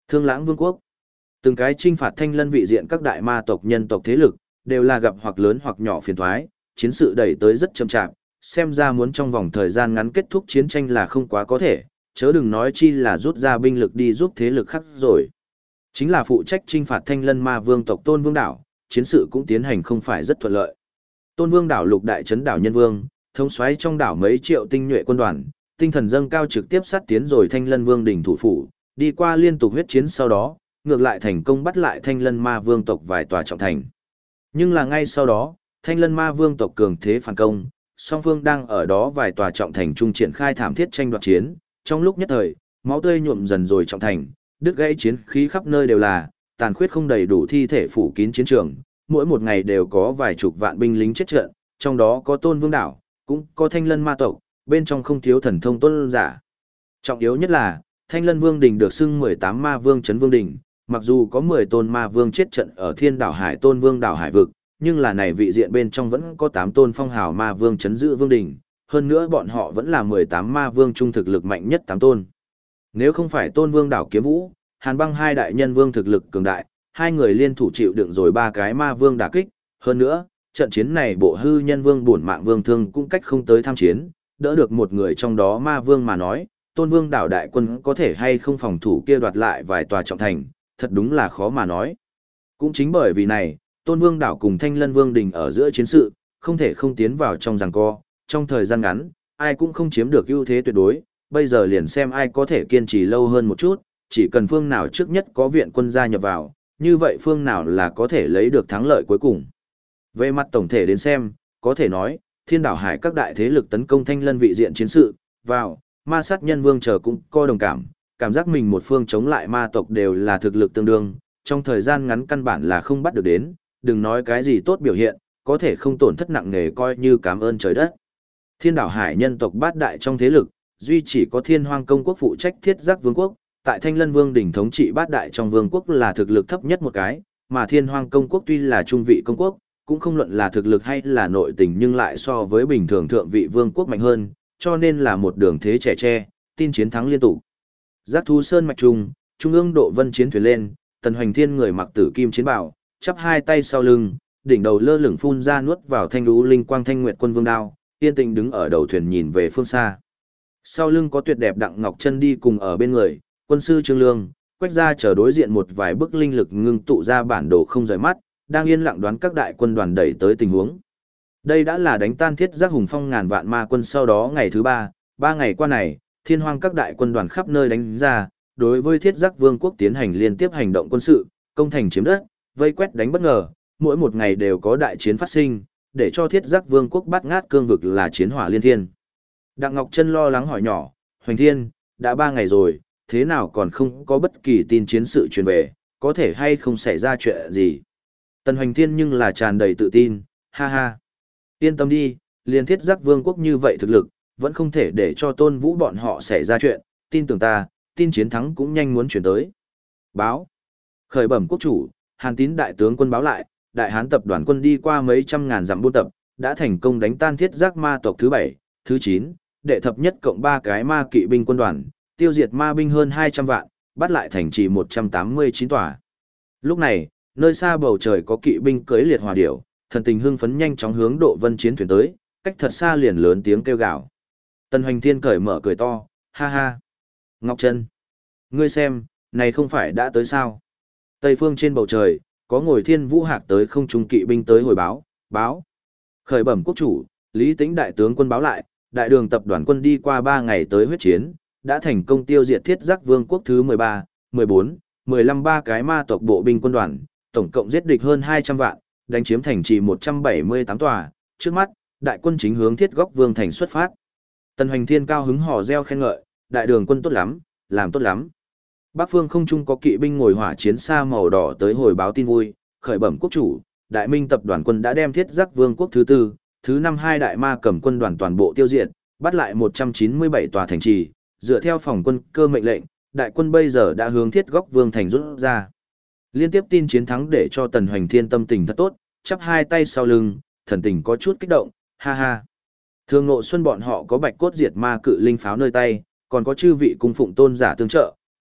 Thương Lãng Vương quốc. Từng cái chinh phạt Thanh Lân vị diện các đại ma tộc nhân tộc thế lực, đều là gặp hoặc lớn hoặc nhỏ phiền toái, chiến sự đẩy tới rất chậm chạp, xem ra muốn trong vòng thời gian ngắn kết thúc chiến tranh là không quá có thể, chớ đừng nói chi là rút ra binh lực đi giúp thế lực khác rồi. Chính là phụ trách chinh phạt Thanh Lân ma vương tộc Tôn Vương đảo, chiến sự cũng tiến hành không phải rất thuận lợi. Tôn Vương đảo lục đại trấn đảo nhân vương, thống soái trong đảo mấy triệu tinh nhuệ quân đoàn, tinh thần dâng cao trực tiếp sát tiến rồi Thanh Lân Vương đỉnh thủ phủ, đi qua liên tục huyết chiến sau đó, ngược lại thành công bắt lại Thanh Lân ma vương tộc vài tòa trọng thành. Nhưng là ngay sau đó, Thanh Lân ma vương tộc cường thế phản công, song phương đang ở đó vài tòa trọng thành trung triển khai thảm thiết tranh đoạt chiến, trong lúc nhất thời, máu tươi nhuộm dần rồi trọng thành, đứt gãy chiến khí khắp nơi đều là, tàn khuyết không đầy đủ thi thể phủ kín chiến trường, mỗi một ngày đều có vài chục vạn binh lính chết trận, trong đó có Tôn Vương đảo, cũng có Thanh Lân ma tộc, bên trong không thiếu thần thông tôn giả. Trọng yếu nhất là, Thanh Lân Vương đỉnh được xưng 18 ma vương trấn vương đỉnh, mặc dù có 10 tôn ma vương chết trận ở Thiên đảo Hải Tôn Vương đảo Hải vực, nhưng là này vị diện bên trong vẫn có 8 tôn phong hào ma vương trấn giữ vương đỉnh, hơn nữa bọn họ vẫn là 18 ma vương trung thực lực mạnh nhất 8 tôn. Nếu không phải Tôn Vương đảo Kiếm Vũ, Hàn Băng hai đại nhân vương thực lực cường đại, hai người liên thủ chịu đựng rồi ba cái ma vương đả kích, hơn nữa, trận chiến này bộ hư nhân vương bổn mạng vương thương cũng cách không tới tham chiến, đỡ được một người trong đó ma vương mà nói, Tôn Vương đảo đại quân có thể hay không phòng thủ kia đoạt lại vài tòa trọng thành, thật đúng là khó mà nói. Cũng chính bởi vì này, Tôn Vương đảo cùng Thanh Lân Vương đình ở giữa chiến sự, không thể không tiến vào trong giằng co, trong thời gian ngắn, ai cũng không chiếm được ưu thế tuyệt đối, bây giờ liền xem ai có thể kiên trì lâu hơn một chút, chỉ cần phương nào trước nhất có viện quân gia nhập vào, như vậy phương nào là có thể lấy được thắng lợi cuối cùng. Về mặt tổng thể đến xem, có thể nói, Thiên đảo Hải các đại thế lực tấn công Thanh Lân vị diện chiến sự, vào, ma sát nhân vương chờ cũng có đồng cảm giác mình một phương chống lại ma tộc đều là thực lực tương đương, trong thời gian ngắn căn bản là không bắt được đến, đừng nói cái gì tốt biểu hiện, có thể không tổn thất nặng nề coi như cảm ơn trời đất. Thiên đảo Hải nhân tộc bát đại trong thế lực, duy chỉ có Thiên Hoang công quốc phụ trách Thiết Giác vương quốc, tại Thanh Lân vương đỉnh thống trị bát đại trong vương quốc là thực lực thấp nhất một cái, mà Thiên Hoang công quốc tuy là trung vị công quốc, cũng không luận là thực lực hay là nội tình nhưng lại so với bình thường thượng vị vương quốc mạnh hơn, cho nên là một đường thế trẻ tre, tin chiến thắng liên tục. Giác thú sơn mạch trung ương độ vân chiến thuyền lên, Tần Hoành Thiên người mặc tử kim chiến bào, chắp hai tay sau lưng, đỉnh đầu lơ lửng phun ra nuốt vào thanh lũ linh quang thanh nguyệt quân vương đao, yên tĩnh đứng ở đầu thuyền nhìn về phương xa. Sau lưng có tuyệt đẹp Đặng Ngọc Chân đi cùng ở bên người, quân sư Trương Lương, Quách Gia chờ đối diện một vài bức linh lực ngưng tụ ra bản đồ không rời mắt, đang yên lặng đoán các đại quân đoàn đẩy tới tình huống. Đây đã là đánh tan Thiết Giác hùng phong ngàn vạn ma quân sau đó ngày thứ ba ngày qua này, Thiên Hoang các đại quân đoàn khắp nơi đánh ra, đối với Thiết Giác vương quốc tiến hành liên tiếp hành động quân sự, công thành chiếm đất, vây quét đánh bất ngờ, mỗi một ngày đều có đại chiến phát sinh, để cho Thiết Giác vương quốc bắt ngát cương vực là chiến hỏa liên thiên. Đặng Ngọc Chân lo lắng hỏi nhỏ, Hoành Thiên, đã 3 ngày rồi, thế nào còn không có bất kỳ tin chiến sự truyền về, có thể hay không xảy ra chuyện gì? Tần Hoành Thiên nhưng là tràn đầy tự tin, ha ha. Yên tâm đi, liền Thiết Giác vương quốc như vậy thực lực, vẫn không thể để cho Tôn Vũ bọn họ xảy ra chuyện, tin tưởng ta, tin chiến thắng cũng nhanh muốn chuyển tới. Báo. Khởi bẩm quốc chủ, Hàn Tín đại tướng quân báo lại, Đại Hán tập đoàn quân đi qua mấy trăm ngàn dặm buôn tập, đã thành công đánh tan Thiết Giác ma tộc thứ 7, thứ 9, đệ thập nhất cộng 3 cái ma kỵ binh quân đoàn, tiêu diệt ma binh hơn 200 vạn, bắt lại thành trì 189 tòa. Lúc này, nơi xa bầu trời có kỵ binh cưỡi liệt hỏa điểu, thần tình hưng phấn nhanh chóng hướng độ vân chiến thuyền tới, cách thật xa liền lớn tiếng kêu gào. Tần Hoành Thiên cởi mở cười to, ha ha. Ngọc Chân, ngươi xem, này không phải đã tới sao? Tây phương trên bầu trời, có ngồi Thiên Vũ Hạc tới không trung kỵ binh tới hồi báo. Khởi bẩm quốc chủ, Lý Tĩnh đại tướng quân báo lại, đại đường tập đoàn quân đi qua 3 ngày tới huyết chiến, đã thành công tiêu diệt Thiết Giác vương quốc thứ 13, 14, 15 ba cái ma tộc bộ binh quân đoàn, tổng cộng giết địch hơn 200 vạn, đánh chiếm thành trì 178 tòa, trước mắt, đại quân chính hướng Thiết Góc Vương thành xuất phát. Tần Hoành Thiên cao hứng hò reo khen ngợi, đại đường quân tốt lắm, làm tốt lắm. Bắc phương không trung có kỵ binh ngồi hỏa chiến xa màu đỏ tới hồi báo tin vui, khởi bẩm quốc chủ, Đại Minh tập đoàn quân đã đem Thiết Giác vương quốc thứ 4, thứ 5 hai đại ma cầm quân đoàn toàn bộ tiêu diệt, bắt lại 197 tòa thành trì, dựa theo phòng quân cơ mệnh lệnh, đại quân bây giờ đã hướng Thiết Góc Vương thành rút ra. Liên tiếp tin chiến thắng để cho Tần Hoành Thiên tâm tình thật tốt, chắp hai tay sau lưng, thần tình có chút kích động, ha ha. Thường Ngộ Xuân bọn họ có bạch cốt diệt ma cự linh pháo nơi tay, còn có chư vị cung phụng tôn giả tương trợ,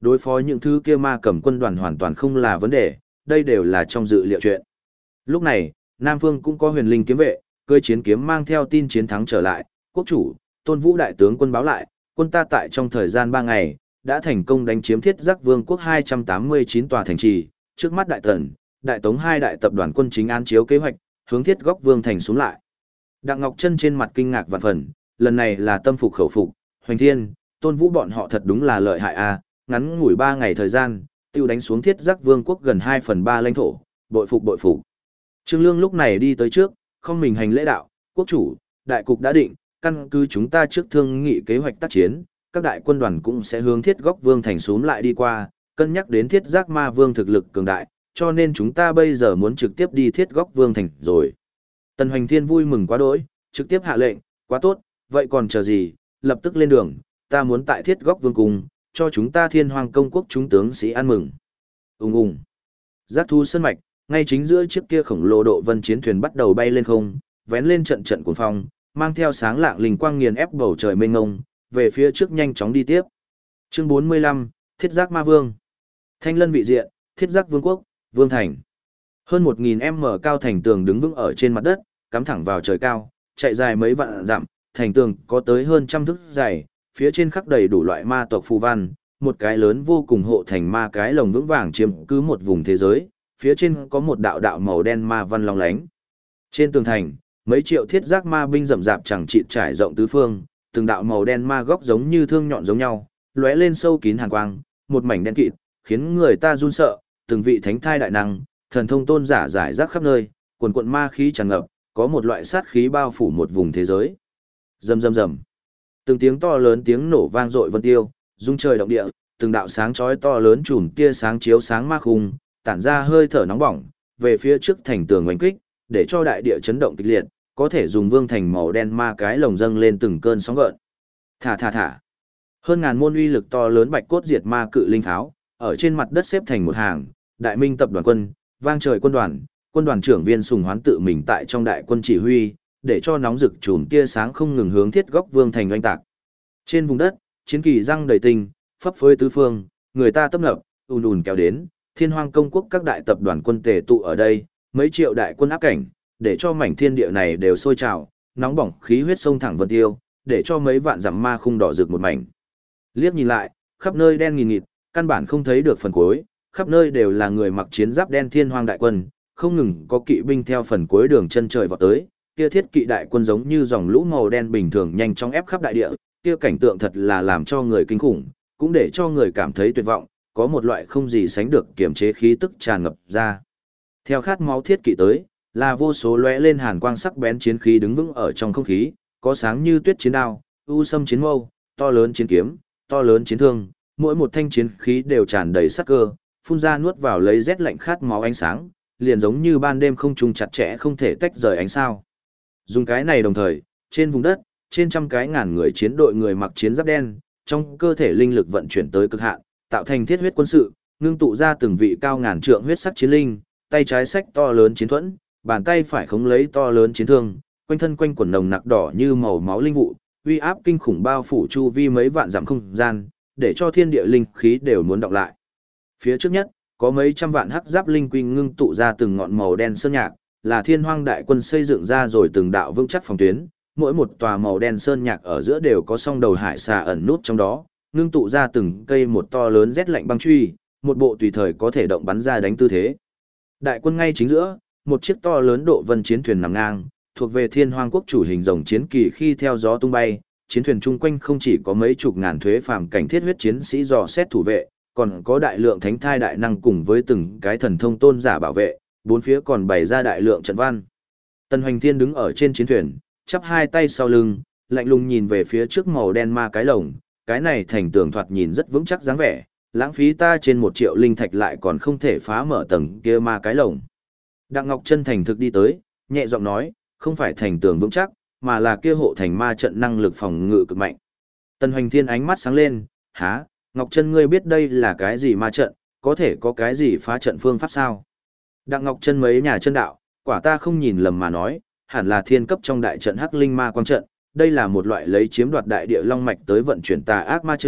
đối phó những thứ kia ma cầm quân đoàn hoàn toàn không là vấn đề, đây đều là trong dự liệu chuyện. Lúc này, Nam Phương cũng có huyền linh kiếm vệ, cưỡi chiến kiếm mang theo tin chiến thắng trở lại, quốc chủ, Tôn Vũ đại tướng quân báo lại, quân ta tại trong thời gian 3 ngày, đã thành công đánh chiếm Thiết Giác Vương quốc 289 tòa thành trì, trước mắt đại tần, đại tống hai đại tập đoàn quân chính án chiếu kế hoạch, hướng Thiết Góc Vương thành xuống lại. Đặng Ngọc Chân trên mặt kinh ngạc vạn phần, lần này là tâm phục khẩu phục, Hoành Thiên, Tôn Vũ bọn họ thật đúng là lợi hại a, ngắn ngủi 3 ngày thời gian, tiêu đánh xuống Thiết Giác Vương quốc gần 2/3 lãnh thổ, bội phục bội phục. Trương Lương lúc này đi tới trước, không mình hành lễ đạo, quốc chủ, đại cục đã định, căn cứ chúng ta trước thương nghị kế hoạch tác chiến, các đại quân đoàn cũng sẽ hướng Thiết Góc Vương thành xuống lại đi qua, cân nhắc đến Thiết Giác Ma Vương thực lực cường đại, cho nên chúng ta bây giờ muốn trực tiếp đi Thiết Góc Vương thành rồi. Tần Hoành Thiên vui mừng quá đỗi, trực tiếp hạ lệnh, quá tốt, vậy còn chờ gì, lập tức lên đường, ta muốn tại Thiết Góc Vương cùng, cho chúng ta Thiên Hoàng công quốc chúng tướng sĩ ăn mừng. Ùng. Giác thu sơn mạch, ngay chính giữa chiếc kia khổng lồ độ vân chiến thuyền bắt đầu bay lên không, vén lên trận trận cuồng phong, mang theo sáng lạng linh quang nghiền ép bầu trời mênh mông, về phía trước nhanh chóng đi tiếp. Chương 45, Thiết Giác Ma Vương. Thanh Lân vị diện, Thiết Giác Vương quốc, Vương thành. Hơn 1000m cao thành tường đứng vững ở trên mặt đất, cắm thẳng vào trời cao, chạy dài mấy vạn dặm, thành tường có tới hơn trăm thước dày, phía trên khắc đầy đủ loại ma tộc phù văn, một cái lớn vô cùng hộ thành ma cái lồng vững vàng chiếm cứ một vùng thế giới, phía trên có một đạo đạo màu đen ma văn long lánh. Trên tường thành, mấy triệu thiết giác ma binh rậm rạp chẳng chịt trải rộng tứ phương, từng đạo màu đen ma góc giống như thương nhọn giống nhau, lóe lên sâu kín hàn quang, một mảnh đen kịt, khiến người ta run sợ, từng vị thánh thai đại năng, thần thông tôn giả giải rác khắp nơi, quần quần ma khí tràn ngập, có một loại sát khí bao phủ một vùng thế giới. Rầm rầm rầm. Từng tiếng to lớn tiếng nổ vang dội vân tiêu, rung trời động địa, từng đạo sáng chói to lớn chùm tia sáng chiếu sáng ma khung, tản ra hơi thở nóng bỏng, về phía trước thành tường oanh kích, để cho đại địa chấn động kịch liệt, có thể dùng vương thành màu đen ma cái lồng dâng lên từng cơn sóng gợn. Thả. Hơn ngàn môn uy lực to lớn bạch cốt diệt ma cự linh pháo, ở trên mặt đất xếp thành một hàng, đại minh tập đoàn quân, vang trời quân đoàn trưởng viên Sùng Hoán tự mình tại trong đại quân chỉ huy, để cho nóng rực chùm tia sáng không ngừng hướng Thiết Góc Vương thành oanh tạc. Trên vùng đất, chiến kỳ răng đầy tinh, phấp phới tứ phương, người ta tấp nập, ùn kéo đến, Thiên Hoang công quốc các đại tập đoàn quân tề tụ ở đây, mấy triệu đại quân áp cảnh, để cho mảnh thiên địa này đều sôi trào, nóng bỏng khí huyết sông thẳng vân tiêu, để cho mấy vạn dặm ma khung đỏ rực một mảnh. Liếc nhìn lại, khắp nơi đen nghìn nghịt, căn bản không thấy được phần cuối, khắp nơi đều là người mặc chiến giáp đen Thiên Hoang đại quân, không ngừng có kỵ binh theo phần cuối đường chân trời vọt tới, kia thiết kỵ đại quân giống như dòng lũ màu đen bình thường nhanh chóng ép khắp đại địa, kia cảnh tượng thật là làm cho người kinh khủng, cũng để cho người cảm thấy tuyệt vọng, có một loại không gì sánh được kiềm chế khí tức tràn ngập ra. Theo khát máu thiết kỵ tới, là vô số lóe lên hàn quang sắc bén chiến khí đứng vững ở trong không khí, có sáng như tuyết chiến đao, u sâm chiến mâu, to lớn chiến kiếm, to lớn chiến thương, mỗi một thanh chiến khí đều tràn đầy sát cơ, phun ra nuốt vào lấy rét lạnh khát máu ánh sáng, liền giống như ban đêm không trùng chặt chẽ không thể tách rời ánh sao. Dùng cái này đồng thời, trên vùng đất, trên trăm cái ngàn người chiến đội người mặc chiến giáp đen, trong cơ thể linh lực vận chuyển tới cực hạn, tạo thành thiết huyết quân sự, ngưng tụ ra từng vị cao ngàn trượng huyết sắc chiến linh, tay trái xách to lớn chiến thuẫn, bàn tay phải khống lấy to lớn chiến thương, quanh thân quanh quần nồng nặc đỏ như màu máu linh vụ, uy áp kinh khủng bao phủ chu vi mấy vạn dặm không gian, để cho thiên địa linh khí đều muốn đọc lại. Phía trước nhất, có mấy trăm vạn hắc giáp linh quy ngưng tụ ra từng ngọn màu đen sơn nhạc, là Thiên Hoang đại quân xây dựng ra rồi từng đạo vững chắc phòng tuyến, mỗi một tòa màu đen sơn nhạc ở giữa đều có song đầu hải xà ẩn nút trong đó, ngưng tụ ra từng cây một to lớn rét lạnh băng truy, một bộ tùy thời có thể động bắn ra đánh tư thế. Đại quân ngay chính giữa, một chiếc to lớn độ vân chiến thuyền nằm ngang, thuộc về Thiên Hoang quốc chủ hình rồng chiến kỳ khi theo gió tung bay, chiến thuyền chung quanh không chỉ có mấy chục ngàn thuế phàm cảnh thiết huyết chiến sĩ dò xét thủ vệ, còn có đại lượng thánh thai đại năng cùng với từng cái thần thông tôn giả bảo vệ, bốn phía còn bày ra đại lượng trận văn. Tần Hoành Thiên đứng ở trên chiến thuyền, chắp hai tay sau lưng, lạnh lùng nhìn về phía trước màu đen ma cái lồng, cái này thành tường thoạt nhìn rất vững chắc dáng vẻ, lãng phí ta trên 1 triệu linh thạch lại còn không thể phá mở tầng kia ma cái lồng. Đặng Ngọc Chân thành thực đi tới, nhẹ giọng nói, không phải thành tường vững chắc, mà là kia hộ thành ma trận năng lực phòng ngự cực mạnh. Tần Hoành Thiên ánh mắt sáng lên, há, Ngọc Chân ngươi biết đây là cái gì ma trận, có thể có cái gì phá trận phương pháp sao? Đặng Ngọc Chân mấy nhà chân đạo, quả ta không nhìn lầm mà nói, hẳn là thiên cấp trong đại trận Hắc Linh Ma Quang trận, đây là một loại lấy chiếm đoạt đại địa long mạch tới vận chuyển tà ác ma trận,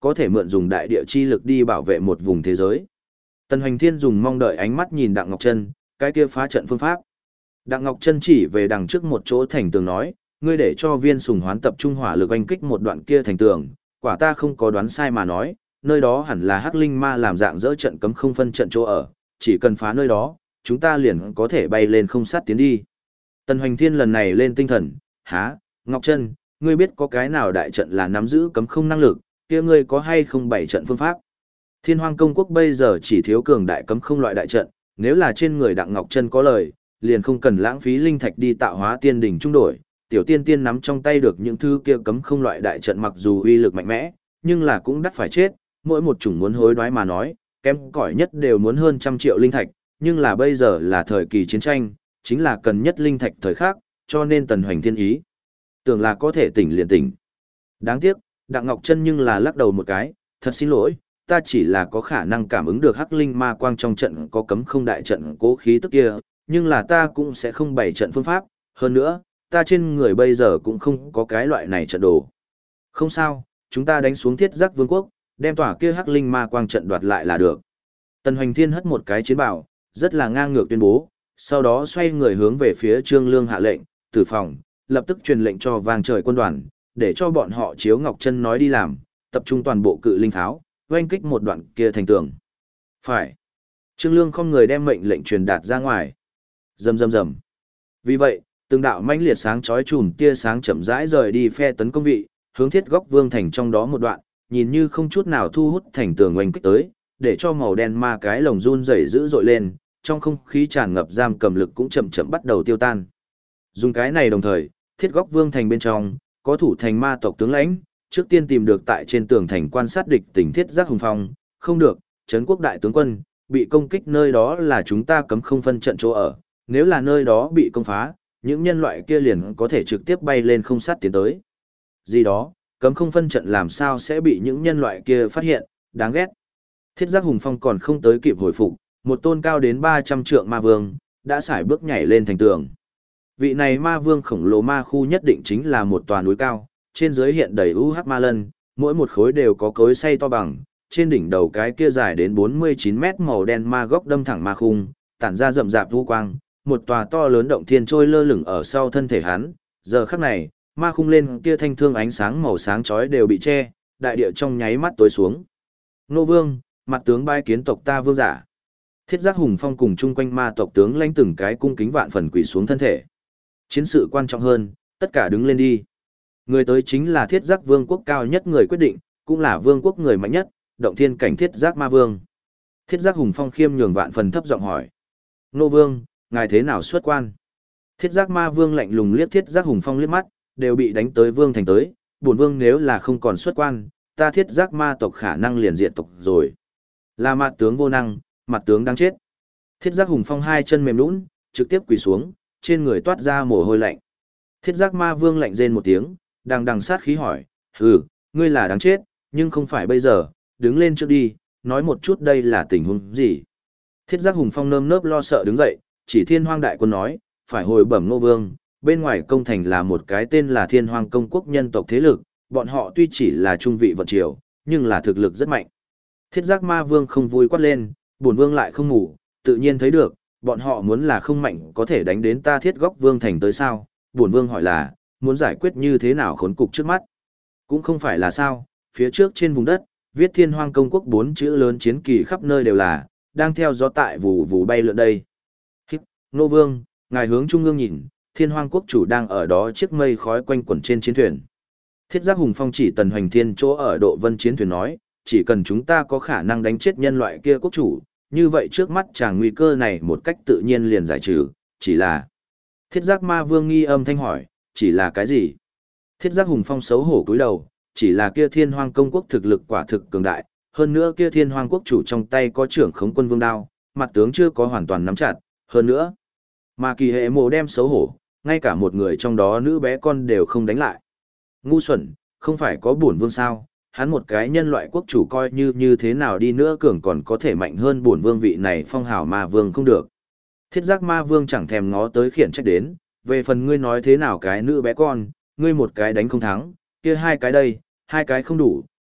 có thể mượn dùng đại địa chi lực đi bảo vệ một vùng thế giới. Tần Hoành Thiên dùng mong đợi ánh mắt nhìn Đặng Ngọc Trân, cái kia phá trận phương pháp. Đặng Ngọc Trân chỉ về đằng trước một chỗ thành tường nói, ngươi để cho viên sùng hoán tập trung hỏa lực oanh kích một đoạn kia thành tường, quả ta không có đoán sai mà nói, nơi đó hẳn là Hắc Linh Ma làm dạng dỡ trận cấm không phân trận chỗ ở, chỉ cần phá nơi đó, chúng ta liền có thể bay lên không sát tiến đi. Tần Hoành Thiên lần này lên tinh thần, há, Ngọc Trân, ngươi biết có cái nào đại trận là nắm giữ cấm không năng lực, kia ngươi có hay không bảy trận phương pháp? Thiên Hoang Công Quốc bây giờ chỉ thiếu cường đại cấm không loại đại trận, nếu là trên người Đặng Ngọc Trân có lời, liền không cần lãng phí linh thạch đi tạo hóa tiên đỉnh trung đổi, tiểu tiên tiên nắm trong tay được những thứ kia cấm không loại đại trận mặc dù uy lực mạnh mẽ, nhưng là cũng đắt phải chết, mỗi một chủng muốn hối đoái mà nói, kém cỏi nhất đều muốn hơn 100 triệu linh thạch, nhưng là bây giờ là thời kỳ chiến tranh, chính là cần nhất linh thạch thời khắc, cho nên Tần Hoành Thiên ý tưởng là có thể tỉnh liền tỉnh. Đáng tiếc, Đặng Ngọc Trân nhưng là lắc đầu một cái, thật xin lỗi, ta chỉ là có khả năng cảm ứng được Hắc Linh Ma quang trong trận có cấm không đại trận cố khí tức kia, nhưng là ta cũng sẽ không bày trận phương pháp, hơn nữa, ta trên người bây giờ cũng không có cái loại này trận đồ. Không sao, chúng ta đánh xuống Thiết Giác Vương quốc, đem tỏa kia Hắc Linh Ma quang trận đoạt lại là được. Tần Hoành Thiên hất một cái chiến bào, rất là ngang ngược tuyên bố, sau đó xoay người hướng về phía Trương Lương hạ lệnh, Tử Phòng, lập tức truyền lệnh cho vang trời quân đoàn, để cho bọn họ chiếu Ngọc Trân nói đi làm, tập trung toàn bộ cự linh tháo, oanh kích một đoạn kia thành tường. Phải. Trương Lương không người đem mệnh lệnh truyền đạt ra ngoài. Rầm rầm rầm. Vì vậy, từng đạo mãnh liệt sáng chói chùm tia sáng chậm rãi rời đi phe tấn công vị, hướng Thiết Góc Vương thành trong đó một đoạn, nhìn như không chút nào thu hút thành tường oanh kích tới, để cho màu đen ma cái lồng run rẩy dữ dội lên, trong không khí tràn ngập giam cầm lực cũng chậm chậm bắt đầu tiêu tan. Dùng cái này đồng thời, Thiết Góc Vương thành bên trong, có thủ thành ma tộc tướng lãnh, trước tiên tìm được tại trên tường thành quan sát địch tình Thiết Giác Hùng Phong, không được, Trấn Quốc đại tướng quân, bị công kích nơi đó là chúng ta cấm không phân trận chỗ ở, nếu là nơi đó bị công phá, những nhân loại kia liền có thể trực tiếp bay lên không sát tiến tới. Gì đó, cấm không phân trận làm sao sẽ bị những nhân loại kia phát hiện, đáng ghét. Thiết Giác Hùng Phong còn không tới kịp hồi phục, một tôn cao đến 300 trượng ma vương, đã sải bước nhảy lên thành tường. Vị này ma vương khổng lồ ma khu nhất định chính là một tòa núi cao, trên dưới hiện đầy UH ma lân, mỗi một khối đều có cối xay to bằng, trên đỉnh đầu cái kia dài đến 49 mét màu đen ma góc đâm thẳng ma khung, tản ra rậm rạp vu quang, một tòa to lớn động thiên trôi lơ lửng ở sau thân thể hắn, giờ khắc này, ma khung lên kia thanh thương ánh sáng màu sáng chói đều bị che, đại địa trong nháy mắt tối xuống. Nô vương, mặt tướng bái kiến tộc ta vương giả. Thiết Giác Hùng Phong cùng chung quanh ma tộc tướng lãnh từng cái cung kính vạn phần quỳ xuống thân thể. Chiến sự quan trọng hơn, tất cả đứng lên đi. Người tới chính là Thiết Giác Vương quốc cao nhất người quyết định, cũng là vương quốc người mạnh nhất, động thiên cảnh Thiết Giác Ma Vương. Thiết Giác Hùng Phong khiêm nhường vạn phần thấp giọng hỏi. Nô vương, ngài thế nào xuất quan? Thiết Giác Ma Vương lạnh lùng liếc Thiết Giác Hùng Phong liếc mắt, đều bị đánh tới vương thành tới, bổn vương nếu là không còn xuất quan, ta Thiết Giác ma tộc khả năng liền diệt tộc rồi. Là mặt tướng vô năng, mặt tướng đáng chết. Thiết Giác Hùng Phong hai chân mềm nhũn, trực tiếp quỳ xuống, trên người toát ra mồ hôi lạnh. Thiết Giác Ma Vương lạnh rên một tiếng, đằng đằng sát khí hỏi, hừ, ngươi là đáng chết, nhưng không phải bây giờ, đứng lên trước đi, nói một chút đây là tình huống gì. Thiết Giác Hùng Phong nơm nớp lo sợ đứng dậy, chỉ Thiên Hoang đại quân nói, phải hồi bẩm Nô Vương, bên ngoài công thành là một cái tên là Thiên Hoang công quốc nhân tộc thế lực, bọn họ tuy chỉ là trung vị vận triều, nhưng là thực lực rất mạnh. Thiết Giác Ma Vương không vui quát lên, bổn vương lại không ngủ, tự nhiên thấy được, bọn họ muốn là không mạnh có thể đánh đến ta Thiết Góc Vương thành tới sao, bổn vương hỏi là, muốn giải quyết như thế nào khốn cục trước mắt. Cũng không phải là sao, phía trước trên vùng đất, viết Thiên Hoang công quốc 4 chữ lớn chiến kỳ khắp nơi đều là, đang theo gió tại vù vù bay lượn đây. Hít, Nô Vương, ngài hướng trung ương nhìn, Thiên Hoang quốc chủ đang ở đó chiếc mây khói quanh quẩn trên chiến thuyền. Thiết Giác Hùng Phong chỉ Tần Hoành Thiên chỗ ở độ vân chiến thuyền nói, chỉ cần chúng ta có khả năng đánh chết nhân loại kia quốc chủ, như vậy trước mắt chàng nguy cơ này một cách tự nhiên liền giải trừ, chỉ là... Thiết Giác Ma Vương nghi âm thanh hỏi, chỉ là cái gì? Thiết Giác Hùng Phong xấu hổ cúi đầu, chỉ là kia Thiên Hoang công quốc thực lực quả thực cường đại, hơn nữa kia Thiên Hoang quốc chủ trong tay có trưởng khống quân vương đao, mặt tướng chưa có hoàn toàn nắm chặt, hơn nữa. Mà kỳ hệ mộ đem xấu hổ, ngay cả một người trong đó nữ bé con đều không đánh lại. Ngu xuẩn, không phải có bổn vương sao, hắn một cái nhân loại quốc chủ coi như thế nào đi nữa cường còn có thể mạnh hơn bổn vương vị này phong hào ma vương không được. Thiết Giác Ma Vương chẳng thèm ngó tới khiển trách đến, về phần ngươi nói thế nào cái nữ bé con, ngươi một cái đánh không thắng, kia hai cái đây, hai cái không đủ,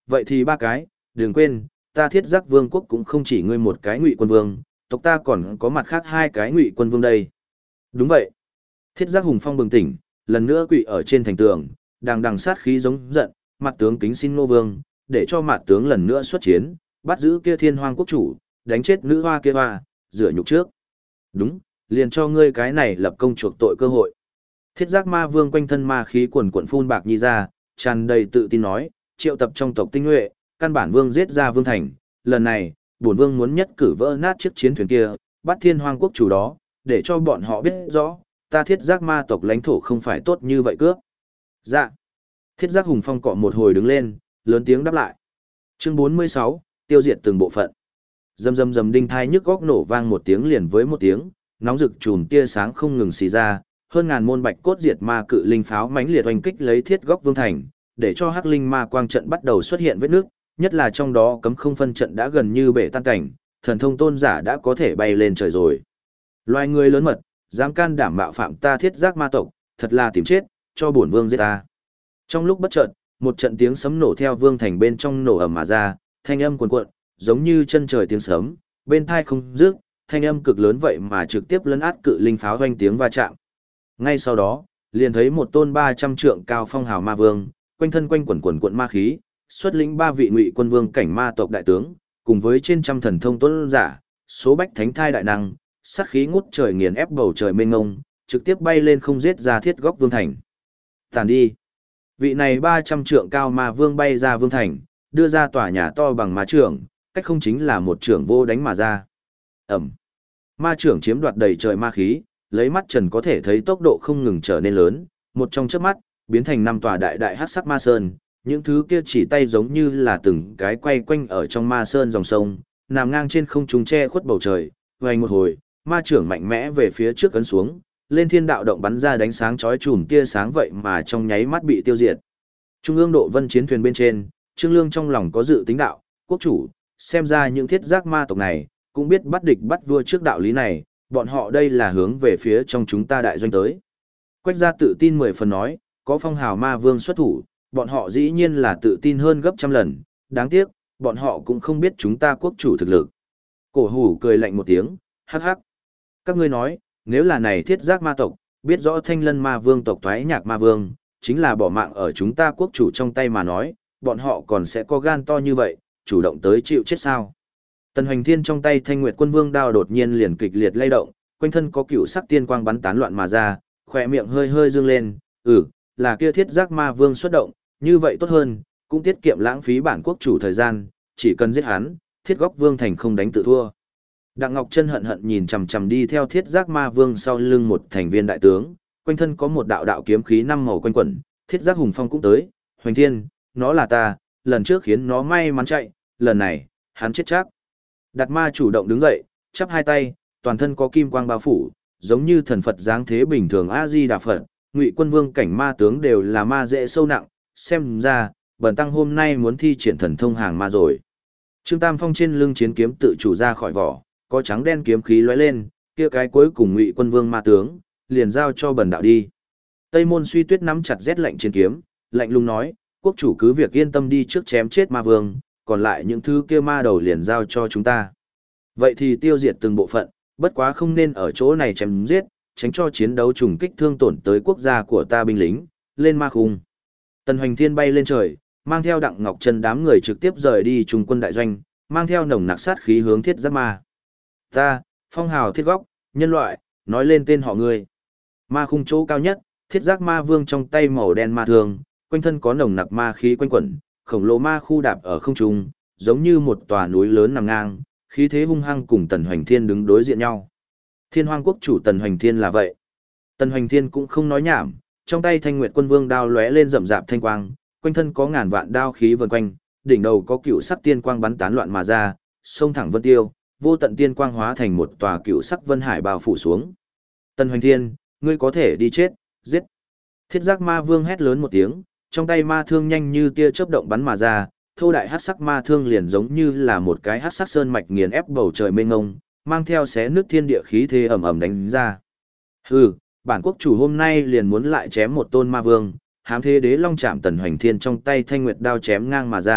Vậy thì ba cái, đừng quên, ta Thiết Giác Vương quốc cũng không chỉ ngươi một cái Ngụy Quân Vương, tộc ta còn có mặt khác hai cái Ngụy Quân Vương đây. Đúng vậy. Thiết Giác Hùng Phong bừng tỉnh, lần nữa quỳ ở trên thành tường, đằng đằng sát khí giống giận, mặt tướng kính xin Ngô Vương, để cho mặt tướng lần nữa xuất chiến, bắt giữ kia Thiên Hoang quốc chủ, đánh chết nữ hoa kia hoa, rửa nhục trước. Đúng, liền cho ngươi cái này lập công chuộc tội cơ hội. Thiết Giác Ma Vương quanh thân ma khí quần quần phun bạc nhi ra, tràn đầy tự tin nói, triệu tập trong tộc tinh nhuệ, căn bản vương giết ra vương thành, lần này, bổn vương muốn nhất cử vỡ nát chiếc chiến thuyền kia, bắt Thiên Hoang quốc chủ đó, để cho bọn họ biết rõ, ta Thiết Giác ma tộc lãnh thổ không phải tốt như vậy cướp. Dạ. Thiết Giác Hùng Phong cọ một hồi đứng lên, lớn tiếng đáp lại. Chương 46, tiêu diệt từng bộ phận. Rầm rầm rầm đinh thai nhức góc nổ vang một tiếng liền với một tiếng, nóng rực chùm tia sáng không ngừng xì ra, hơn ngàn môn bạch cốt diệt ma cự linh pháo mãnh liệt oanh kích lấy Thiết Góc Vương thành, để cho Hắc Linh Ma quang trận bắt đầu xuất hiện vết nước, nhất là trong đó cấm không phân trận đã gần như bể tan cảnh, thần thông tôn giả đã có thể bay lên trời rồi. Loài người lớn mật, dám can đảm mạo phạm ta Thiết Giác ma tộc, thật là tìm chết, cho bổn vương giết ta. Trong lúc bất chợt, một trận tiếng sấm nổ theo vương thành bên trong nổ ầm mà ra, thanh âm cuồn cuộn, giống như chân trời tiếng sấm, bên tai không dứt, thanh âm cực lớn vậy mà trực tiếp lấn át cự linh pháo vang tiếng va chạm. Ngay sau đó, liền thấy một tôn 300 trượng cao phong hào ma vương, quanh thân quanh quẩn quần quận ma khí, xuất lĩnh 3 vị Ngụy Quân Vương cảnh ma tộc đại tướng, cùng với trên trăm thần thông tôn giả, số bách thánh thai đại năng, sát khí ngút trời nghiền ép bầu trời mênh mông, trực tiếp bay lên không giết ra Thiết Góc Vương thành. Tàn đi. Vị này 300 trượng cao ma vương bay ra vương thành, đưa ra tòa nhà to bằng ma trưởng, cách không chính là một trưởng vô đánh mà ra. Ẩm. Ma trưởng chiếm đoạt đầy trời ma khí, lấy mắt trần có thể thấy tốc độ không ngừng trở nên lớn, một trong chớp mắt, biến thành 5 tòa đại đại hắc sắc ma sơn, những thứ kia chỉ tay giống như là từng cái quay quanh ở trong ma sơn dòng sông, nằm ngang trên không trung che khuất bầu trời, vành một hồi, ma trưởng mạnh mẽ về phía trước cấn xuống, lên thiên đạo động bắn ra đánh sáng chói chùm tia sáng vậy mà trong nháy mắt bị tiêu diệt. Trung ương độ vân chiến thuyền bên trên, Trương Lương trong lòng có dự tính đạo, quốc chủ, xem ra những Thiết Giác ma tộc này, cũng biết bắt địch bắt vua trước đạo lý này, bọn họ đây là hướng về phía trong chúng ta đại doanh tới. Quách gia tự tin 10 phần nói, có phong hào ma vương xuất thủ, bọn họ dĩ nhiên là tự tin hơn gấp trăm lần, đáng tiếc, bọn họ cũng không biết chúng ta quốc chủ thực lực. Cổ hủ cười lạnh một tiếng, hắc hắc. Các ngươi nói, nếu là này Thiết Giác ma tộc, biết rõ Thanh Lân ma vương tộc Thoái Nhạc ma vương, chính là bỏ mạng ở chúng ta quốc chủ trong tay mà nói, bọn họ còn sẽ có gan to như vậy, chủ động tới chịu chết sao. Tần Hoành Thiên trong tay Thanh Nguyệt Quân Vương đao đột nhiên liền kịch liệt lay động, quanh thân có cựu sắc tiên quang bắn tán loạn mà ra, khỏe miệng hơi hơi dương lên, là kia Thiết Giác ma vương xuất động, như vậy tốt hơn, cũng tiết kiệm lãng phí bản quốc chủ thời gian, chỉ cần giết hắn, Thiết Góc Vương thành không đánh tự thua. Đặng Ngọc Chân hận hận nhìn chằm chằm đi theo Thiết Giác ma vương sau lưng một thành viên đại tướng, quanh thân có một đạo đạo kiếm khí 5 màu quanh quẩn, Thiết Giác Hùng Phong cũng tới, Hoành Thiên, nó là ta, lần trước khiến nó may mắn chạy, lần này, hắn chết chắc. Đạt ma chủ động đứng dậy, chắp hai tay, toàn thân có kim quang bao phủ, giống như thần Phật dáng thế bình thường A-di-đà Phật, Ngụy Quân Vương cảnh ma tướng đều là ma dễ sâu nặng, xem ra, bần tăng hôm nay muốn thi triển thần thông hàng ma rồi. Trương Tam Phong trên lưng chiến kiếm tự chủ ra khỏi vỏ, có trắng đen kiếm khí lóe lên, kia cái cuối cùng Ngụy Quân Vương ma tướng, liền giao cho bần đạo đi. Tây Môn Suy Tuyết nắm chặt rét lạnh chiến kiếm, lạnh lùng nói, quốc chủ cứ việc yên tâm đi trước chém chết ma vương, còn lại những thứ kia ma đầu liền giao cho chúng ta. Vậy thì tiêu diệt từng bộ phận, bất quá không nên ở chỗ này chém giết, tránh cho chiến đấu trùng kích thương tổn tới quốc gia của ta binh lính, lên ma khung. Tần Hoành Thiên bay lên trời, mang theo Đặng Ngọc Chân đám người trực tiếp rời đi trung quân đại doanh, mang theo nồng nặc sát khí hướng Thiết Giác ma. Ta, phong hào Thiết Góc, nhân loại, nói lên tên họ ngươi. Ma khung chỗ cao nhất, Thiết Giác ma vương trong tay màu đen ma thương, quanh thân có nồng nặc ma khí quanh quẩn, khổng lồ ma khu đạp ở không trung, giống như một tòa núi lớn nằm ngang, khí thế hung hăng cùng Tần Hoành Thiên đứng đối diện nhau. Thiên Hoang quốc chủ Tần Hoành Thiên là vậy. Tần Hoành Thiên cũng không nói nhảm, trong tay Thanh Nguyệt Quân Vương đao lóe lên rậm rạp thanh quang, quanh thân có ngàn vạn đao khí vần quanh, đỉnh đầu có cựu sắc tiên quang bắn tán loạn mà ra, xông thẳng vân tiêu, vô tận tiên quang hóa thành một tòa cựu sắc vân hải bao phủ xuống. Tần Hoành Thiên, ngươi có thể đi chết, giết. Thiết Giác ma vương hét lớn một tiếng, trong tay ma thương nhanh như tia chớp động bắn mà ra, thô đại hắc sắc ma thương liền giống như là một cái hắc sắc sơn mạch nghiền ép bầu trời mênh mông, mang theo xé nước thiên địa khí thế ầm ầm đánh ra. Hừ, bản quốc chủ hôm nay liền muốn lại chém một tôn ma vương, hám thế đế long chạm Tần Hoành Thiên trong tay Thanh Nguyệt đao chém ngang mà ra,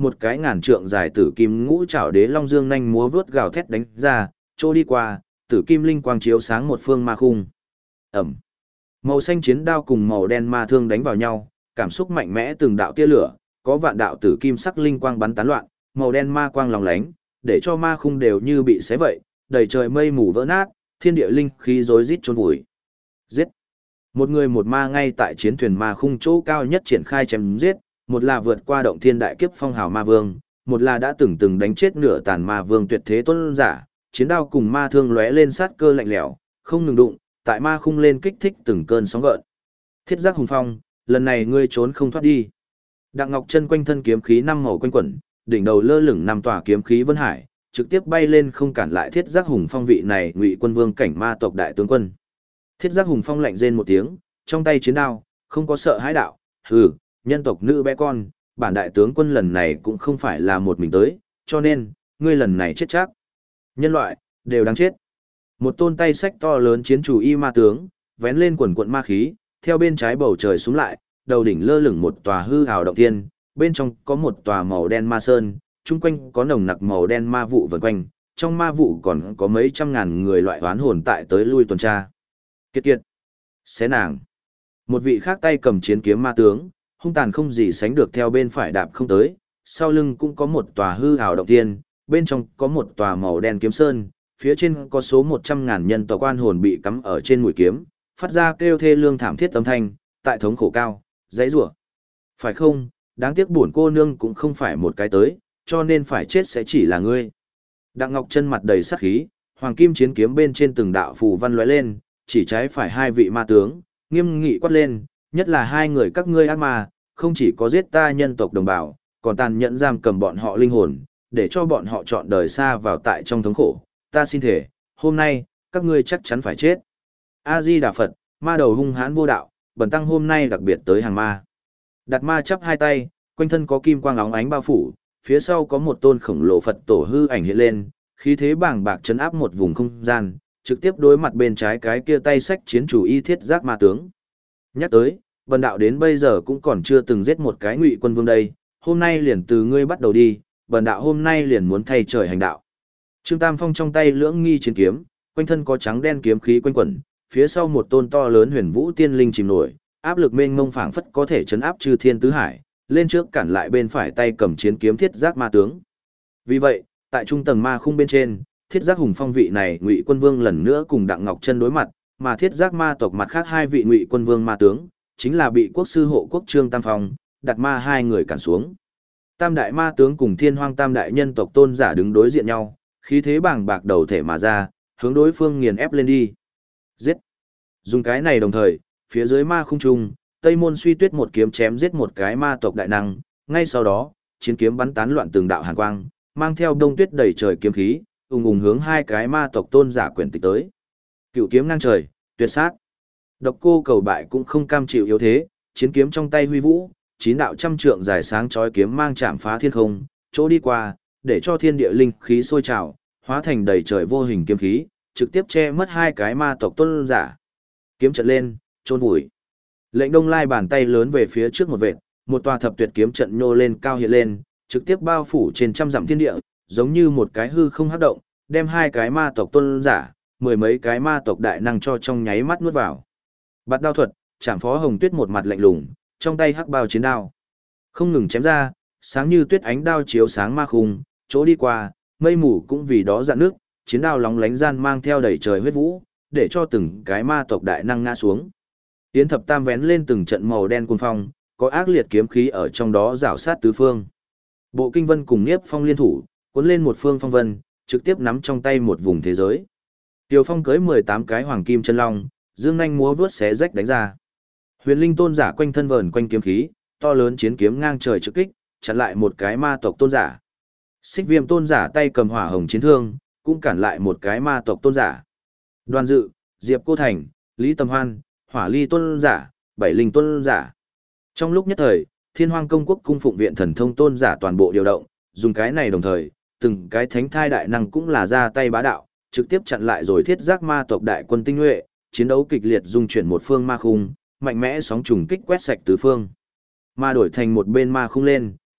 một cái ngàn trượng dài tử kim ngũ trảo đế long dương nhanh múa vớt gào thét đánh ra, trô đi qua, tử kim linh quang chiếu sáng một phương ma khung. Ẩm. Màu xanh chiến đao cùng màu đen ma thương đánh vào nhau, cảm xúc mạnh mẽ từng đạo tia lửa, có vạn đạo tử kim sắc linh quang bắn tán loạn, màu đen ma quang lóng lánh, để cho ma khung đều như bị xé vậy, đầy trời mây mù vỡ nát, thiên địa linh khí rối rít chôn vùi. Giết. Một người một ma ngay tại chiến thuyền ma khung chỗ cao nhất triển khai chém giết, một là vượt qua động thiên đại kiếp phong hào ma vương, một là đã từng đánh chết nửa tàn ma vương tuyệt thế tuấn giả, chiến đao cùng ma thương lóe lên sát cơ lạnh lẽo, không ngừng đụng, tại ma khung lên kích thích từng cơn sóng gợn. Thiết giác hùng phong, lần này ngươi trốn không thoát đi. Đặng Ngọc Chân quanh thân kiếm khí năm màu quanh quẩn, đỉnh đầu lơ lửng năm tòa kiếm khí vân hải, trực tiếp bay lên không cản lại Thiết giác hùng phong vị này Ngụy Quân Vương cảnh ma tộc đại tướng quân. Thiết giác hùng phong lạnh rên một tiếng, trong tay chiến đao, không có sợ hãi đạo, hừ, nhân tộc nữ bé con, bản đại tướng quân lần này cũng không phải là một mình tới, cho nên, ngươi lần này chết chắc. Nhân loại, đều đáng chết. Một tôn tay sách to lớn chiến chủ y ma tướng, vén lên quần quận ma khí, theo bên trái bầu trời xuống lại, đầu đỉnh lơ lửng một tòa hư hào động thiên, bên trong có một tòa màu đen ma sơn, chung quanh có nồng nặc màu đen ma vụ vần quanh, trong ma vụ còn có mấy trăm ngàn người loại oán hồn tại tới lui tuần tra. Kiệt kiệt, xé nàng. Một vị khác tay cầm chiến kiếm ma tướng, hung tàn không gì sánh được theo bên phải đạp không tới, sau lưng cũng có một tòa hư hào động thiên, bên trong có một tòa màu đen kiếm sơn, phía trên có số 100.000 nhân tộc oan hồn bị cắm ở trên mũi kiếm, phát ra kêu thê lương thảm thiết âm thanh, tại thống khổ cao, dãy rủa. Phải không, đáng tiếc buồn cô nương cũng không phải một cái tới, cho nên phải chết sẽ chỉ là ngươi. Đặng Ngọc Chân mặt đầy sát khí, hoàng kim chiến kiếm bên trên từng đạo phù văn lóe lên, chỉ trái phải hai vị ma tướng, nghiêm nghị quát lên, nhất là hai người các ngươi ác ma, không chỉ có giết ta nhân tộc đồng bào, còn tàn nhẫn giam cầm bọn họ linh hồn, để cho bọn họ chọn đời xa vào tại trong thống khổ. Ta xin thể, hôm nay, các ngươi chắc chắn phải chết. A-di-đà Phật, ma đầu hung hãn vô đạo, bần tăng hôm nay đặc biệt tới hàng ma. Đạt ma chắp hai tay, quanh thân có kim quang óng ánh bao phủ, phía sau có một tôn khổng lồ Phật tổ hư ảnh hiện lên, khí thế bàng bạc chấn áp một vùng không gian, trực tiếp đối mặt bên trái cái kia tay sách chiến chủ y thiết giác ma tướng. Nhắc tới, bần đạo đến bây giờ cũng còn chưa từng giết một cái Ngụy Quân Vương đây, hôm nay liền từ ngươi bắt đầu đi, bần đạo hôm nay liền muốn thay trời hành đạo. Trương Tam Phong trong tay lưỡng nghi chiến kiếm, quanh thân có trắng đen kiếm khí quanh quẩn, phía sau một tôn to lớn huyền vũ tiên linh chìm nổi, áp lực mênh mông phảng phất có thể chấn áp chư thiên tứ hải, lên trước cản lại bên phải tay cầm chiến kiếm thiết giác ma tướng. Vì vậy, tại trung tầng ma khung bên trên, thiết giác hùng phong vị này Ngụy Quân Vương lần nữa cùng Đặng Ngọc Chân đối mặt, mà thiết giác ma tộc mặt khác hai vị Ngụy Quân Vương ma tướng, chính là bị quốc sư hộ quốc Trương Tam Phong, đặt ma hai người cản xuống. Tam đại ma tướng cùng Thiên Hoang tam đại nhân tộc tôn giả đứng đối diện nhau, khí thế bàng bạc đầu thể mà ra, hướng đối phương nghiền ép lên đi. Giết! Dùng cái này đồng thời, phía dưới ma khung trung, Tây Môn Suy Tuyết một kiếm chém giết một cái ma tộc đại năng, ngay sau đó, chiến kiếm bắn tán loạn từng đạo hàn quang, mang theo đông tuyết đầy trời kiếm khí, ùng ùng hướng hai cái ma tộc tôn giả quyển tịch tới. Cựu kiếm ngang trời, tuyệt sát. Độc Cô Cầu Bại cũng không cam chịu yếu thế, chiến kiếm trong tay huy vũ, chín đạo trăm trượng dài sáng chói kiếm mang chạm phá thiên không, chỗ đi qua, để cho thiên địa linh khí sôi trào, hóa thành đầy trời vô hình kiếm khí, trực tiếp che mất hai cái ma tộc tôn giả. Kiếm trận lên, chôn vùi. Lệnh Đông Lai bàn tay lớn về phía trước một vệt, một tòa thập tuyệt kiếm trận nhô lên cao hiện lên, trực tiếp bao phủ trên trăm dặm thiên địa, giống như một cái hư không hấp động, đem hai cái ma tộc tôn giả, mười mấy cái ma tộc đại năng cho trong nháy mắt nuốt vào. Bạt đao thuật, Trảm Phó Hồng Tuyết một mặt lạnh lùng, trong tay hắc bao chiến đao, không ngừng chém ra, sáng như tuyết ánh đao chiếu sáng ma khung, chỗ đi qua, mây mù cũng vì đó dạn nước, chiến đao lóng lánh gian mang theo đầy trời huyết vũ, để cho từng cái ma tộc đại năng ngã xuống. Yến Thập Tam vén lên từng trận màu đen cuồng phong, có ác liệt kiếm khí ở trong đó rảo sát tứ phương. Bộ Kinh Vân cùng Niếp Phong liên thủ, cuốn lên một phương phong vân, trực tiếp nắm trong tay một vùng thế giới. Tiêu Phong cưới 18 cái hoàng kim chân long, dương nhanh múa vướt xé rách đánh ra. Huyền Linh tôn giả quanh thân vờn quanh kiếm khí, to lớn chiến kiếm ngang trời trực kích, chặn lại một cái ma tộc tôn giả. Xích Viêm tôn giả tay cầm hỏa hồng chiến thương, cũng cản lại một cái ma tộc tôn giả. Đoàn Dự, Diệp Cô Thành, Lý Tầm Hoan, Hỏa Ly tôn giả, Bảy Linh tôn giả. Trong lúc nhất thời, Thiên Hoang công quốc cung phụng viện thần thông tôn giả toàn bộ điều động, dùng cái này đồng thời, từng cái thánh thai đại năng cũng là ra tay bá đạo, trực tiếp chặn lại rồi thiết giác ma tộc đại quân tinh nhuệ, chiến đấu kịch liệt dung chuyển một phương ma khung, mạnh mẽ sóng trùng kích quét sạch tứ phương. Mà đổi thành một bên ma khung lên,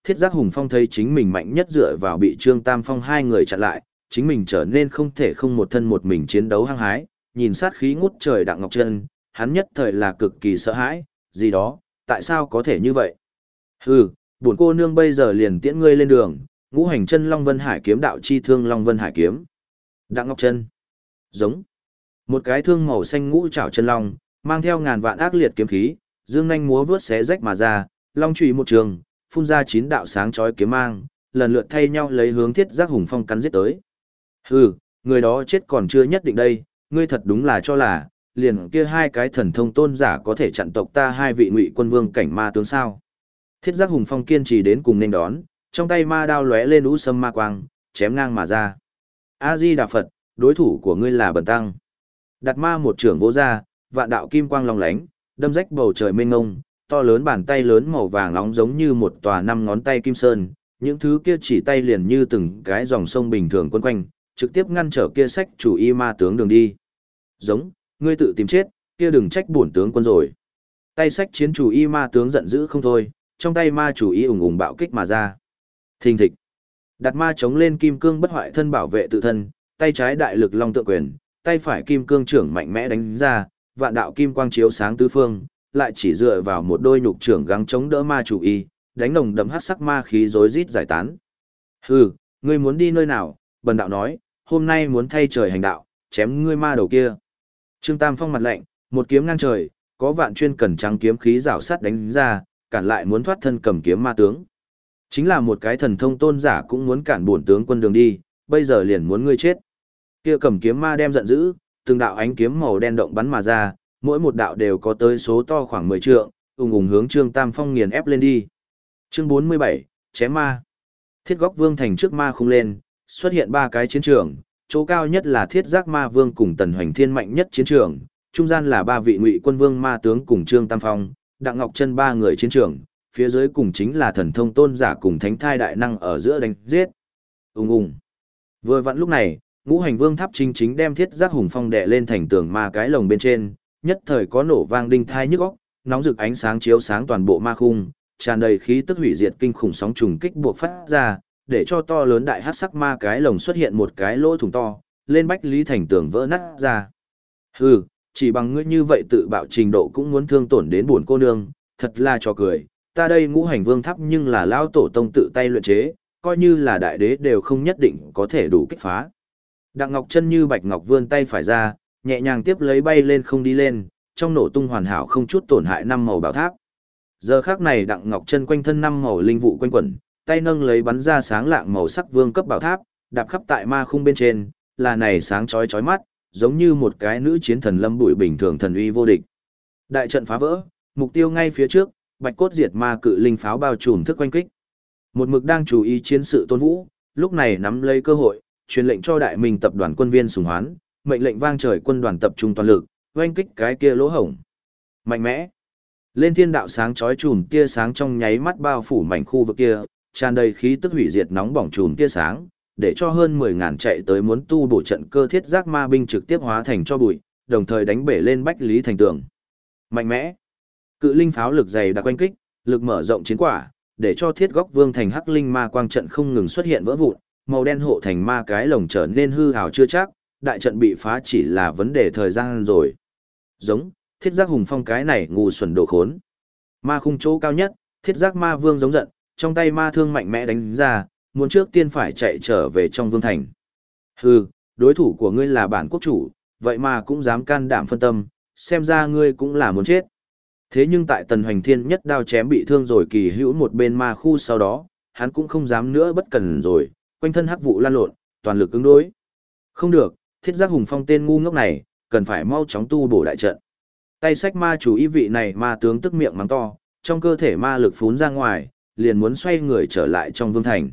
Thiết Giác Hùng Phong thấy chính mình mạnh nhất dựa vào bị Trương Tam Phong hai người chặn lại, chính mình trở nên không thể không một thân một mình chiến đấu hăng hái, nhìn sát khí ngút trời Đặng Ngọc Trân, hắn nhất thời là cực kỳ sợ hãi, gì đó, tại sao có thể như vậy? Hừ, bổn cô nương bây giờ liền tiễn ngươi lên đường, Ngũ Hành Chân Long Vân Hải kiếm đạo chi thương Long Vân Hải kiếm. Đặng Ngọc Trân. Giống. Một cái thương màu xanh ngũ trảo chân long, mang theo ngàn vạn ác liệt kiếm khí, dương nhanh múa vướt xé rách mà ra, long chùy một trường, phun ra 9 đạo sáng chói kiếm mang, lần lượt thay nhau lấy hướng Thiết Giác Hùng Phong cắn giết tới. Hừ, người đó chết còn chưa nhất định đây, ngươi thật đúng là cho là, liền kia hai cái thần thông tôn giả có thể chặn tộc ta hai vị Ngụy Quân Vương cảnh ma tướng sao? Thiết Giác Hùng Phong kiên trì đến cùng nên đón, trong tay ma đao lóe lên u sâm ma quang, chém ngang mà ra. A Di Đà Phật, đối thủ của ngươi là Bần Tăng. Đặt ma một trưởng vỗ ra, vạn đạo kim quang long lánh, đâm rách bầu trời mênh mông, to lớn bàn tay lớn màu vàng nóng giống như một tòa 5 ngón tay kim sơn, những thứ kia chỉ tay liền như từng cái dòng sông bình thường quấn quanh, trực tiếp ngăn trở kia sách chủ y ma tướng đường đi. Giống, ngươi tự tìm chết, kia đừng trách bổn tướng quân rồi. Tay sách chiến chủ y ma tướng giận dữ không thôi, trong tay ma chủ y ùng ùng bạo kích mà ra. Thình thịch. Đặt ma chống lên kim cương bất hoại thân bảo vệ tự thân, tay trái đại lực long tượng quyền, tay phải kim cương trưởng mạnh mẽ đánh ra, vạn đạo kim quang chiếu sáng tứ phương, lại chỉ dựa vào một đôi nhục trưởng gắng chống đỡ ma chủ y, đánh nồng đậm hắc sắc ma khí rối rít giải tán. Hừ, ngươi muốn đi nơi nào? Bần đạo nói, hôm nay muốn thay trời hành đạo, chém ngươi ma đầu kia. Trương Tam Phong mặt lạnh, một kiếm ngang trời, có vạn chuyên cần trắng kiếm khí rảo sát đánh ra, cản lại muốn thoát thân cầm kiếm ma tướng. Chính là một cái thần thông tôn giả cũng muốn cản bổn tướng quân đường đi, bây giờ liền muốn ngươi chết. Kia cầm kiếm ma đem giận dữ, từng đạo ánh kiếm màu đen động bắn mà ra, mỗi một đạo đều có tới số to khoảng 10 trượng, ùng ùng hướng Trương Tam Phong nghiền ép lên đi. Chương 47, chém ma. Thiết Góc Vương thành trước ma khung lên, xuất hiện 3 cái chiến trường, chỗ cao nhất là Thiết Giác Ma Vương cùng Tần Hoành Thiên mạnh nhất chiến trường, trung gian là 3 vị Ngụy Quân Vương ma tướng cùng Trương Tam Phong, Đặng Ngọc Trân 3 người chiến trường, phía dưới cùng chính là thần thông tôn giả cùng thánh thai đại năng ở giữa đánh giết. Ùng ùng. Vừa vặn lúc này, Ngũ Hành Vương tháp chính đem Thiết Giác Hùng Phong đè lên thành tường ma cái lồng bên trên, nhất thời có nổ vang đinh thai nhức óc, nóng rực ánh sáng chiếu sáng toàn bộ ma khung, tràn đầy khí tức hủy diệt kinh khủng sóng trùng kích buộc phát ra, để cho to lớn đại hắc sắc ma cái lồng xuất hiện một cái lỗ thủng to, lên bách lý thành tường vỡ nát ra. Hừ, chỉ bằng ngươi như vậy tự bạo trình độ cũng muốn thương tổn đến buồn cô nương, thật là trò cười. Ta đây Ngũ Hành Vương tháp nhưng là lão tổ tông tự tay luyện chế, coi như là đại đế đều không nhất định có thể đủ kích phá. Đặng Ngọc Trân như bạch ngọc vươn tay phải ra, nhẹ nhàng tiếp lấy bay lên không đi lên, trong nổ tung hoàn hảo không chút tổn hại 5 màu bảo tháp. Giờ khắc này Đặng Ngọc Trân quanh thân 5 màu linh vụ quanh quẩn, tay nâng lấy bắn ra sáng lạng màu sắc vương cấp bảo tháp, đạp khắp tại ma khung bên trên, là này sáng chói chói mắt, giống như một cái nữ chiến thần lâm bụi bình thường thần uy vô địch. Đại trận phá vỡ, mục tiêu ngay phía trước, bạch cốt diệt ma cự linh pháo bao trùm thức quanh kích. Một mực đang chú ý chiến sự Tôn Vũ, lúc này nắm lấy cơ hội, truyền lệnh cho Đại Minh tập đoàn quân viên Sùng Hoán, mệnh lệnh vang trời quân đoàn tập trung toàn lực, oanh kích cái kia lỗ hổng. Mạnh mẽ. Lên thiên đạo sáng chói chùm tia sáng trong nháy mắt bao phủ mảnh khu vực kia, tràn đầy khí tức hủy diệt nóng bỏng chùm tia sáng, để cho hơn 10.000 chạy tới muốn tu bổ trận cơ thiết giác ma binh trực tiếp hóa thành cho bụi, đồng thời đánh bể lên bách lý thành tường. Mạnh mẽ. Cự linh pháo lực dày đặc quanh kích, lực mở rộng chiến quả, để cho Thiết Góc Vương thành hắc linh ma quang trận không ngừng xuất hiện vỡ vụn, màu đen hộ thành ma cái lồng trở nên hư hào chưa chắc, đại trận bị phá chỉ là vấn đề thời gian rồi. Giống, Thiết Giác Hùng Phong cái này ngu xuẩn đồ khốn. Ma khung chỗ cao nhất, Thiết Giác Ma Vương giống giận, trong tay ma thương mạnh mẽ đánh ra, muốn trước tiên phải chạy trở về trong vương thành. Hừ, đối thủ của ngươi là bản quốc chủ, vậy mà cũng dám can đảm phân tâm, xem ra ngươi cũng là muốn chết. Thế nhưng tại Tần Hoành Thiên nhất đao chém bị thương rồi kỳ hữu một bên ma khu sau đó, hắn cũng không dám nữa bất cần rồi, quanh thân hắc vụ lan lộn, toàn lực ứng đối. Không được, Thiết Giác Hùng Phong tên ngu ngốc này, cần phải mau chóng tu bổ đại trận. Tay sách ma chủ ý vị này ma tướng tức miệng mắng to, trong cơ thể ma lực phún ra ngoài, liền muốn xoay người trở lại trong vương thành.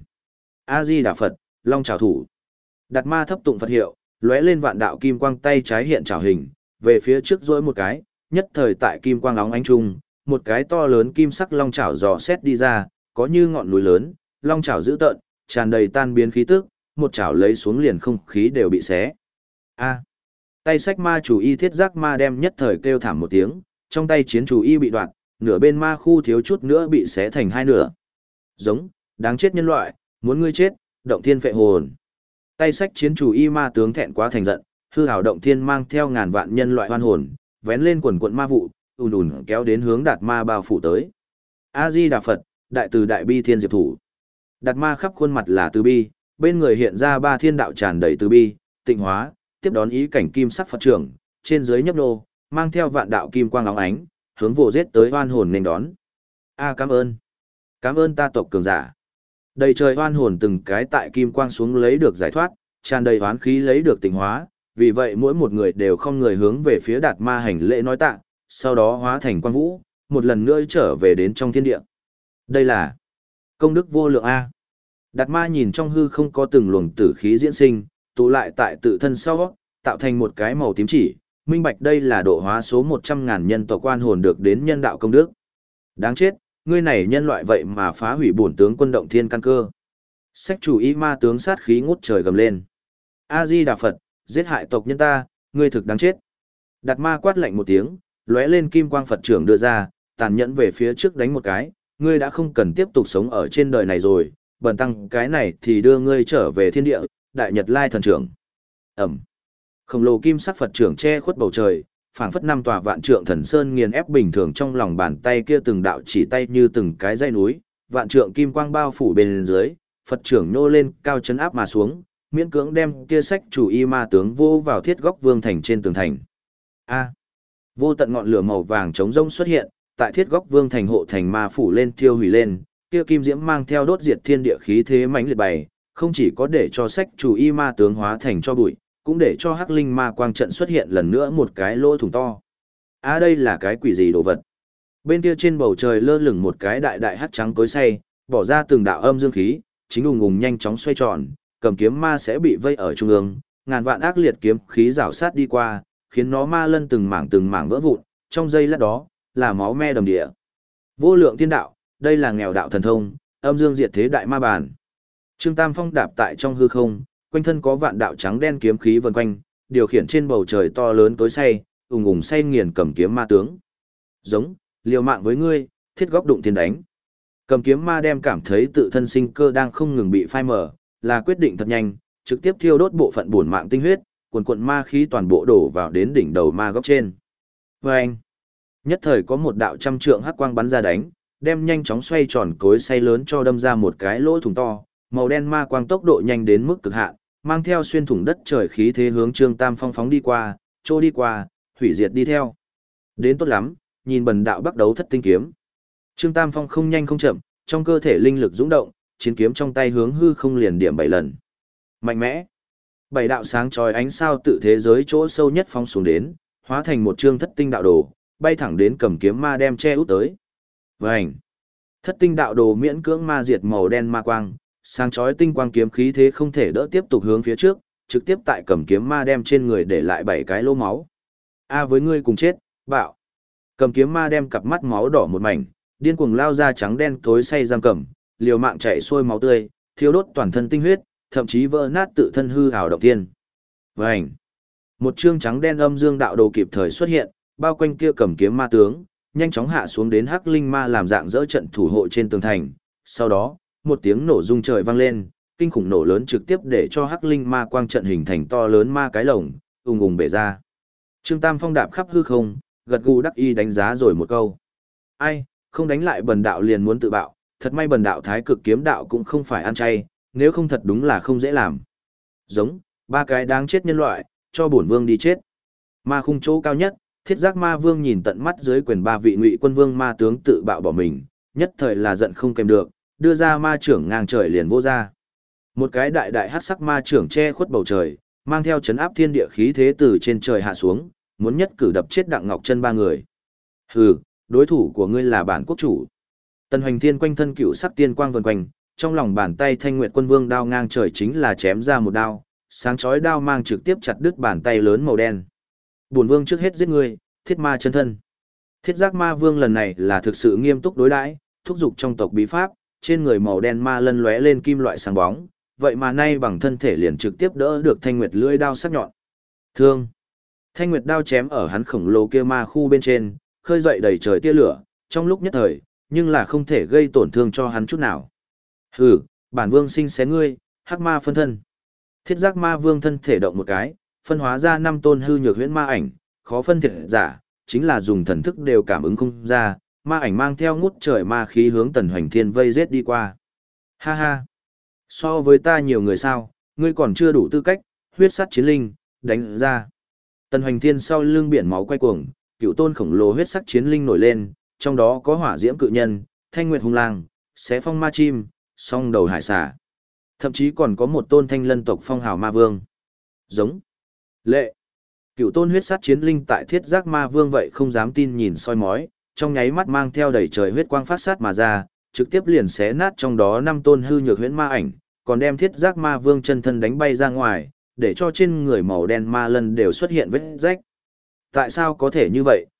A Di Đà Phật, Long Trảo Thủ. Đặt ma thấp tụng Phật hiệu, lóe lên vạn đạo kim quang tay trái hiện trảo hình, về phía trước dỗi một cái, nhất thời tại kim quang óng ánh trung, một cái to lớn kim sắc long chảo dò xét đi ra, có như ngọn núi lớn, long chảo dữ tợn, tràn đầy tan biến khí tức, một chảo lấy xuống liền không khí đều bị xé. A. Tay sách ma chủ y thiết giác ma đem nhất thời kêu thảm một tiếng, trong tay chiến chủ y bị đoạt, nửa bên ma khu thiếu chút nữa bị xé thành hai nửa. Giống, Đáng chết nhân loại, muốn ngươi chết, động thiên phệ hồn. Tay sách chiến chủ y ma tướng thẹn quá thành giận, hư hào động thiên mang theo ngàn vạn nhân loại hoan hồn, vén lên quần quận ma vụ, ùn ùn kéo đến hướng Đạt Ma bao phủ tới. A Di Đà Phật, đại từ đại bi thiên diệp thủ. Đạt Ma khắp khuôn mặt là từ bi, bên người hiện ra ba thiên đạo tràn đầy từ bi, tịnh hóa, tiếp đón ý cảnh kim sắc Phật trưởng, trên dưới nhấp nô, mang theo vạn đạo kim quang óng ánh, hướng vô giết tới oan hồn nên đón. A cảm ơn ta tộc cường giả. Đầy trời oan hồn từng cái tại kim quang xuống lấy được giải thoát, tràn đầy oán khí lấy được tịnh hóa, vì vậy mỗi một người đều không người hướng về phía Đạt Ma hành lễ nói tạ, sau đó hóa thành quang vũ, một lần nữa trở về đến trong thiên địa. Đây là công đức vô lượng A. Đạt Ma nhìn trong hư không có từng luồng tử khí diễn sinh, tụ lại tại tự thân sau, tạo thành một cái màu tím chỉ, minh bạch đây là độ hóa số 100.000 nhân tộc quan hồn được đến nhân đạo công đức. Đáng chết, ngươi này nhân loại vậy mà phá hủy bổn tướng quân động thiên căn cơ. Sách chủ y ma tướng sát khí ngút trời gầm lên. A Di Đà Phật, giết hại tộc nhân ta, ngươi thực đáng chết. Đạt Ma quát lạnh một tiếng, lóe lên kim quang Phật trưởng đưa ra, tàn nhẫn về phía trước đánh một cái, ngươi đã không cần tiếp tục sống ở trên đời này rồi, bần tăng cái này thì đưa ngươi trở về thiên địa, đại nhật lai thần trưởng. Ẩm. Khổng lồ kim sắc Phật trưởng che khuất bầu trời, phảng phất năm tòa vạn trượng thần sơn nghiền ép bình thường trong lòng bàn tay kia từng đạo chỉ tay như từng cái dây núi, vạn trượng kim quang bao phủ bên dưới, Phật trưởng nhô lên cao chấn áp mà xuống, miễn cưỡng đem kia sách chủ y ma tướng vô vào thiết góc vương thành trên tường thành. A. Vô tận ngọn lửa màu vàng trống rông xuất hiện, tại thiết góc vương thành hộ thành ma phủ lên thiêu hủy lên, kia kim diễm mang theo đốt diệt thiên địa khí thế mãnh liệt bày, không chỉ có để cho sách chủ y ma tướng hóa thành cho bụi, cũng để cho hắc linh ma quang trận xuất hiện lần nữa một cái lỗ thủng to. À đây là cái quỷ gì đồ vật? Bên kia trên bầu trời lơ lửng một cái đại đại hắc trắng tối say, bỏ ra từng đạo âm dương khí, chính ùng ùng nhanh chóng xoay tròn, cầm kiếm ma sẽ bị vây ở trung ương, ngàn vạn ác liệt kiếm khí rảo sát đi qua, khiến nó ma lân từng mảng vỡ vụn, trong giây lát đó, là máu me đầm địa. Vô lượng thiên đạo, đây là nghèo đạo thần thông, âm dương diệt thế đại ma bản. Trương Tam Phong đạp tại trong hư không, quanh thân có vạn đạo trắng đen kiếm khí vần quanh, điều khiển trên bầu trời to lớn tối say, ùng ùng say nghiền cầm kiếm ma tướng. Giống, liều mạng với ngươi, thiết góc đụng thiên đánh. Cầm kiếm ma đem cảm thấy tự thân sinh cơ đang không ngừng bị phai mở, là quyết định thật nhanh, trực tiếp thiêu đốt bộ phận bổn mạng tinh huyết, cuồn cuộn ma khí toàn bộ đổ vào đến đỉnh đầu ma góc trên. Vâng! Nhất thời có một đạo trăm trượng hắc quang bắn ra đánh, đem nhanh chóng xoay tròn cối xay lớn cho đâm ra một cái lỗ thủng to, màu đen ma quang tốc độ nhanh đến mức cực hạn, mang theo xuyên thủng đất trời khí thế hướng Trương Tam Phong phóng đi qua, trô đi qua, hủy diệt đi theo. Đến tốt lắm, nhìn bần đạo bắt đấu thất tinh kiếm. Trương Tam Phong không nhanh không chậm, trong cơ thể linh lực dũng động, chiến kiếm trong tay hướng hư không liền điểm 7 lần. Mạnh mẽ. 7 đạo sáng chói ánh sao tự thế giới chỗ sâu nhất phong xuống đến, hóa thành một chương thất tinh đạo đồ, bay thẳng đến cầm kiếm ma đem che út tới. Vành. Thất tinh đạo đồ miễn cưỡng ma diệt màu đen ma quang, sáng chói tinh quang kiếm khí thế không thể đỡ tiếp tục hướng phía trước, trực tiếp tại cầm kiếm ma đem trên người để lại 7 cái lỗ máu. A với ngươi cùng chết, bạo. Cầm kiếm ma đem cặp mắt máu đỏ một mảnh, điên cuồng lao ra trắng đen tối say giam cầm, liều mạng chạy xuôi máu tươi, thiêu đốt toàn thân tinh huyết, thậm chí vỡ nát tự thân hư ảo động tiên. Vành. Một chương trắng đen âm dương đạo đồ kịp thời xuất hiện, bao quanh kia cầm kiếm ma tướng, nhanh chóng hạ xuống đến hắc linh ma làm dạng dỡ trận thủ hộ trên tường thành. Sau đó, một tiếng nổ rung trời vang lên, kinh khủng nổ lớn trực tiếp để cho hắc linh ma quang trận hình thành to lớn ma cái lồng, ùng ùng bể ra. Trương Tam Phong đạp khắp hư không, gật gù đắc y đánh giá rồi một câu. Ai, không đánh lại bần đạo liền muốn tự bạo, thật may bần đạo thái cực kiếm đạo cũng không phải ăn chay, nếu không thật đúng là không dễ làm. Giống, ba cái đáng chết nhân loại, cho bổn vương đi chết. Ma khung chỗ cao nhất, thiết giác ma vương nhìn tận mắt dưới quyền ba vị ngụy quân vương ma tướng tự bạo bỏ mình, nhất thời là giận không kèm được, đưa ra ma trưởng ngang trời liền vô ra. Một cái đại đại hắc sắc ma trưởng che khuất bầu trời, mang theo chấn áp thiên địa khí thế từ trên trời hạ xuống, muốn nhất cử đập chết Đặng Ngọc Chân ba người. Hừ, đối thủ của ngươi là bản quốc chủ. Tần Hoành Thiên quanh thân cựu sắc tiên quang vần quanh, trong lòng bàn tay Thanh Nguyệt Quân Vương đao ngang trời chính là chém ra một đao, sáng chói đao mang trực tiếp chặt đứt bàn tay lớn màu đen. Bổn vương trước hết giết ngươi, Thiết Ma chân thân. Thiết Giác Ma Vương lần này là thực sự nghiêm túc đối đãi, thúc giục trong tộc bí pháp, trên người màu đen ma lân lóe lên kim loại sáng bóng, vậy mà nay bằng thân thể liền trực tiếp đỡ được Thanh Nguyệt lưỡi đao sắc nhọn. Thương. Thanh Nguyệt đao chém ở hắn khổng lồ kia ma khu bên trên, khơi dậy đầy trời tia lửa, trong lúc nhất thời, nhưng là không thể gây tổn thương cho hắn chút nào. Hừ, bản vương sinh xé ngươi, hắc ma phân thân. Thiết giác ma vương thân thể động một cái, phân hóa ra 5 tôn hư nhược huyễn ma ảnh, khó phân thiệt giả, chính là dùng thần thức đều cảm ứng không ra, ma ảnh mang theo ngút trời ma khí hướng Tần Hoành Thiên vây giết đi qua. Ha ha, so với ta nhiều người sao, ngươi còn chưa đủ tư cách, huyết sắt chiến linh, đánh ra. Tần Hoành Thiên sau lưng biển máu quay cuồng, cựu tôn khổng lồ huyết sắc chiến linh nổi lên, trong đó có hỏa diễm cự nhân, thanh nguyệt hung lang, xé phong ma chim, song đầu hải xà. Thậm chí còn có một tôn thanh lân tộc phong hào ma vương. Giống. Lệ. Cựu tôn huyết sát chiến linh tại thiết giác ma vương vậy không dám tin nhìn soi mói, trong nháy mắt mang theo đầy trời huyết quang phát sát mà ra, trực tiếp liền xé nát trong đó 5 tôn hư nhược huyễn ma ảnh, còn đem thiết giác ma vương chân thân đánh bay ra ngoài, để cho trên người màu đen ma lân đều xuất hiện vết rách. Tại sao có thể như vậy,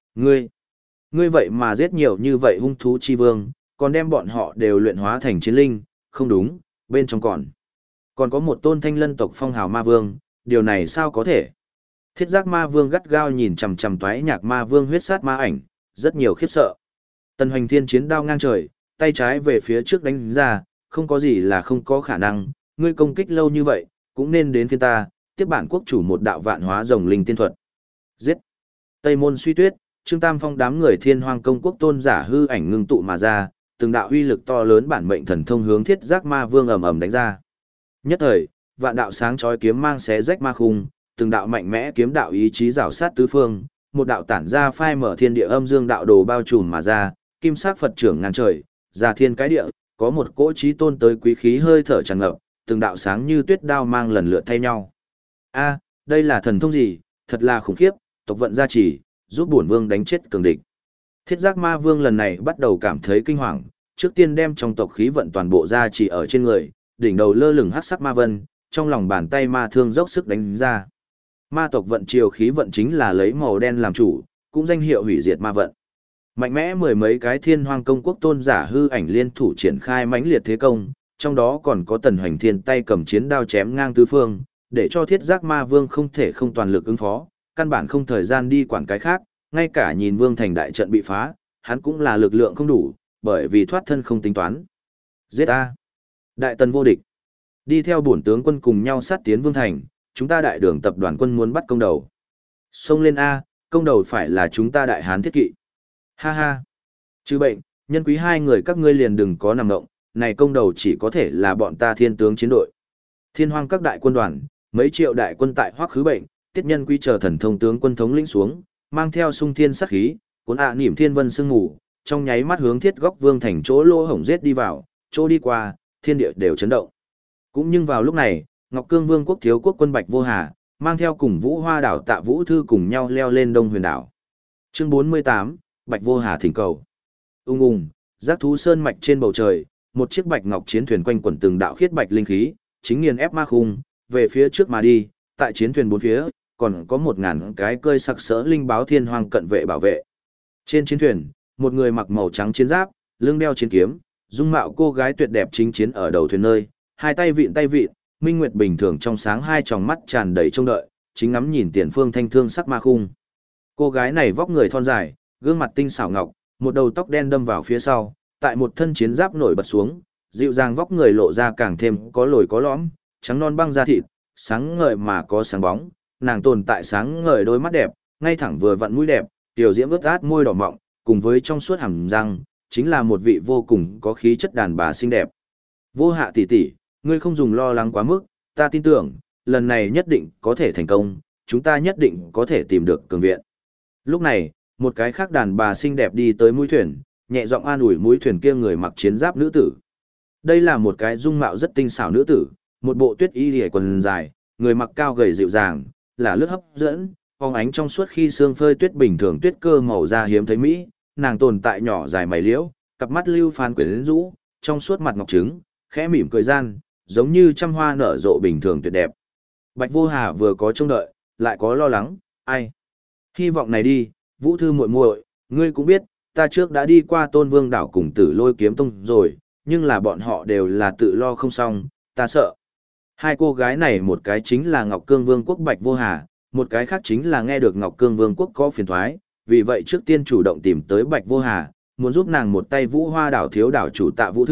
ngươi vậy mà giết nhiều như vậy hung thú chi vương, còn đem bọn họ đều luyện hóa thành chiến linh, không đúng, bên trong còn có một tôn thanh lân tộc phong hào ma vương, điều này sao có thể? Thiết giác ma vương gắt gao nhìn chằm chằm toái nhạc ma vương huyết sát ma ảnh, rất nhiều khiếp sợ. Tần Hoành Thiên chiến đao ngang trời, tay trái về phía trước đánh ra, không có gì là không có khả năng, ngươi công kích lâu như vậy, cũng nên đến phiên ta, tiếp bản quốc chủ một đạo vạn hóa rồng linh tiên thuật. Giết! Tây môn suy tuyết, Trương Tam Phong đám người Thiên Hoang công quốc tôn giả hư ảnh ngưng tụ mà ra, từng đạo uy lực to lớn bản mệnh thần thông hướng thiết giác ma vương ầm ầm đánh ra. Nhất thời, vạn đạo sáng chói kiếm mang xé rách ma khung, từng đạo mạnh mẽ kiếm đạo ý chí rảo sát tứ phương, một đạo tản ra phai mở thiên địa âm dương đạo đồ bao trùm mà ra, kim sắc Phật trưởng ngàn trời, ra thiên cái địa, có một cỗ chí tôn tới quý khí hơi thở tràn ngập, từng đạo sáng như tuyết đao mang lần lượt thay nhau. A, đây là thần thông gì, thật là khủng khiếp, tộc vận gia trì, giúp bổn vương đánh chết cường địch. Thiết giác ma vương lần này bắt đầu cảm thấy kinh hoàng, trước tiên đem trong tộc khí vận toàn bộ gia trì ở trên người, đỉnh đầu lơ lửng hắc sắc ma vân, trong lòng bàn tay ma thương dốc sức đánh ra. Ma tộc vận chiều khí vận chính là lấy màu đen làm chủ, cũng danh hiệu hủy diệt ma vận. Mạnh mẽ mười mấy cái Thiên Hoang công quốc tôn giả hư ảnh liên thủ triển khai mãnh liệt thế công, trong đó còn có Tần Hoành Thiên tay cầm chiến đao chém ngang tứ phương, để cho thiết giác ma vương không thể không toàn lực ứng phó, căn bản không thời gian đi quản cái khác, ngay cả nhìn vương thành đại trận bị phá, hắn cũng là lực lượng không đủ, bởi vì thoát thân không tính toán. Giết A! Đại tần vô địch! Đi theo bổn tướng quân cùng nhau sát tiến vương thành, chúng ta đại đường tập đoàn quân muốn bắt công đầu. Xông lên A, công đầu phải là chúng ta đại hán thiết kỵ. Ha ha! Chứ bệnh, nhân quý hai người các ngươi liền đừng có nằm động, này công đầu chỉ có thể là bọn ta thiên tướng chiến đội. Thiên Hoang các đại quân đoàn, mấy triệu đại quân tại Hoắc Khứ Bệnh, tiết nhân quý chờ thần thông tướng quân thống lĩnh xuống, mang theo sung thiên sát khí, cuốn niệm thiên vân sương mù, trong nháy mắt hướng thiết góc vương thành chỗ lỗ hổng giết đi vào, chỗ đi qua, thiên địa đều chấn động. Cũng nhưng vào lúc này, Ngọc Cương Vương quốc thiếu quốc quân Bạch Vô Hà, mang theo cùng Vũ Hoa đảo Tạ Vũ Thư cùng nhau leo lên Đông Huyền đảo. Chương 48, Bạch Vô Hà thỉnh cầu. Ung ung, giác thú sơn mạch trên bầu trời, một chiếc bạch ngọc chiến thuyền quanh quẩn từng đạo khiết bạch linh khí, chính nghiền ép ma khung, về phía trước mà đi, tại chiến thuyền bốn phía, còn có 1000 cái cơi sặc sỡ linh báo thiên hoang cận vệ bảo vệ. Trên chiến thuyền, một người mặc màu trắng chiến giáp, lưng đeo chiến kiếm, dung mạo cô gái tuyệt đẹp chính chiến ở đầu thuyền nơi, hai tay vịn, minh nguyệt bình thường trong sáng hai tròng mắt tràn đầy trông đợi, chính ngắm nhìn tiền phương thanh thương sắc ma khung. Cô gái này vóc người thon dài, gương mặt tinh xảo ngọc, một đầu tóc đen đâm vào phía sau, tại một thân chiến giáp nổi bật xuống, dịu dàng vóc người lộ ra càng thêm có lồi có lõm, trắng non băng da thịt, sáng ngời mà có sáng bóng, nàng tồn tại sáng ngời đôi mắt đẹp, ngay thẳng vừa vặn mũi đẹp, tiểu diễm ướt át môi đỏ mọng, cùng với trong suốt hàm răng, chính là một vị vô cùng có khí chất đàn bà xinh đẹp. Vô Hạ tỷ tỷ, ngươi không dùng lo lắng quá mức, ta tin tưởng, lần này nhất định có thể thành công, chúng ta nhất định có thể tìm được cường viện. Lúc này, một cái khác đàn bà xinh đẹp đi tới mũi thuyền, nhẹ giọng an ủi mũi thuyền kia người mặc chiến giáp nữ tử. Đây là một cái dung mạo rất tinh xảo nữ tử, một bộ tuyết y liễu quần dài, người mặc cao gầy dịu dàng, là lướt hấp dẫn, phóng ánh trong suốt khi sương phơi tuyết bình thường tuyết cơ màu da hiếm thấy mỹ, nàng tồn tại nhỏ dài mày liễu, cặp mắt lưu phan quyến rũ, trong suốt mặt ngọc trứng, khẽ mỉm cười gian, giống như trăm hoa nở rộ bình thường tuyệt đẹp. Bạch Vô Hà vừa có trông đợi, lại có lo lắng, ai? Hy vọng này đi, Vũ Thư muội muội, ngươi cũng biết, ta trước đã đi qua Tôn Vương đảo cùng Tử Lôi kiếm tông rồi, nhưng là bọn họ đều là tự lo không xong, ta sợ. Hai cô gái này một cái chính là Ngọc Cương Vương quốc Bạch Vô Hà, một cái khác chính là nghe được Ngọc Cương Vương quốc có phiền thoái, vì vậy trước tiên chủ động tìm tới Bạch Vô Hà, muốn giúp nàng một tay Vũ Hoa đảo thiếu đảo chủ Tạ Vũ Thư,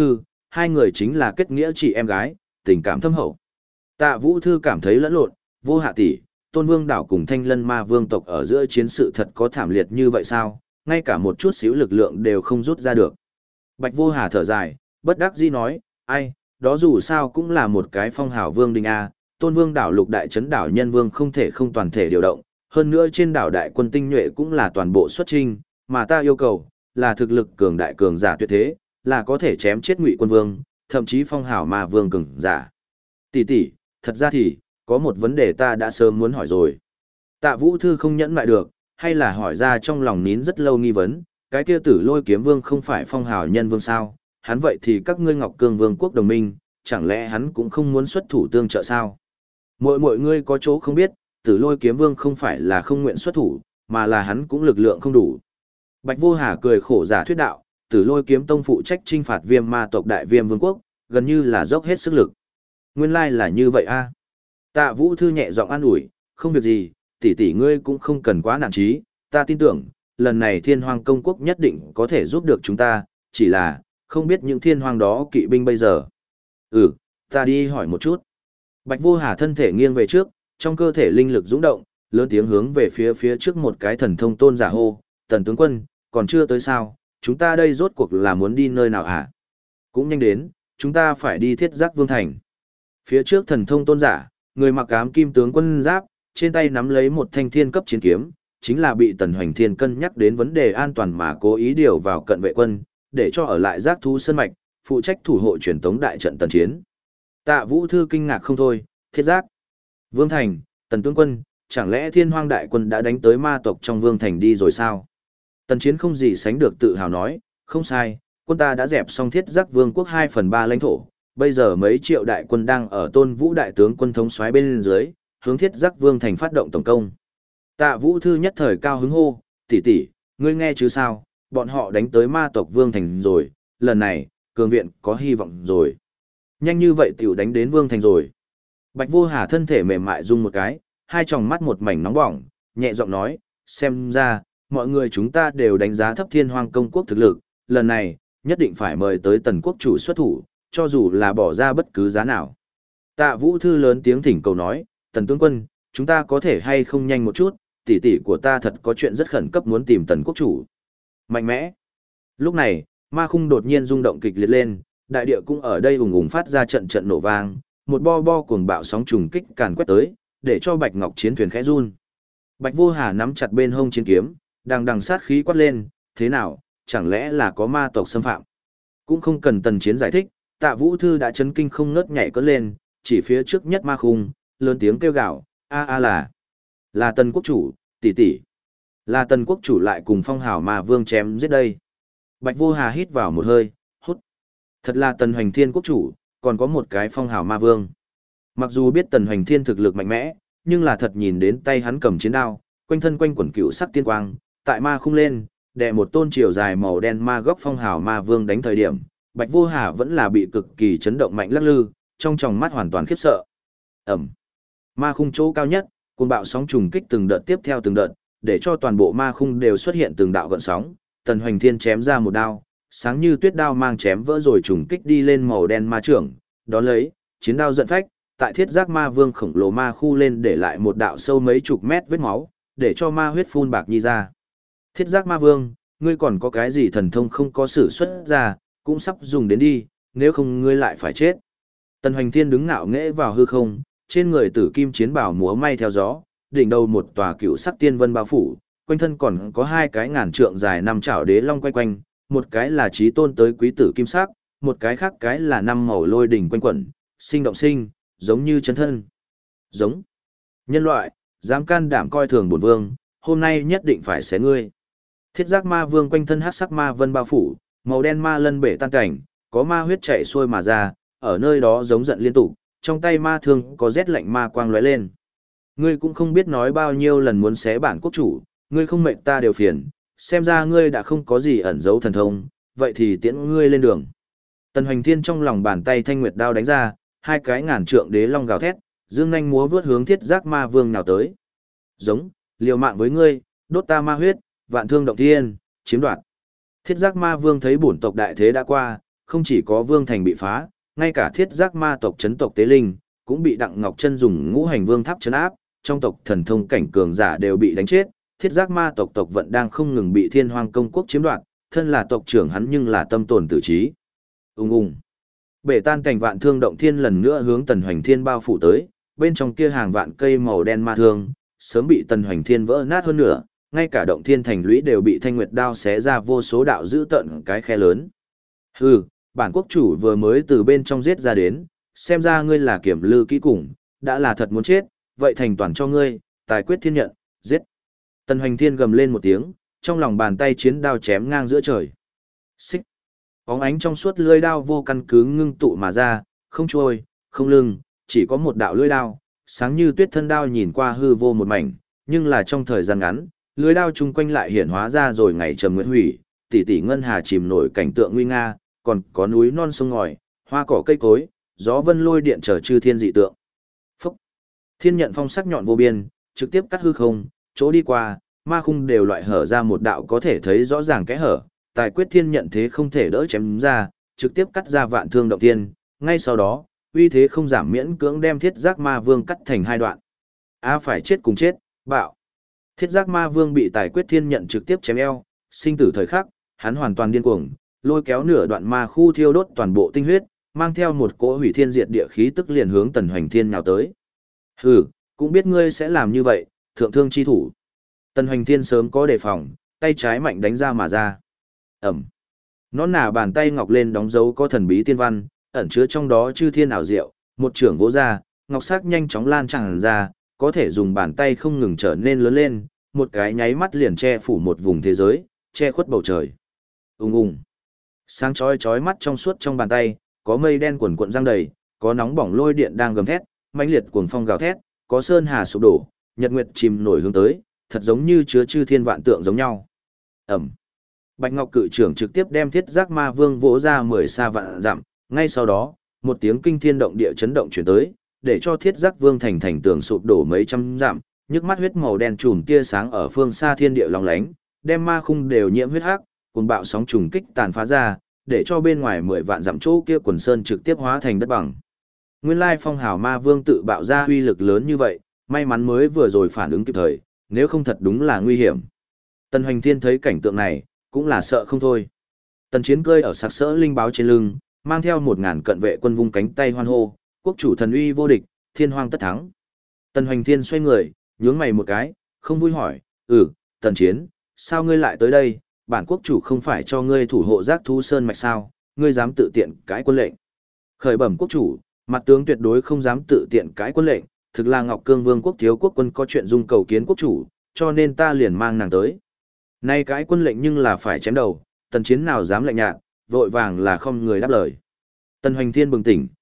hai người chính là kết nghĩa chị em gái, tình cảm thâm hậu. Tạ Vũ Thư cảm thấy lẫn lộn, Vô Hạ tỷ, Tôn Vương đảo cùng Thanh Lân Ma Vương tộc ở giữa chiến sự thật có thảm liệt như vậy sao, ngay cả một chút xíu lực lượng đều không rút ra được. Bạch Vô Hà thở dài, bất đắc dĩ nói, ai, đó dù sao cũng là một cái phong hào vương đình A, Tôn Vương đảo lục đại trấn đảo nhân vương không thể không toàn thể điều động, hơn nữa trên đảo đại quân tinh nhuệ cũng là toàn bộ xuất trinh, mà ta yêu cầu là thực lực cường đại cường giả tuyệt thế, là có thể chém chết Ngụy Quân Vương, thậm chí phong hào ma vương cường giả. Tỷ tỷ, thật ra thì có một vấn đề ta đã sớm muốn hỏi rồi. Tạ Vũ Thư không nhẫn lại được, hay là hỏi ra trong lòng nín rất lâu nghi vấn, cái kia Tử Lôi Kiếm Vương không phải phong hào nhân vương sao? Hắn vậy thì các ngươi Ngọc Cương Vương quốc đồng minh, chẳng lẽ hắn cũng không muốn xuất thủ tương trợ sao? Mọi ngươi có chỗ không biết, Tử Lôi Kiếm Vương không phải là không nguyện xuất thủ, mà là hắn cũng lực lượng không đủ. Bạch Vô Hà cười khổ giả thuyết đạo, Tử Lôi Kiếm Tông phụ trách trinh phạt Viêm Ma tộc Đại Viêm Vương quốc, gần như là dốc hết sức lực. Nguyên lai là như vậy a. Tạ Vũ Thư nhẹ giọng an ủi, không việc gì, tỷ tỷ ngươi cũng không cần quá nản chí, ta tin tưởng, lần này Thiên Hoang công quốc nhất định có thể giúp được chúng ta, chỉ là, không biết những thiên hoang đó kỵ binh bây giờ. Ta đi hỏi một chút. Bạch Vô Hà thân thể nghiêng về trước, trong cơ thể linh lực dũng động, lớn tiếng hướng về phía trước một cái thần thông tôn giả hô, Tần tướng quân, còn chưa tới sao, chúng ta đây rốt cuộc là muốn đi nơi nào hả? Cũng nhanh đến, chúng ta phải đi Thiết Giác Vương thành. Phía trước thần thông tôn giả, người mặc ám kim tướng quân giáp, trên tay nắm lấy một thanh thiên cấp chiến kiếm, chính là bị Tần Hoành Thiên cân nhắc đến vấn đề an toàn mà cố ý điều vào cận vệ quân, để cho ở lại giác thú sân mạch, phụ trách thủ hộ truyền tống đại trận tần chiến. Tạ Vũ Thư kinh ngạc không thôi, Thiết Giác Vương thành, Tần tướng quân, chẳng lẽ Thiên Hoang đại quân đã đánh tới ma tộc trong Vương thành đi rồi sao? Tần chiến không gì sánh được tự hào nói, không sai, quân ta đã dẹp xong Thiết Giác Vương quốc 2/3 lãnh thổ, bây giờ mấy triệu đại quân đang ở Tôn Vũ đại tướng quân thống soái bên dưới, hướng Thiết Giác Vương thành phát động tổng công. Tạ Vũ Thư nhất thời cao hứng hô, tỷ tỷ, ngươi nghe chứ sao, bọn họ đánh tới ma tộc Vương thành rồi, lần này, cường viện có hy vọng rồi. Nhanh như vậy tiểu đánh đến Vương thành rồi. Bạch Vô Hà thân thể mềm mại rung một cái, hai tròng mắt một mảnh nóng bỏng, nhẹ giọng nói, xem ra, mọi người chúng ta đều đánh giá thấp Thiên Hoang công quốc thực lực, lần này, nhất định phải mời tới Tần quốc chủ xuất thủ, cho dù là bỏ ra bất cứ giá nào. Tạ Vũ Thư lớn tiếng thỉnh cầu nói, Tần tướng quân, chúng ta có thể hay không nhanh một chút, tỷ tỷ của ta thật có chuyện rất khẩn cấp muốn tìm Tần quốc chủ. Mạnh mẽ. Lúc này, ma khung đột nhiên rung động kịch liệt lên, đại địa cũng ở đây ùng ùng phát ra trận trận nổ vang, một bo cuồng bạo sóng trùng kích càn quét tới, để cho Bạch Ngọc chiến thuyền khẽ run. Bạch Vô Hà nắm chặt bên hông chiến kiếm, đằng sát khí quát lên, thế nào, chẳng lẽ là có ma tộc xâm phạm? Cũng không cần Tần chiến giải thích, Tạ Vũ Thư đã chấn kinh không ngớt nhảy cất lên, chỉ phía trước nhất ma khung, lớn tiếng kêu gào, là Tần quốc chủ, tỷ tỷ. Là Tần quốc chủ lại cùng phong hào ma vương chém giết đây. Bạch Vô Hà hít vào một hơi, hút. Thật là Tần Hoành Thiên quốc chủ, còn có một cái phong hào ma vương. Mặc dù biết Tần Hoành Thiên thực lực mạnh mẽ, nhưng là thật nhìn đến tay hắn cầm chiến đao, quanh thân quanh quẩn cựu sắc tiên quang, tại ma khung lên, đè một tôn chiều dài màu đen ma góc phong hào ma vương đánh thời điểm, Bạch Vô Hà vẫn là bị cực kỳ chấn động mạnh lắc lư, trong tròng mắt hoàn toàn khiếp sợ. Ẩm. Ma khung chỗ cao nhất, cuồng bạo sóng trùng kích từng đợt tiếp theo từng đợt, để cho toàn bộ ma khung đều xuất hiện từng đạo gợn sóng. Tần Hoành Thiên chém ra một đao, sáng như tuyết đao mang chém vỡ rồi trùng kích đi lên màu đen ma trưởng, đón lấy, chiến đao giận phách, tại Thiết Giác Ma Vương khổng lồ ma khu lên để lại một đạo sâu mấy chục mét vết máu, để cho ma huyết phun bạc nhi ra. Thiết Giác Ma Vương, ngươi còn có cái gì thần thông không có sử xuất ra, cũng sắp dùng đến đi, nếu không ngươi lại phải chết. Tần Hoành Thiên đứng ngạo nghễ vào hư không, trên người tử kim chiến bào múa may theo gió, đỉnh đầu một tòa cựu sắc tiên vân bao phủ, quanh thân còn có hai cái ngàn trượng dài năm chảo đế long quay quanh, một cái là chí tôn tới quý tử kim sắc, một cái khác cái là năm màu lôi đỉnh quanh quẩn, sinh động sinh, giống như chân thân. Giống. Nhân loại, dám can đảm coi thường bổn vương, hôm nay nhất định phải xé ngươi. Thiết Giác Ma Vương quanh thân hắc sắc ma vân bao phủ, màu đen ma lân bể tan cảnh, có ma huyết chảy xuôi mà ra, ở nơi đó giống giận liên tục, trong tay ma thương có rét lạnh ma quang lóe lên. Ngươi cũng không biết nói bao nhiêu lần muốn xé bản quốc chủ, ngươi không mệnh ta đều phiền, xem ra ngươi đã không có gì ẩn giấu thần thông, vậy thì tiễn ngươi lên đường. Tần Hoành Thiên trong lòng bàn tay thanh nguyệt đao đánh ra, hai cái ngàn trượng đế long gào thét, dương nhanh múa vướt hướng Thiết Giác Ma Vương nào tới. Giống, liều mạng với ngươi, đốt ta ma huyết, vạn thương động thiên, chiếm đoạt. Thiết Giác Ma Vương thấy bổn tộc đại thế đã qua, không chỉ có vương thành bị phá, ngay cả thiết giác ma tộc chấn tộc tế linh, cũng bị Đặng Ngọc Chân dùng ngũ hành vương tháp chấn áp, trong tộc thần thông cảnh cường giả đều bị đánh chết, thiết giác ma tộc tộc vận đang không ngừng bị Thiên Hoang công quốc chiếm đoạt, thân là tộc trưởng hắn nhưng là tâm tồn tử trí. Ung ung. Bể tan cảnh vạn thương động thiên lần nữa hướng Tần Hoành Thiên bao phủ tới, bên trong kia hàng vạn cây màu đen ma thương, sớm bị Tần Hoành Thiên vỡ nát hơn nữa, ngay cả động thiên thành lũy đều bị Thanh Nguyệt đao xé ra vô số đạo dữ tận cái khe lớn. Hừ, bản quốc chủ vừa mới từ bên trong giết ra đến, xem ra ngươi là kiểm lư kỹ cùng, đã là thật muốn chết, vậy thành toàn cho ngươi, tài quyết thiên nhận, giết. Tần Hoành Thiên gầm lên một tiếng, trong lòng bàn tay chiến đao chém ngang giữa trời. Xích. Bóng ánh trong suốt lưỡi đao vô căn cứ ngưng tụ mà ra, không trôi, không lưng, chỉ có một đạo lưỡi đao, sáng như tuyết thân đao nhìn qua hư vô một mảnh, nhưng là trong thời gian ngắn, lưỡi đao chung quanh lại hiển hóa ra rồi ngày trầm nguyệt hủy, tỷ tỷ ngân hà chìm nổi cảnh tượng nguy nga, còn có núi non sông ngòi, hoa cỏ cây cối, gió vân lôi điện trở chư thiên dị tượng. Phúc. Thiên nhận phong sắc nhọn vô biên, trực tiếp cắt hư không, chỗ đi qua, ma khung đều loại hở ra một đạo có thể thấy rõ ràng kẽ hở, tài quyết thiên nhận thế không thể đỡ chém ra, trực tiếp cắt ra vạn thương động thiên, ngay sau đó, uy thế không giảm miễn cưỡng đem thiết giác ma vương cắt thành hai đoạn. Phải chết cùng chết, bạo. Thiết giác ma vương bị tài quyết thiên nhận trực tiếp chém eo, sinh tử thời khắc, hắn hoàn toàn điên cuồng, lôi kéo nửa đoạn ma khu thiêu đốt toàn bộ tinh huyết, mang theo một cỗ hủy thiên diệt địa khí tức liền hướng Tần Hoành Thiên nhào tới. Hừ, cũng biết ngươi sẽ làm như vậy, thượng thương chi thủ. Tần Hoành Thiên sớm có đề phòng, tay trái mạnh đánh ra mà ra. Ẩm. Nón nà bàn tay ngọc lên đóng dấu có thần bí tiên văn, ẩn chứa trong đó chư thiên ảo diệu, một trưởng vỗ ra, ngọc sắc nhanh chóng lan tràn ra, có thể dùng bàn tay không ngừng trở nên lớn lên, một cái nháy mắt liền che phủ một vùng thế giới, che khuất bầu trời. Ung ung. Sáng chói chói mắt trong suốt trong bàn tay, có mây đen quần cuộn giăng đầy, có nóng bỏng lôi điện đang gầm thét, mãnh liệt cuồng phong gào thét, có sơn hà sụp đổ, nhật nguyệt chìm nổi hướng tới, thật giống như chứa chư thiên vạn tượng giống nhau. Ẩm. Bạch Ngọc cự trưởng trực tiếp đem thiết giác ma vương vỗ ra 10 xa vạn dặm, ngay sau đó, một tiếng kinh thiên động địa chấn động chuyển tới, để cho thiết giác vương thành thành tường sụp đổ mấy trăm dặm, nhức mắt huyết màu đen trùm tia sáng ở phương xa thiên địa long lánh, đem ma khung đều nhiễm huyết hắc, cuồng bạo sóng trùng kích tàn phá ra, để cho bên ngoài 10 vạn dặm chỗ kia quần sơn trực tiếp hóa thành đất bằng. Nguyên lai phong hào ma vương tự bạo ra uy lực lớn như vậy, may mắn mới vừa rồi phản ứng kịp thời, nếu không thật đúng là nguy hiểm. Tần Hoành Thiên thấy cảnh tượng này, cũng là sợ không thôi. Tần Chiến cơi ở sặc sỡ linh báo trên lưng, mang theo 1000 cận vệ quân vung cánh tay hoan hô, quốc chủ thần uy vô địch, thiên hoang tất thắng. Tần Hoành Thiên xoay người, nhướng mày một cái, không vui hỏi, Tần Chiến, sao ngươi lại tới đây, bản quốc chủ không phải cho ngươi thủ hộ giác thú sơn mạch sao, ngươi dám tự tiện cãi quân lệnh. Khởi bẩm quốc chủ, mặt tướng tuyệt đối không dám tự tiện cãi quân lệnh, thực là Ngọc Cương Vương quốc thiếu quốc quân có chuyện dung cầu kiến quốc chủ, cho nên ta liền mang nàng tới. Nay cãi quân lệnh nhưng là phải chém đầu, Tần Chiến nào dám lạnh nhạt, vội vàng là không người đáp lời. Tần Hoành Thiên bừng tỉnh,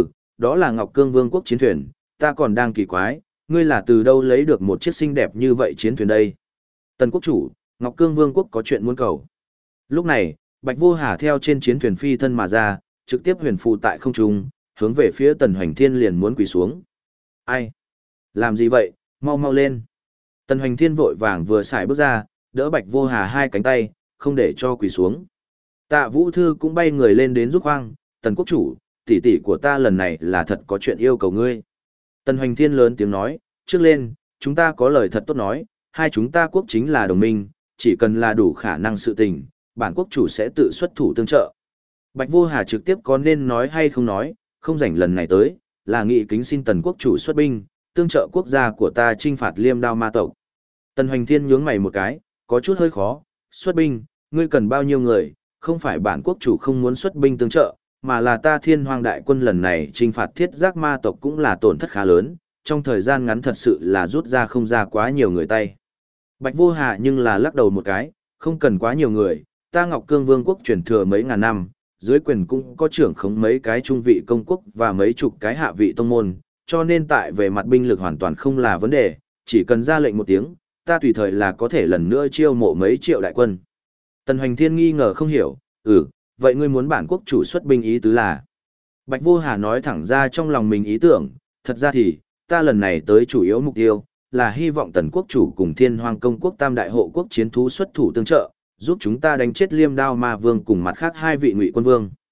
đó là Ngọc Cương Vương quốc chiến thuyền, ta còn đang kỳ quái, ngươi là từ đâu lấy được một chiếc xinh đẹp như vậy chiến thuyền đây. Tần quốc chủ, Ngọc Cương Vương quốc có chuyện muốn cầu. Lúc này, Bạch Vô Hà theo trên chiến thuyền phi thân mà ra, trực tiếp huyền phù tại không trung, hướng về phía Tần Hoành Thiên liền muốn quỳ xuống. Ai? Làm gì vậy? Mau mau lên. Tần Hoành Thiên vội vàng vừa xài bước ra, đỡ Bạch Vô Hà hai cánh tay, không để cho quỳ xuống. Tạ Vũ Thư cũng bay người lên đến giúp hoang, Tần quốc chủ, tỷ tỷ của ta lần này là thật có chuyện yêu cầu ngươi. Tần Hoành Thiên lớn tiếng nói, trước lên, chúng ta có lời thật tốt nói, hai chúng ta quốc chính là đồng minh, chỉ cần là đủ khả năng sự tình, bản quốc chủ sẽ tự xuất thủ tương trợ. Bạch Vô Hà trực tiếp có nên nói hay không nói, không rảnh lần này tới, là nghị kính xin Tần quốc chủ xuất binh, tương trợ quốc gia của ta chinh phạt Liêm Đao ma tộc. Tần Hoành Thiên nhướng mày một cái, có chút hơi khó, xuất binh, ngươi cần bao nhiêu người, không phải bản quốc chủ không muốn xuất binh tương trợ, mà là ta Thiên Hoang đại quân lần này chinh phạt thiết giác ma tộc cũng là tổn thất khá lớn, trong thời gian ngắn thật sự là rút ra không ra quá nhiều người tay. Bạch Vô Hà nhưng là lắc đầu một cái, không cần quá nhiều người, ta Ngọc Cương Vương quốc truyền thừa mấy ngàn năm, dưới quyền cũng có trưởng khống mấy cái trung vị công quốc và mấy chục cái hạ vị tông môn, cho nên tại về mặt binh lực hoàn toàn không là vấn đề, chỉ cần ra lệnh một tiếng, ta tùy thời là có thể lần nữa chiêu mộ mấy triệu đại quân. Tần Hoành Thiên nghi ngờ không hiểu, vậy ngươi muốn bản quốc chủ xuất binh ý tứ là? Bạch Vô Hà nói thẳng ra trong lòng mình ý tưởng, thật ra thì, ta lần này tới chủ yếu mục tiêu, là hy vọng Tần quốc chủ cùng Thiên Hoang công quốc tam đại hộ quốc chiến thú xuất thủ tương trợ, giúp chúng ta đánh chết Liêm Đao ma vương cùng mặt khác hai vị ngụy quân vương.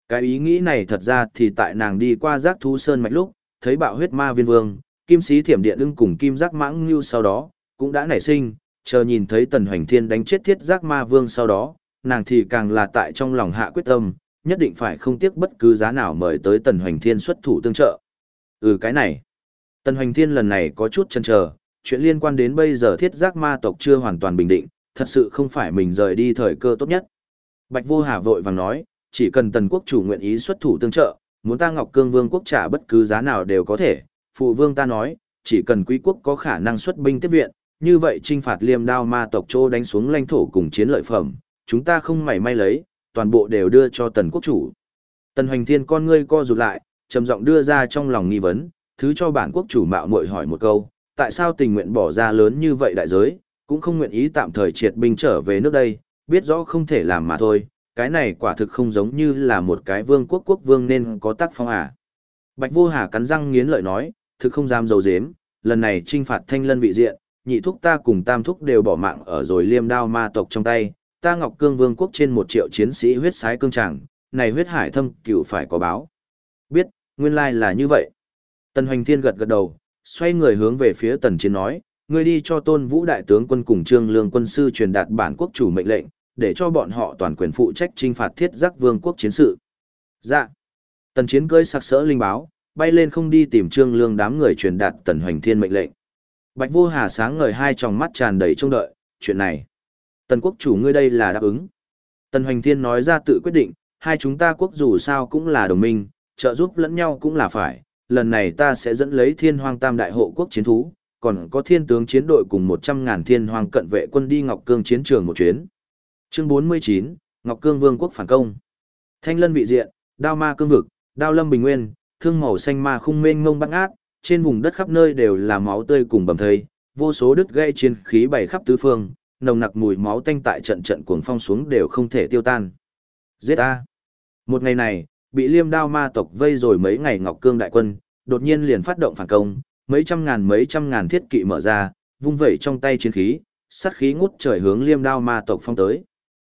Cái ý nghĩ này thật ra thì tại nàng đi qua giác thú sơn mạch lúc, thấy bạo huyết ma viên vương, kim sĩ thiểm điện ưng cùng kim giác mãng ngưu sau đó, cũng đã nảy sinh, chờ nhìn thấy tần hoành thiên đánh chết thiết giác ma vương sau đó, nàng thì càng là tại trong lòng hạ quyết tâm, nhất định phải không tiếc bất cứ giá nào mời tới tần hoành thiên xuất thủ tương trợ. Cái này. Tần hoành thiên lần này có chút chần chờ, chuyện liên quan đến bây giờ thiết giác ma tộc chưa hoàn toàn bình định, thật sự không phải mình rời đi thời cơ tốt nhất. Bạch Vô Hà vội vàng nói, chỉ cần tần quốc chủ nguyện ý xuất thủ tương trợ, muốn ta Ngọc Cương Vương quốc trả bất cứ giá nào đều có thể. Phụ vương ta nói, chỉ cần quý quốc có khả năng xuất binh tiếp viện, như vậy trinh phạt Liêm Đao ma tộc chỗ đánh xuống lãnh thổ cùng chiến lợi phẩm, chúng ta không mảy may lấy, toàn bộ đều đưa cho tần quốc chủ. Tần Hoành Thiên con ngươi co rụt lại, trầm giọng đưa ra trong lòng nghi vấn, thứ cho bản quốc chủ mạo muội hỏi một câu, tại sao tình nguyện bỏ ra lớn như vậy đại giới, cũng không nguyện ý tạm thời triệt binh trở về nước đây, biết rõ không thể làm mà thôi, cái này quả thực không giống như là một cái vương quốc quốc vương nên có tác phong à. Bạch Vô Hà cắn răng nghiến lợi nói, thực không dám dầu dếm, lần này trinh phạt Thanh Lân vị diện, nhị thúc ta cùng tam thúc đều bỏ mạng ở rồi Liêm Đao ma tộc trong tay, ta Ngọc Cương Vương quốc trên 1 triệu chiến sĩ huyết sái cương tràng, này huyết hải thâm cửu phải có báo. Biết, nguyên lai là như vậy. Tần Hoành Thiên gật gật đầu, xoay người hướng về phía Tần Chiến nói, ngươi đi cho Tôn Vũ đại tướng quân cùng Trương Lương quân sư truyền đạt bản quốc chủ mệnh lệnh, để cho bọn họ toàn quyền phụ trách trinh phạt thiết giác vương quốc chiến sự. Dạ. Tần Chiến cưỡi sặc sỡ linh báo, bay lên không đi tìm Trương Lương đám người truyền đạt Tần Hoành Thiên mệnh lệnh. Bạch Vô Hà sáng ngời hai tròng mắt tràn đầy trông đợi, chuyện này. Tần quốc chủ ngươi đây là đáp ứng. Tần Hoành Thiên nói ra tự quyết định, hai chúng ta quốc dù sao cũng là đồng minh, trợ giúp lẫn nhau cũng là phải. Lần này ta sẽ dẫn lấy Thiên Hoang Tam đại hộ quốc chiến thú, còn có thiên tướng chiến đội cùng 100.000 Thiên Hoang cận vệ quân đi Ngọc Cương chiến trường một chuyến. Chương 49, Ngọc Cương Vương quốc phản công. Thanh Lân vị diện, Đao Ma cương vực, Đao Lâm bình nguyên, thương màu xanh ma khung mênh mông bát ngát, trên vùng đất khắp nơi đều là máu tươi cùng bầm thây, vô số đứt gãy chiến khí bày khắp tứ phương, nồng nặc mùi máu tanh tại trận trận cuồng phong xuống đều không thể tiêu tan. Giết a! Một ngày này, bị Liêm Đao ma tộc vây rồi mấy ngày Ngọc Cương đại quân, đột nhiên liền phát động phản công, mấy trăm ngàn thiết kỵ mở ra, vung vẩy trong tay chiến khí, sát khí ngút trời hướng Liêm Đao ma tộc phong tới.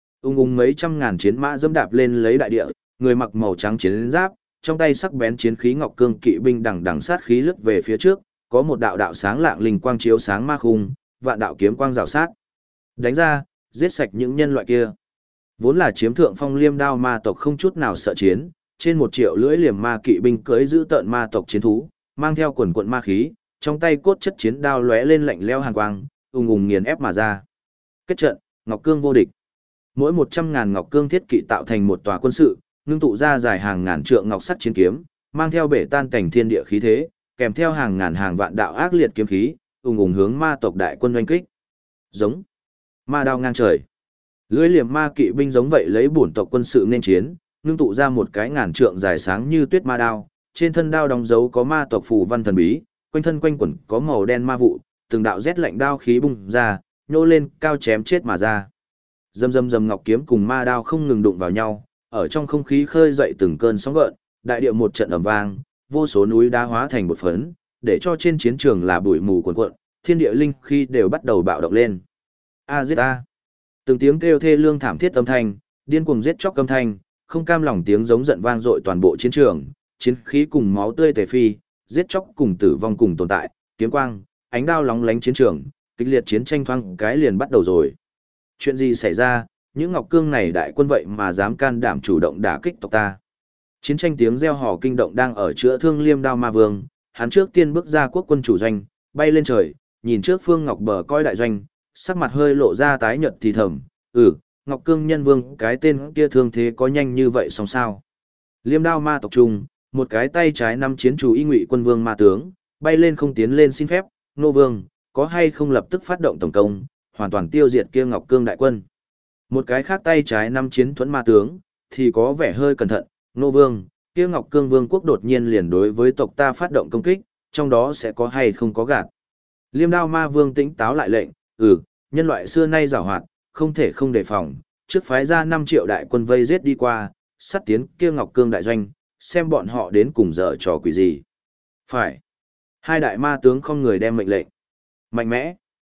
Mấy trăm ngàn chiến mã dẫm đạp lên lấy đại địa, người mặc màu trắng chiến giáp, trong tay sắc bén chiến khí Ngọc Cương kỵ binh đằng đằng sát khí lướt về phía trước, có một đạo đạo sáng lạng linh quang chiếu sáng ma khung, vạn đạo kiếm quang rào sát. Đánh ra, giết sạch những nhân loại kia. Vốn là chiếm thượng phong Liêm Đao ma tộc không chút nào sợ chiến, trên 1 triệu lưỡi liềm ma kỵ binh cưỡi giữ tợn ma tộc chiến thú, mang theo quần quận ma khí, trong tay cốt chất chiến đao lóe lên lạnh lẽo hàn quang, nghiền ép mà ra. Kết trận, Ngọc Cương vô địch. Mỗi 100.000 Ngọc Cương thiết kỵ tạo thành một tòa quân sự, ngưng tụ ra dài hàng ngàn trượng ngọc sắt chiến kiếm, mang theo bể tan cảnh thiên địa khí thế, kèm theo hàng ngàn hàng vạn đạo ác liệt kiếm khí, hướng ma tộc đại quân oanh kích. Giống ma đao ngang trời. Lưỡi liềm ma kỵ binh giống vậy lấy bổn tộc quân sự nên chiến, ngưng tụ ra một cái ngàn trượng dài sáng như tuyết ma đao, trên thân đao đóng dấu có ma tộc phù văn thần bí, quanh thân quanh quẩn có màu đen ma vụ, từng đạo rét lạnh đao khí bung ra, nhô lên cao chém chết mà ra. Rầm rầm rầm ngọc kiếm cùng ma đao không ngừng đụng vào nhau, ở trong không khí khơi dậy từng cơn sóng gợn, đại địa một trận ầm vang, vô số núi đá hóa thành bột phấn, để cho trên chiến trường là bụi mù cuồn cuộn, thiên địa linh khí đều bắt đầu bạo động lên. A giết a! Từng tiếng kêu thê lương thảm thiết âm thanh, điên cuồng giết chóc âm thanh, không cam lòng tiếng giống giận vang dội toàn bộ chiến trường, chiến khí cùng máu tươi tề phi, giết chóc cùng tử vong cùng tồn tại, kiếm quang, ánh đao lóng lánh chiến trường, kịch liệt chiến tranh thoáng cái liền bắt đầu rồi. Chuyện gì xảy ra, những Ngọc Cương này đại quân vậy mà dám can đảm chủ động đả kích tộc ta. Chiến tranh tiếng reo hò kinh động đang ở chữa thương Liêm Đao ma vương, hắn trước tiên bước ra quốc quân chủ doanh, bay lên trời, nhìn trước phương Ngọc bờ coi đại doanh, sắc mặt hơi lộ ra tái nhợt thì thầm, Ngọc Cương nhân vương cái tên kia thương thế có nhanh như vậy xong sao. Liêm Đao ma tộc trung, một cái tay trái nắm chiến chủ y ngụy quân vương ma tướng, bay lên không tiến lên xin phép, nô vương, có hay không lập tức phát động tổng công, hoàn toàn tiêu diệt kia Ngọc Cương đại quân. Một cái khác tay trái nắm chiến thuẫn ma tướng, thì có vẻ hơi cẩn thận, nô vương, kia Ngọc Cương vương quốc đột nhiên liền đối với tộc ta phát động công kích, trong đó sẽ có hay không có gạt. Liêm Đao ma vương tĩnh táo lại lệnh, nhân loại xưa nay giàu hoạt, không thể không đề phòng, trước phái ra 5 triệu đại quân vây giết đi qua, sát tiến kia Ngọc Cương đại doanh, xem bọn họ đến cùng dở trò quỷ gì. Phải. Hai đại ma tướng không người đem mệnh lệnh. Mạnh mẽ.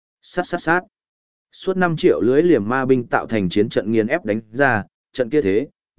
Sát. Suốt 5 triệu lưới liềm ma binh tạo thành chiến trận nghiền ép đánh ra, trận kia thế,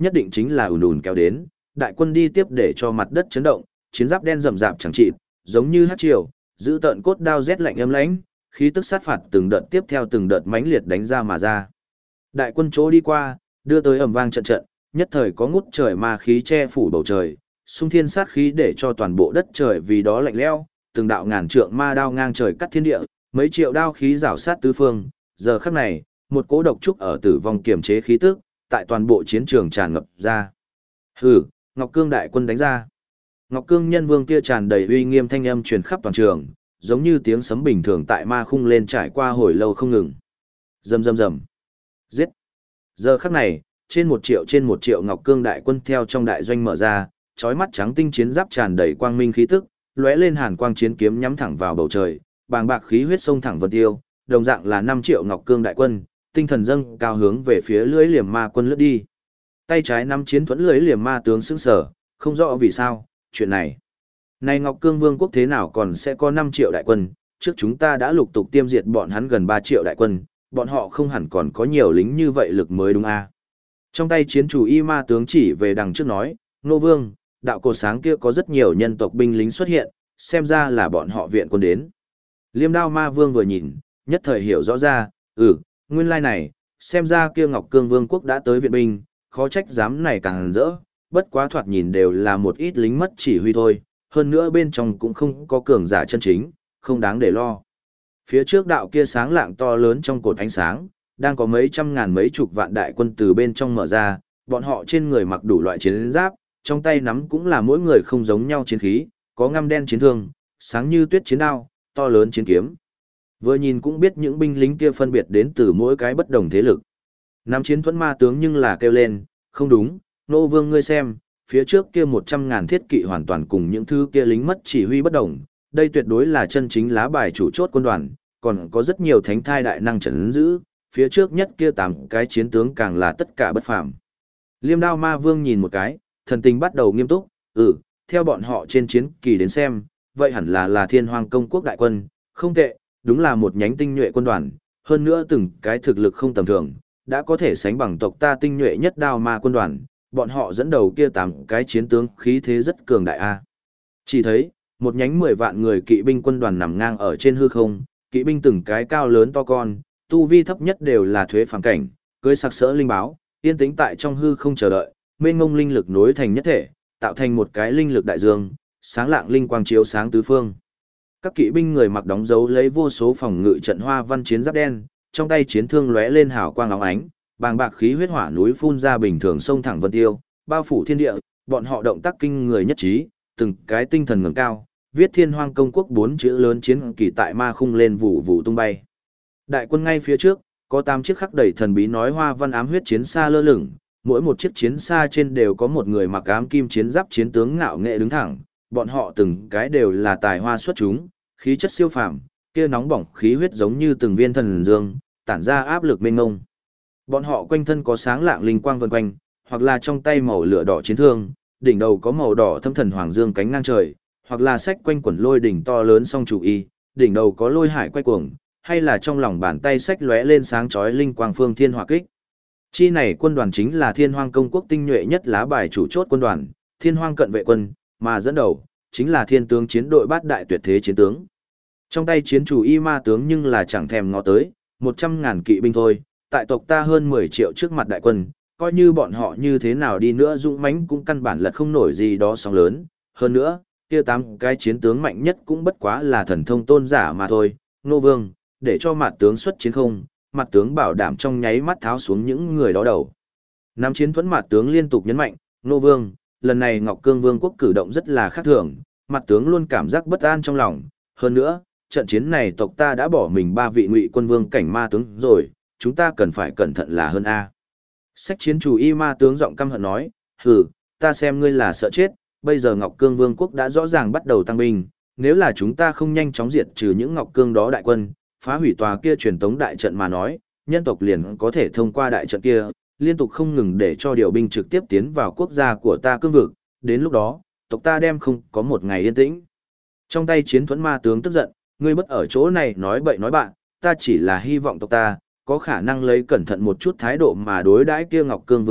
nhất định chính là ùn ùn kéo đến, đại quân đi tiếp để cho mặt đất chấn động, chiến giáp đen rậm rạp chẳng chịt, giống như hắc triều, giữ tợn cốt đao rét lạnh âm lãnh, khí tức sát phạt từng đợt tiếp theo từng đợt mãnh liệt đánh ra mà ra. Đại quân chỗ đi qua, đưa tới ầm vang trận trận, nhất thời có ngút trời ma khí che phủ bầu trời, xung thiên sát khí để cho toàn bộ đất trời vì đó lạnh lẽo, từng đạo ngàn trượng ma đao ngang trời cắt thiên địa, mấy triệu đao khí rảo sát tứ phương, giờ khắc này, một cỗ độc trúc ở tử vong kiềm chế khí tức, tại toàn bộ chiến trường tràn ngập ra. Hừ, Ngọc Cương đại quân đánh ra. Ngọc Cương nhân vương kia tràn đầy uy nghiêm thanh âm truyền khắp toàn trường, giống như tiếng sấm bình thường tại ma khung lên trải qua hồi lâu không ngừng. Rầm rầm rầm. Giết. Giờ khắc này, trên một triệu Ngọc Cương đại quân theo trong đại doanh mở ra, chói mắt trắng tinh chiến giáp tràn đầy quang minh khí tức, lóe lên hàn quang chiến kiếm nhắm thẳng vào bầu trời, bàng bạc khí huyết sông thẳng vân tiêu, đồng dạng là 5 triệu Ngọc Cương đại quân, tinh thần dâng cao hướng về phía lưỡi liềm ma quân lướt đi. Tay trái nắm chiến thuẫn lưỡi liềm ma tướng sững sờ, không rõ vì sao, chuyện này. Này Ngọc Cương Vương quốc thế nào còn sẽ có 5 triệu đại quân, trước chúng ta đã lục tục tiêm diệt bọn hắn gần 3 triệu đại quân, bọn họ không hẳn còn có nhiều lính như vậy lực mới đúng a. Trong tay chiến chủ y ma tướng chỉ về đằng trước nói, Nô Vương, đạo cột sáng kia có rất nhiều nhân tộc binh lính xuất hiện, xem ra là bọn họ viện quân đến. Liêm đao ma vương vừa nhìn, nhất thời hiểu rõ ra, nguyên lai này, xem ra kia Ngọc Cương Vương quốc đã tới viện binh, khó trách dám này càng rỡ, bất quá thoạt nhìn đều là một ít lính mất chỉ huy thôi, hơn nữa bên trong cũng không có cường giả chân chính, không đáng để lo. Phía trước đạo kia sáng lạng to lớn trong cột ánh sáng, đang có mấy trăm ngàn mấy chục vạn đại quân từ bên trong mở ra, bọn họ trên người mặc đủ loại chiến giáp, trong tay nắm cũng là mỗi người không giống nhau chiến khí, có ngăm đen chiến thương, sáng như tuyết chiến đao, to lớn chiến kiếm. Vừa nhìn cũng biết những binh lính kia phân biệt đến từ mỗi cái bất đồng thế lực. Nắm chiến thuẫn ma tướng nhưng là kêu lên, không đúng, Nô Vương ngươi xem, phía trước kia 100.000 thiết kỵ hoàn toàn cùng những thứ kia lính mất chỉ huy bất đồng, đây tuyệt đối là chân chính lá bài chủ chốt quân đoàn, còn có rất nhiều thánh thai đại năng trấn giữ, phía trước nhất kia 8 cái chiến tướng càng là tất cả bất phàm. Liêm đao ma vương nhìn một cái, thần tình bắt đầu nghiêm túc, theo bọn họ trên chiến kỳ đến xem, vậy hẳn là Thiên Hoang công quốc đại quân, không tệ, đúng là một nhánh tinh nhuệ quân đoàn, hơn nữa từng cái thực lực không tầm thường, đã có thể sánh bằng tộc ta tinh nhuệ nhất đao ma quân đoàn, bọn họ dẫn đầu kia 8 cái chiến tướng khí thế rất cường đại a. Chỉ thấy, một nhánh 10 vạn người kỵ binh quân đoàn nằm ngang ở trên hư không, kỵ binh từng cái cao lớn to con, tu vi thấp nhất đều là thuế phàm cảnh, cưỡi sặc sỡ linh báo, yên tĩnh tại trong hư không chờ đợi, mênh mông linh lực nối thành nhất thể, tạo thành một cái linh lực đại dương, sáng lạng linh quang chiếu sáng tứ phương. Các kỵ binh người mặc đóng dấu lấy vô số phòng ngự trận hoa văn chiến giáp đen, trong tay chiến thương lóe lên hào quang óng ánh, bàng bạc khí huyết hỏa núi phun ra bình thường sông thẳng vân tiêu, bao phủ thiên địa, bọn họ động tác kinh người nhất trí, từng cái tinh thần ngẩng cao, viết Thiên Hoang công quốc 4 chữ lớn chiến kỳ tại ma khung lên vụ vụ tung bay. Đại quân ngay phía trước, có 8 chiếc khắc đầy thần bí nói hoa văn ám huyết chiến xa lơ lửng, mỗi một chiếc chiến xa trên đều có một người mặc ám kim chiến giáp chiến tướng ngạo nghệ đứng thẳng, bọn họ từng cái đều là tài hoa xuất chúng, khí chất siêu phàm, kia nóng bỏng khí huyết giống như từng viên thần dương, tản ra áp lực mênh mông. Bọn họ quanh thân có sáng lạng linh quang vần quanh, hoặc là trong tay màu lửa đỏ chiến thương, đỉnh đầu có màu đỏ thâm thần hoàng dương cánh ngang trời, hoặc là sách quanh quẩn lôi đỉnh to lớn song chủ y, đỉnh đầu có lôi hải quay cuồng, hay là trong lòng bàn tay sách lóe lên sáng chói linh quang phương thiên hỏa kích. Chi này quân đoàn chính là Thiên Hoang công quốc tinh nhuệ nhất lá bài chủ chốt quân đoàn, Thiên Hoang cận vệ quân, mà dẫn đầu chính là thiên tướng chiến đội bát đại tuyệt thế chiến tướng. Trong tay chiến chủ y ma tướng nhưng là chẳng thèm ngó tới, 100.000 kỵ binh thôi, tại tộc ta hơn 10 triệu trước mặt đại quân, coi như bọn họ như thế nào đi nữa dũng mãnh cũng căn bản lật không nổi gì đó sóng lớn, hơn nữa, kia 8 cái chiến tướng mạnh nhất cũng bất quá là thần thông tôn giả mà thôi, Nô Vương, để cho mặt tướng xuất chiến không, mặt tướng bảo đảm trong nháy mắt tháo xuống những người đó đầu. Nắm chiến thuẫn mặt tướng liên tục nhấn mạnh, Nô Vương, lần này Ngọc Cương Vương quốc cử động rất là khác thường, mặt tướng luôn cảm giác bất an trong lòng, hơn nữa, trận chiến này tộc ta đã bỏ mình 3 vị ngụy quân vương cảnh ma tướng rồi, chúng ta cần phải cẩn thận là hơn a. Sách chiến chủ y ma tướng giọng căm hận nói, ta xem ngươi là sợ chết, bây giờ Ngọc Cương Vương quốc đã rõ ràng bắt đầu tăng binh, nếu là chúng ta không nhanh chóng diệt trừ những Ngọc Cương đó đại quân, phá hủy tòa kia truyền tống đại trận mà nói, nhân tộc liền có thể thông qua đại trận kia, liên tục không ngừng để cho điều binh trực tiếp tiến vào quốc gia của ta cương vực, đến lúc đó, tộc ta đem không có một ngày yên tĩnh. Trong tay chiến thuẫn ma tướng tức giận, ngươi bất ở chỗ này nói bậy nói bạn, ta chỉ là hy vọng tộc ta có khả năng lấy cẩn thận một chút thái độ mà đối đãi kia Ngọc Cương Vương quốc,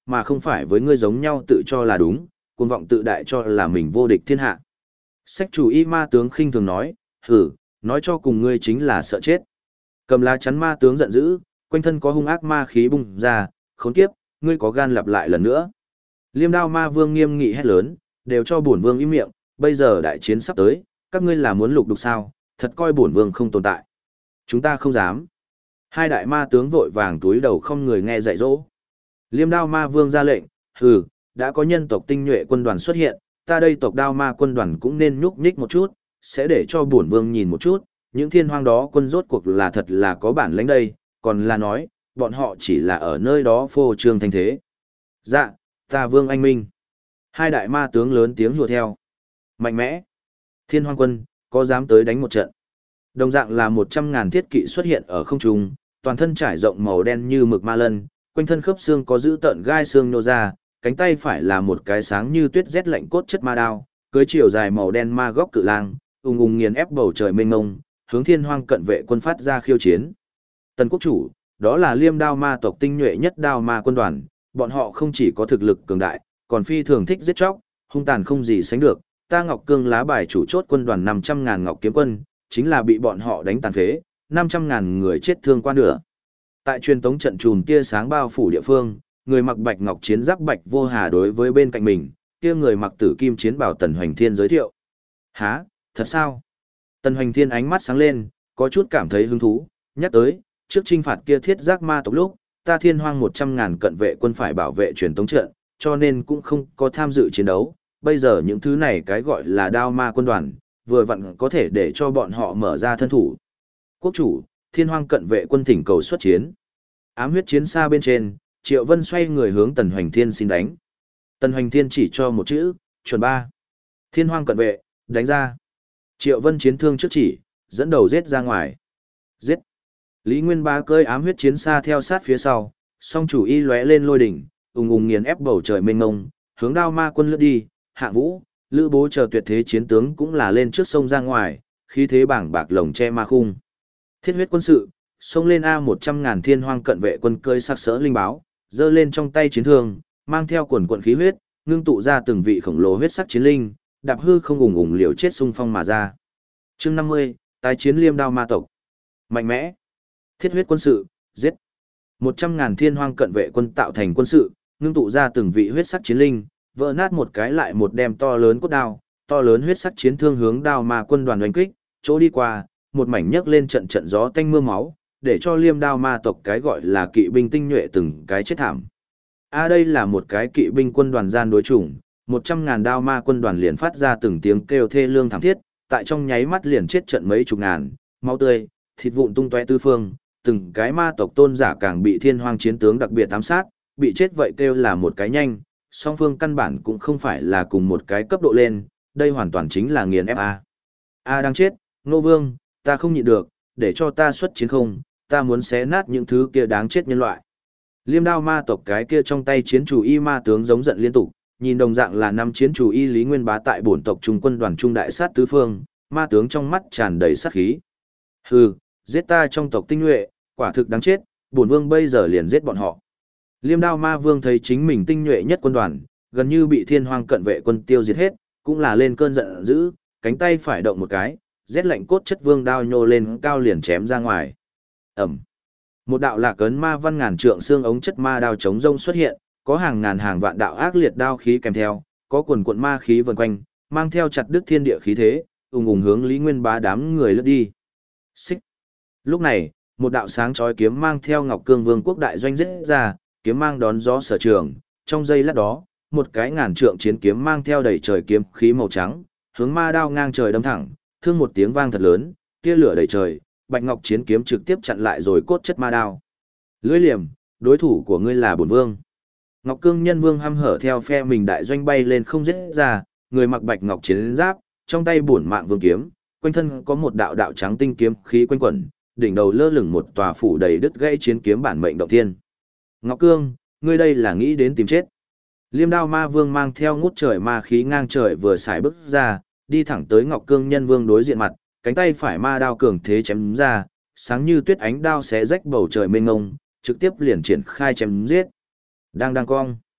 mà không phải với ngươi giống nhau tự cho là đúng, cuồng vọng tự đại cho là mình vô địch thiên hạ. Sách chủ y ma tướng khinh thường nói, hử, nói cho cùng ngươi chính là sợ chết. Cầm lá chắn ma tướng giận dữ, quanh thân có hung ác ma khí bùng ra, khốn kiếp, ngươi có gan lặp lại lần nữa. Liêm đao ma vương nghiêm nghị hét lớn, đều cho bổn vương im miệng, bây giờ đại chiến sắp tới, các ngươi là muốn lục đục sao, thật coi bổn vương không tồn tại. Chúng ta không dám. Hai đại ma tướng vội vàng túi đầu không người nghe dạy dỗ. Liêm đao ma vương ra lệnh, hừ, đã có nhân tộc tinh nhuệ quân đoàn xuất hiện, ta đây tộc đao ma quân đoàn cũng nên nhúc nhích một chút, sẽ để cho bổn vương nhìn một chút, những thiên hoang đó quân rốt cuộc là thật là có bản lĩnh đây, còn là nói, bọn họ chỉ là ở nơi đó phô trương thanh thế. Dạ, ta vương anh minh. Hai đại ma tướng lớn tiếng hùa theo. Mạnh mẽ. Thiên hoang quân, có dám tới đánh một trận. Đồng dạng là 100.000 thiết kỵ xuất hiện ở không trung, toàn thân trải rộng màu đen như mực ma lân, quanh thân khớp xương có giữ tợn gai xương nô ra, cánh tay phải là một cái sáng như tuyết rét lạnh cốt chất ma đao, cưới chiều dài màu đen ma góc cự lang, ung ung nghiền ép bầu trời mênh mông, hướng thiên hoang cận vệ quân phát ra khiêu chiến. Tần quốc chủ, đó là liêm đao ma tộc tinh nhuệ nhất đao ma quân đoàn, bọn họ không chỉ có thực lực cường đại, còn phi thường thích giết chóc, hung tàn không gì sánh được. Ta Ngọc Cương lá bài chủ chốt quân đoàn 500.000 Ngọc Kiếm quân, chính là bị bọn họ đánh tàn phế, 500.000 người chết thương qua nửa. Tại truyền tống trận chùm tia sáng bao phủ địa phương, người mặc bạch ngọc chiến giáp bạch vô hà đối với bên cạnh mình, kia người mặc tử kim chiến bào Tần Hoành Thiên giới thiệu. Hả, thật sao? Tần Hoành Thiên ánh mắt sáng lên, có chút cảm thấy hứng thú, nhắc tới, trước trinh phạt kia thiết giác ma tộc lúc, ta thiên hoang 100.000 cận vệ quân phải bảo vệ truyền tống trận, cho nên cũng không có tham dự chiến đấu. Bây giờ những thứ này cái gọi là đao ma quân đoàn, vừa vặn có thể để cho bọn họ mở ra thân thủ. Quốc chủ, thiên hoang cận vệ quân thỉnh cầu xuất chiến. Ám huyết chiến xa bên trên, Triệu Vân xoay người hướng Tần Hoành Thiên xin đánh. Tần Hoành Thiên chỉ cho một chữ, chuẩn ba. Thiên hoang cận vệ, đánh ra. Triệu Vân chiến thương trước chỉ, dẫn đầu giết ra ngoài. Giết. Lý Nguyên Bá cơi ám huyết chiến xa theo sát phía sau, song chủ y lóe lên lôi đỉnh, ùng ùng nghiền ép bầu trời mênh mông, hướng đao ma quân lướt đi, Hạng Vũ, Lữ Bố chờ tuyệt thế chiến tướng cũng là lên trước sông ra ngoài, khí thế bảng bạc lồng che ma khung. Thiết huyết quân sự, xông lên A100.000 thiên hoang cận vệ quân cơi sắc sỡ linh báo, giơ lên trong tay chiến thương, mang theo quần quận khí huyết, ngưng tụ ra từng vị khổng lồ huyết sắc chiến linh, đạp hư không ùng ùng liều chết xung phong mà ra. Chương 50, tái chiến liêm đao ma tộc. Mạnh mẽ. Thiết huyết quân sự, giết. 100.000 thiên hoang cận vệ quân tạo thành quân sự, ngưng tụ ra từng vị huyết sắc chiến linh, vỡ nát một cái lại một đem to lớn cốt đao, to lớn huyết sắc chiến thương hướng đao ma quân đoàn đánh kích, chỗ đi qua, một mảnh nhấc lên trận trận gió tanh mưa máu, để cho liêm đao ma tộc cái gọi là kỵ binh tinh nhuệ từng cái chết thảm. Đây là một cái kỵ binh quân đoàn gian đối chủng, 100.000 đao ma quân đoàn liền phát ra từng tiếng kêu thê lương thảm thiết, tại trong nháy mắt liền chết trận mấy chục ngàn, máu tươi, thịt vụn tung tóe tứ phương, từng cái ma tộc tôn giả càng bị thiên hoang chiến tướng đặc biệt ám sát, bị chết vậy kêu là một cái nhanh, song phương căn bản cũng không phải là cùng một cái cấp độ lên, đây hoàn toàn chính là nghiền ép A. Đang chết, Nô Vương, ta không nhịn được, để cho ta xuất chiến không, ta muốn xé nát những thứ kia đáng chết nhân loại. Liêm đao ma tộc cái kia trong tay chiến chủ y ma tướng giống giận liên tục, nhìn đồng dạng là năm chiến chủ y Lý Nguyên Bá tại bổn tộc trung quân đoàn trung đại sát tứ phương, ma tướng trong mắt tràn đầy sát khí. Hừ, giết ta trong tộc tinh nhuệ, quả thực đáng chết, bổn vương bây giờ liền giết bọn họ. Liêm đao ma vương thấy chính mình tinh nhuệ nhất quân đoàn, gần như bị thiên hoang cận vệ quân tiêu diệt hết, cũng là lên cơn giận dữ, cánh tay phải động một cái, rét lạnh cốt chất vương đao nhô lên cao liền chém ra ngoài. Ẩm. Một đạo lạc ấn ma văn ngàn trượng xương ống chất ma đao chống rông xuất hiện, có hàng ngàn hàng vạn đạo ác liệt đao khí kèm theo, có quần quận ma khí vần quanh, mang theo chặt đứt thiên địa khí thế, ùng ùng hướng Lý Nguyên Bá đám người lướt đi. Xích. Lúc này, một đạo sáng chói kiếm mang theo Ngọc Cương Vương quốc đại doanh giết ra, kiếm mang đón gió sở trường, trong giây lát đó, một cái ngàn trượng chiến kiếm mang theo đầy trời kiếm khí màu trắng, hướng ma đao ngang trời đâm thẳng, thương một tiếng vang thật lớn, tia lửa đầy trời, bạch ngọc chiến kiếm trực tiếp chặn lại rồi cốt chất ma đao. Lưỡi liềm, đối thủ của ngươi là bổn vương. Ngọc Cương Nhân Vương hăm hở theo phe mình đại doanh bay lên không giết ra, người mặc bạch ngọc chiến giáp, trong tay bổn mạng vương kiếm, quanh thân có một đạo đạo trắng tinh kiếm khí quanh quẩn, đỉnh đầu lơ lửng một tòa phủ đầy đứt gãy chiến kiếm bản mệnh động thiên. Ngọc Cương, ngươi đây là nghĩ đến tìm chết. Liêm đao ma vương mang theo ngút trời ma khí ngang trời vừa xài bước ra, đi thẳng tới Ngọc Cương Nhân Vương đối diện mặt, cánh tay phải ma đao cường thế chém ra, sáng như tuyết ánh đao xé rách bầu trời mênh mông, trực tiếp liền triển khai chém giết. Đang cong.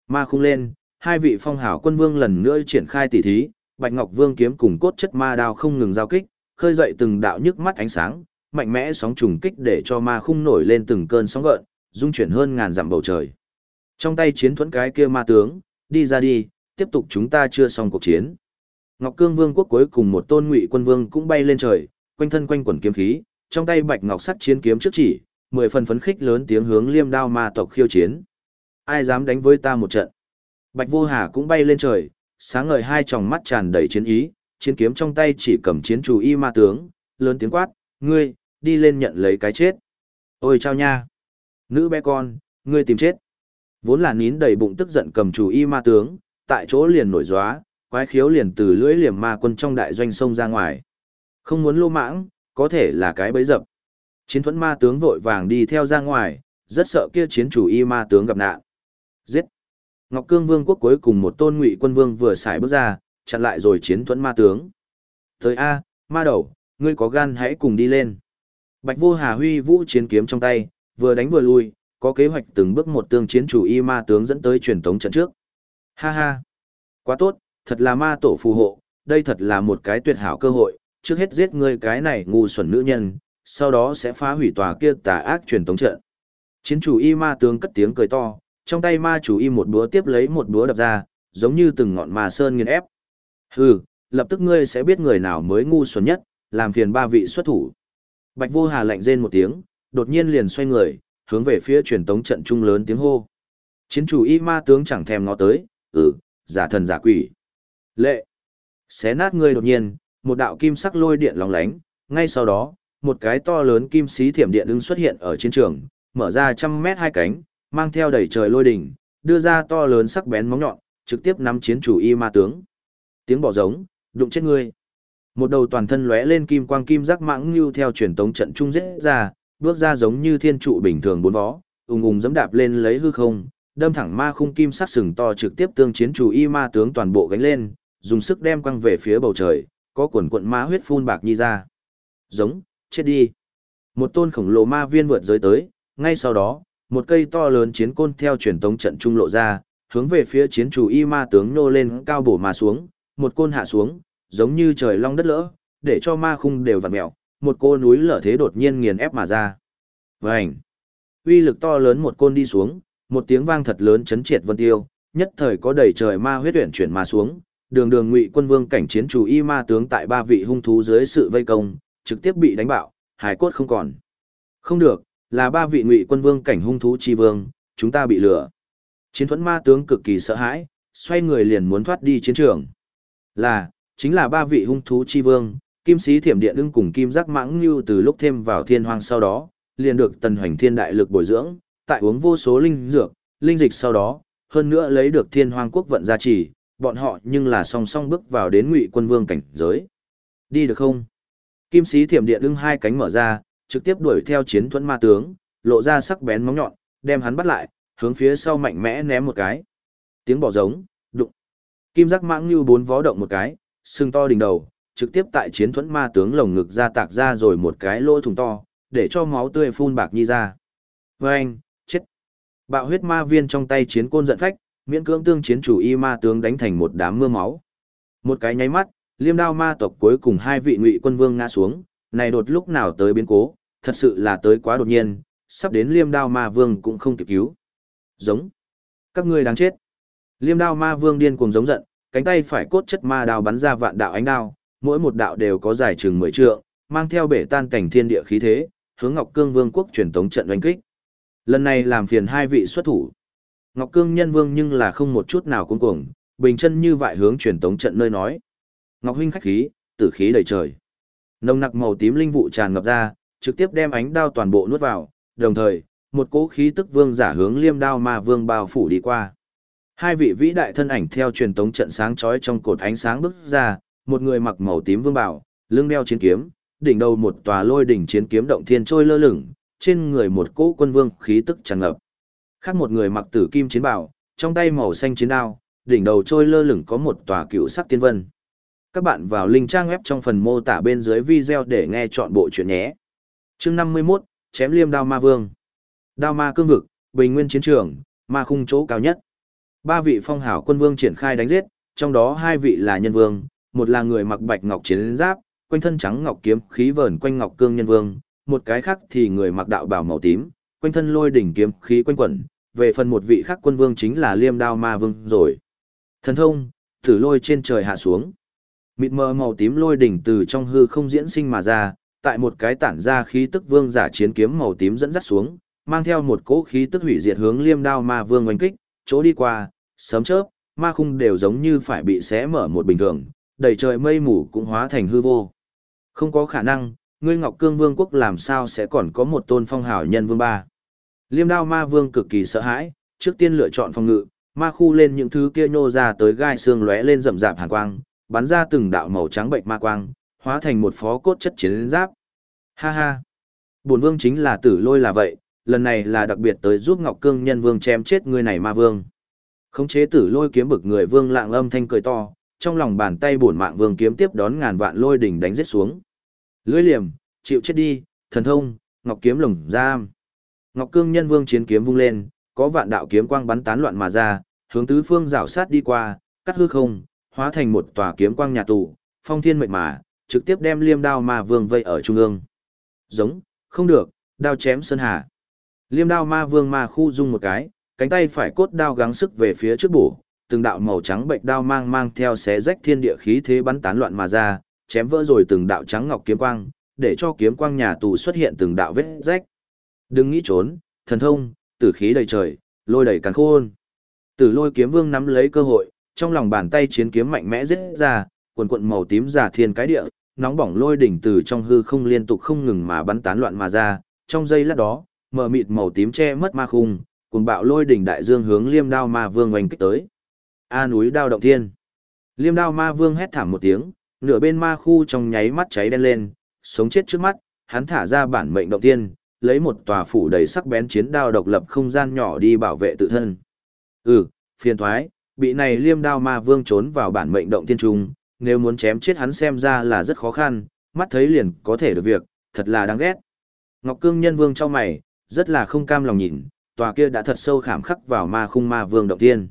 Ma khung lên, hai vị phong hảo quân vương lần nữa triển khai tỉ thí, Bạch Ngọc Vương kiếm cùng cốt chất ma đao không ngừng giao kích, khơi dậy từng đạo nhức mắt ánh sáng, mạnh mẽ sóng trùng kích để cho ma khung nổi lên từng cơn sóng gợn, dung chuyển hơn ngàn dặm bầu trời. Trong tay chiến thuẫn cái kia ma tướng, đi ra đi, tiếp tục chúng ta chưa xong cuộc chiến. Ngọc Cương Vương quốc cuối cùng một tôn Ngụy Quân Vương cũng bay lên trời, quanh thân quanh quần kiếm khí, trong tay bạch ngọc sắt chiến kiếm trước chỉ, 10 phần phấn khích lớn tiếng hướng Liêm Đao ma tộc khiêu chiến. Ai dám đánh với ta một trận? Bạch Vô Hà cũng bay lên trời, sáng ngời hai tròng mắt tràn đầy chiến ý, chiến kiếm trong tay chỉ cầm chiến chủ y ma tướng, lớn tiếng quát, ngươi, đi lên nhận lấy cái chết. Ôi chao nha! Nữ bé con, ngươi tìm chết. Vốn là nín đầy bụng tức giận cầm chủ y ma tướng, tại chỗ liền nổi gióa, quái khiếu liền từ lưỡi liềm ma quân trong đại doanh sông ra ngoài. Không muốn lô mãng, có thể là cái bẫy dập. Chiến thuẫn ma tướng vội vàng đi theo ra ngoài, rất sợ kia chiến chủ y ma tướng gặp nạn. Giết! Ngọc Cương Vương quốc cuối cùng một tôn Ngụy Quân Vương vừa xài bước ra, chặn lại rồi chiến thuẫn ma tướng. Tới A, ma đầu, ngươi có gan hãy cùng đi lên. Bạch Vô Hà huy vũ chiến kiếm trong tay, vừa đánh vừa lui, có kế hoạch từng bước một tương chiến chủ y ma tướng dẫn tới truyền tống trận trước. Ha ha! Quá tốt, thật là ma tổ phù hộ, đây thật là một cái tuyệt hảo cơ hội, trước hết giết ngươi cái này ngu xuẩn nữ nhân, sau đó sẽ phá hủy tòa kia tà ác truyền tống trận. Chiến chủ y ma tướng cất tiếng cười to, trong tay ma chủ y một búa tiếp lấy một búa đập ra, giống như từng ngọn ma sơn nghiền ép. Hừ, lập tức ngươi sẽ biết người nào mới ngu xuẩn nhất, làm phiền ba vị xuất thủ. Bạch Vô Hà lạnh rên một tiếng, đột nhiên liền xoay người, hướng về phía truyền tống trận trung lớn tiếng hô. Chiến chủ y ma tướng chẳng thèm ngó tới, giả thần giả quỷ. Lệ! Xé nát ngươi đột nhiên, một đạo kim sắc lôi điện lóng lánh, ngay sau đó, một cái to lớn kim xí thiểm điện ưng xuất hiện ở chiến trường, mở ra 100 mét hai cánh, mang theo đầy trời lôi đỉnh, đưa ra to lớn sắc bén móng nhọn, trực tiếp nắm chiến chủ y ma tướng. Tiếng bỏ giống, đụng chết ngươi. Một đầu toàn thân lóe lên kim quang kim giác mãng lưu theo truyền tống trận trung giết ra, bước ra giống như thiên trụ bình thường bốn vó, ùng ùng giẫm đạp lên lấy hư không, đâm thẳng ma khung kim sắc sừng to trực tiếp tương chiến chủ y ma tướng toàn bộ gánh lên, dùng sức đem quăng về phía bầu trời, có quần quận ma huyết phun bạc nhi ra. Giống, chết đi. Một tôn khổng lồ ma viên vượt giới tới, ngay sau đó, một cây to lớn chiến côn theo truyền tống trận trung lộ ra, hướng về phía chiến chủ y ma tướng nô lên cao bổ mà xuống, một côn hạ xuống, giống như trời long đất lỡ, để cho ma khung đều vặn mèo, một cô núi lở thế đột nhiên nghiền ép mà ra. Vành! Uy lực to lớn một côn đi xuống, một tiếng vang thật lớn chấn triệt vân tiêu, nhất thời có đầy trời ma huyết uyển chuyển mà xuống, đường đường Ngụy Quân Vương cảnh chiến chủ y ma tướng tại ba vị hung thú dưới sự vây công, trực tiếp bị đánh bạo, hài cốt không còn. Không được, là ba vị Ngụy Quân Vương cảnh hung thú chi vương, chúng ta bị lừa. Chiến thuẫn ma tướng cực kỳ sợ hãi, xoay người liền muốn thoát đi chiến trường. Chính là ba vị hung thú chi vương, Kim Sĩ Thiểm Điện ưng cùng Kim Giác Mãng Nưu từ lúc thêm vào Thiên Hoang sau đó, liền được Tần Hoành Thiên đại lực bồi dưỡng, tại uống vô số linh dược, linh dịch sau đó, hơn nữa lấy được Thiên Hoang quốc vận gia trì, bọn họ nhưng là song song bước vào đến Ngụy Quân Vương cảnh giới. Đi được không? Kim Sĩ Thiểm Điện ưng hai cánh mở ra, trực tiếp đuổi theo chiến thuẫn ma tướng, lộ ra sắc bén móng nhọn, đem hắn bắt lại, hướng phía sau mạnh mẽ ném một cái. Tiếng bỏ giống, đụng. Kim Giác Mãng Nưu bốn vó động một cái, sừng to đỉnh đầu, trực tiếp tại chiến thuẫn ma tướng lồng ngực ra tạc ra rồi một cái lỗ thủng to, để cho máu tươi phun bạc nhi ra. Vâng, chết. Bạo huyết ma viên trong tay chiến côn giận phách, miễn cưỡng tương chiến chủ y ma tướng đánh thành một đám mưa máu. Một cái nháy mắt, Liêm Đao ma tộc cuối cùng hai vị Ngụy Quân Vương ngã xuống, này đột lúc nào tới biến cố, thật sự là tới quá đột nhiên, sắp đến Liêm Đao ma vương cũng không kịp cứu. Giống. Các ngươi đáng chết. Liêm Đao ma vương điên cuồng giống giận, cánh tay phải cốt chất ma đao bắn ra vạn đạo ánh đao, mỗi một đạo đều có dài chừng 10 trượng, mang theo bể tan cảnh thiên địa khí thế, hướng Ngọc Cương Vương quốc truyền tống trận oanh kích. Lần này làm phiền hai vị xuất thủ. Ngọc Cương Nhân Vương nhưng là không một chút nào cuống cuồng, bình chân như vậy hướng truyền tống trận nơi nói. Ngọc huynh khách khí, tử khí đầy trời. Nồng nặc màu tím linh vụ tràn ngập ra, trực tiếp đem ánh đao toàn bộ nuốt vào, đồng thời, một cỗ khí tức vương giả hướng Liêm Đao ma vương bao phủ đi qua. Hai vị vĩ đại thân ảnh theo truyền tống trận sáng chói trong cột ánh sáng bước ra, một người mặc màu tím vương bào, lưng đeo chiến kiếm, đỉnh đầu một tòa lôi đỉnh chiến kiếm động thiên trôi lơ lửng, trên người một cỗ quân vương khí tức tràn ngập. Khác một người mặc tử kim chiến bào, trong tay màu xanh chiến đao, đỉnh đầu trôi lơ lửng có một tòa cựu sắc tiên vân. Các bạn vào link trang web trong phần mô tả bên dưới video để nghe chọn bộ chuyện nhé. Chương 51, chém Liêm Đao ma vương. Đao ma cương vực, bình nguyên chiến trường, ma khung chỗ cao nhất. Ba vị phong hào quân vương triển khai đánh giết, trong đó hai vị là nhân vương, một là người mặc bạch ngọc chiến giáp, quanh thân trắng ngọc kiếm khí vờn quanh ngọc cương nhân vương, một cái khác thì người mặc đạo bào màu tím, quanh thân lôi đỉnh kiếm khí quanh quẩn, về phần một vị khác quân vương chính là Liêm Đao Ma Vương rồi. Thần thông, tử lôi trên trời hạ xuống. Mịt mờ màu tím lôi đỉnh từ trong hư không diễn sinh mà ra, tại một cái tản ra khí tức vương giả chiến kiếm màu tím dẫn dắt xuống, mang theo một cỗ khí tức hủy diệt hướng Liêm Đao Ma Vương oanh kích, chỗ đi qua, sấm chớp, ma khung đều giống như phải bị xé mở một bình thường, đầy trời mây mù cũng hóa thành hư vô. Không có khả năng, ngươi Ngọc Cương Vương quốc làm sao sẽ còn có một tôn phong hào nhân vương ba. Liêm Đao Ma Vương cực kỳ sợ hãi, trước tiên lựa chọn phòng ngự, ma khu lên những thứ kia nhô ra tới gai xương lóe lên rậm rạp hàn quang, bắn ra từng đạo màu trắng bệnh ma quang, hóa thành một phó cốt chất chiến giáp. Ha ha, bổn vương chính là Tử Lôi là vậy, lần này là đặc biệt tới giúp Ngọc Cương Nhân Vương chém chết ngươi này ma vương. Khống chế Tử Lôi kiếm bực người vương lạng âm thanh cười to, trong lòng bàn tay bổn mạng vương kiếm tiếp đón ngàn vạn lôi đỉnh đánh giết xuống. Lưỡi liềm, chịu chết đi, thần thông, Ngọc kiếm lồng giam. Ngọc Cương Nhân Vương chiến kiếm vung lên, có vạn đạo kiếm quang bắn tán loạn mà ra, hướng tứ phương rảo sát đi qua, cắt hư không, hóa thành một tòa kiếm quang nhà tù, phong thiên mệnh mà, trực tiếp đem Liêm Đao Ma Vương vây ở trung ương. Giống, không được, đao chém sơn hà. Liêm Đao Ma Vương ma khu rung một cái, cánh tay phải cốt đao gắng sức về phía trước bổ, từng đạo màu trắng bệnh đao mang theo xé rách thiên địa khí thế bắn tán loạn mà ra, chém vỡ rồi từng đạo trắng ngọc kiếm quang, để cho kiếm quang nhà tù xuất hiện từng đạo vết rách. Đừng nghĩ trốn, thần thông, tử khí đầy trời, lôi đầy càn khôn. Tử Lôi kiếm vương nắm lấy cơ hội, trong lòng bàn tay chiến kiếm mạnh mẽ giết ra, quần quận màu tím giả thiên cái địa, nóng bỏng lôi đỉnh từ trong hư không liên tục không ngừng mà bắn tán loạn mà ra, trong giây lát đó, mờ mịt màu tím che mất ma khung, cuồng bạo lôi đỉnh đại dương hướng Liêm Đao Ma Vương oanh kích tới. A núi đao động thiên. Liêm Đao Ma Vương hét thảm một tiếng, nửa bên ma khu trong nháy mắt cháy đen lên, sống chết trước mắt, hắn thả ra bản mệnh động thiên, lấy một tòa phủ đầy sắc bén chiến đao độc lập không gian nhỏ đi bảo vệ tự thân. Phiền thoái, bị này Liêm Đao Ma Vương trốn vào bản mệnh động thiên trung, nếu muốn chém chết hắn xem ra là rất khó khăn, mắt thấy liền có thể được việc, thật là đáng ghét. Ngọc Cương Nhân Vương trong mày, rất là không cam lòng nhìn, tòa kia đã thật sâu khảm khắc vào ma khung ma vương động thiên.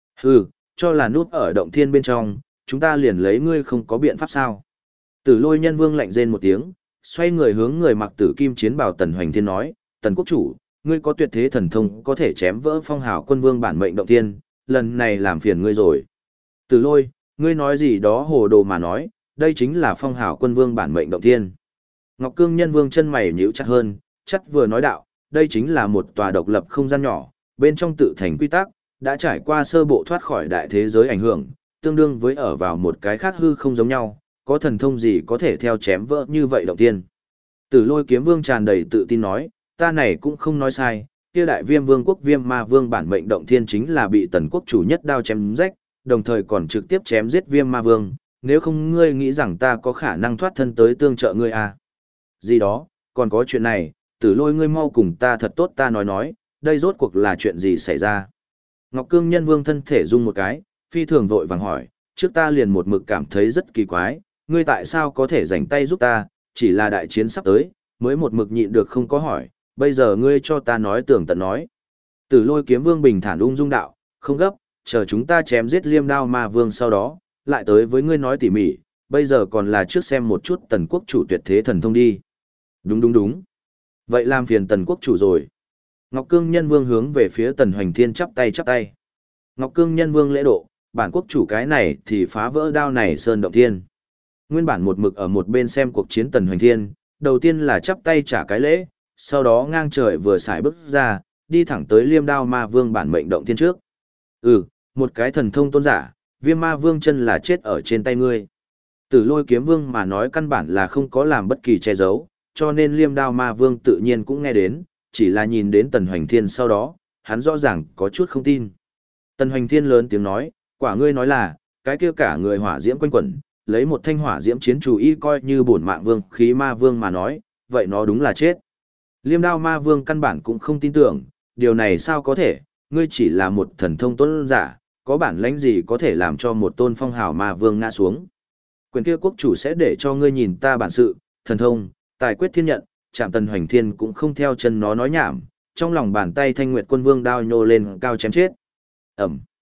Cho là nút ở động thiên bên trong, chúng ta liền lấy ngươi không có biện pháp sao. Tử Lôi Nhân Vương lạnh rên một tiếng, xoay người hướng người mặc tử kim chiến bào Tần Hoành Thiên nói, Tần Quốc Chủ, ngươi có tuyệt thế thần thông có thể chém vỡ phong hào quân vương bản mệnh động thiên, lần này làm phiền ngươi rồi. Tử Lôi, ngươi nói gì đó hồ đồ mà nói, đây chính là phong hào quân vương bản mệnh động thiên. Ngọc Cương Nhân Vương chân mày nhíu chặt hơn, chắc vừa nói đạo, đây chính là một tòa độc lập không gian nhỏ, bên trong tự thành quy tắc, đã trải qua sơ bộ thoát khỏi đại thế giới ảnh hưởng, tương đương với ở vào một cái khác hư không giống nhau, có thần thông gì có thể theo chém vỡ như vậy động thiên. Tử Lôi kiếm vương tràn đầy tự tin nói, ta này cũng không nói sai, kia đại viêm vương quốc viêm ma vương bản mệnh động thiên chính là bị Tần quốc chủ nhất đao chém rách, đồng thời còn trực tiếp chém giết viêm ma vương, nếu không ngươi nghĩ rằng ta có khả năng thoát thân tới tương trợ ngươi à. Gì đó, còn có chuyện này, Tử Lôi ngươi mau cùng ta thật tốt ta nói, đây rốt cuộc là chuyện gì xảy ra. Ngọc Cương Nhân Vương thân thể rung một cái, phi thường vội vàng hỏi, trước ta liền một mực cảm thấy rất kỳ quái, ngươi tại sao có thể rảnh tay giúp ta, chỉ là đại chiến sắp tới, mới một mực nhịn được không có hỏi, bây giờ ngươi cho ta nói tường tận nói. Tử Lôi kiếm vương bình thản ung dung đạo, không gấp, chờ chúng ta chém giết Liêm Đao Ma Vương sau đó, lại tới với ngươi nói tỉ mỉ, bây giờ còn là trước xem một chút Tần quốc chủ tuyệt thế thần thông đi. Đúng. Vậy làm phiền Tần quốc chủ rồi. Ngọc Cương Nhân Vương hướng về phía Tần Hoành Thiên chắp tay. Ngọc Cương Nhân Vương lễ độ, bản quốc chủ cái này thì phá vỡ đao này sơn động thiên. Nguyên bản một mực ở một bên xem cuộc chiến Tần Hoành Thiên, đầu tiên là chắp tay trả cái lễ, sau đó ngang trời vừa xài bước ra, đi thẳng tới Liêm Đao Ma Vương bản mệnh động thiên trước. Một cái thần thông tôn giả, Viêm Ma Vương chân là chết ở trên tay ngươi. Tử Lôi kiếm vương mà nói căn bản là không có làm bất kỳ che giấu, cho nên Liêm Đao Ma Vương tự nhiên cũng nghe đến, chỉ là nhìn đến Tần Hoành Thiên sau đó, hắn rõ ràng có chút không tin. Tần Hoành Thiên lớn tiếng nói, quả ngươi nói là, cái kia cả người hỏa diễm quanh quẩn, lấy một thanh hỏa diễm chiến chủ y coi như bổn mạng vương khí ma vương mà nói, vậy nó đúng là chết. Liêm Đao Ma Vương căn bản cũng không tin tưởng, điều này sao có thể, ngươi chỉ là một thần thông tôn giả, có bản lãnh gì có thể làm cho một tôn phong hào ma vương ngã xuống. Quyền kia quốc chủ sẽ để cho ngươi nhìn ta bản sự, thần thông, tài quyết thiên nhận, chạm Tần Hoành Thiên cũng không theo chân nó nói nhảm, trong lòng bàn tay Thanh Nguyệt Quân Vương đao nhô lên cao chém chết. Ẩm.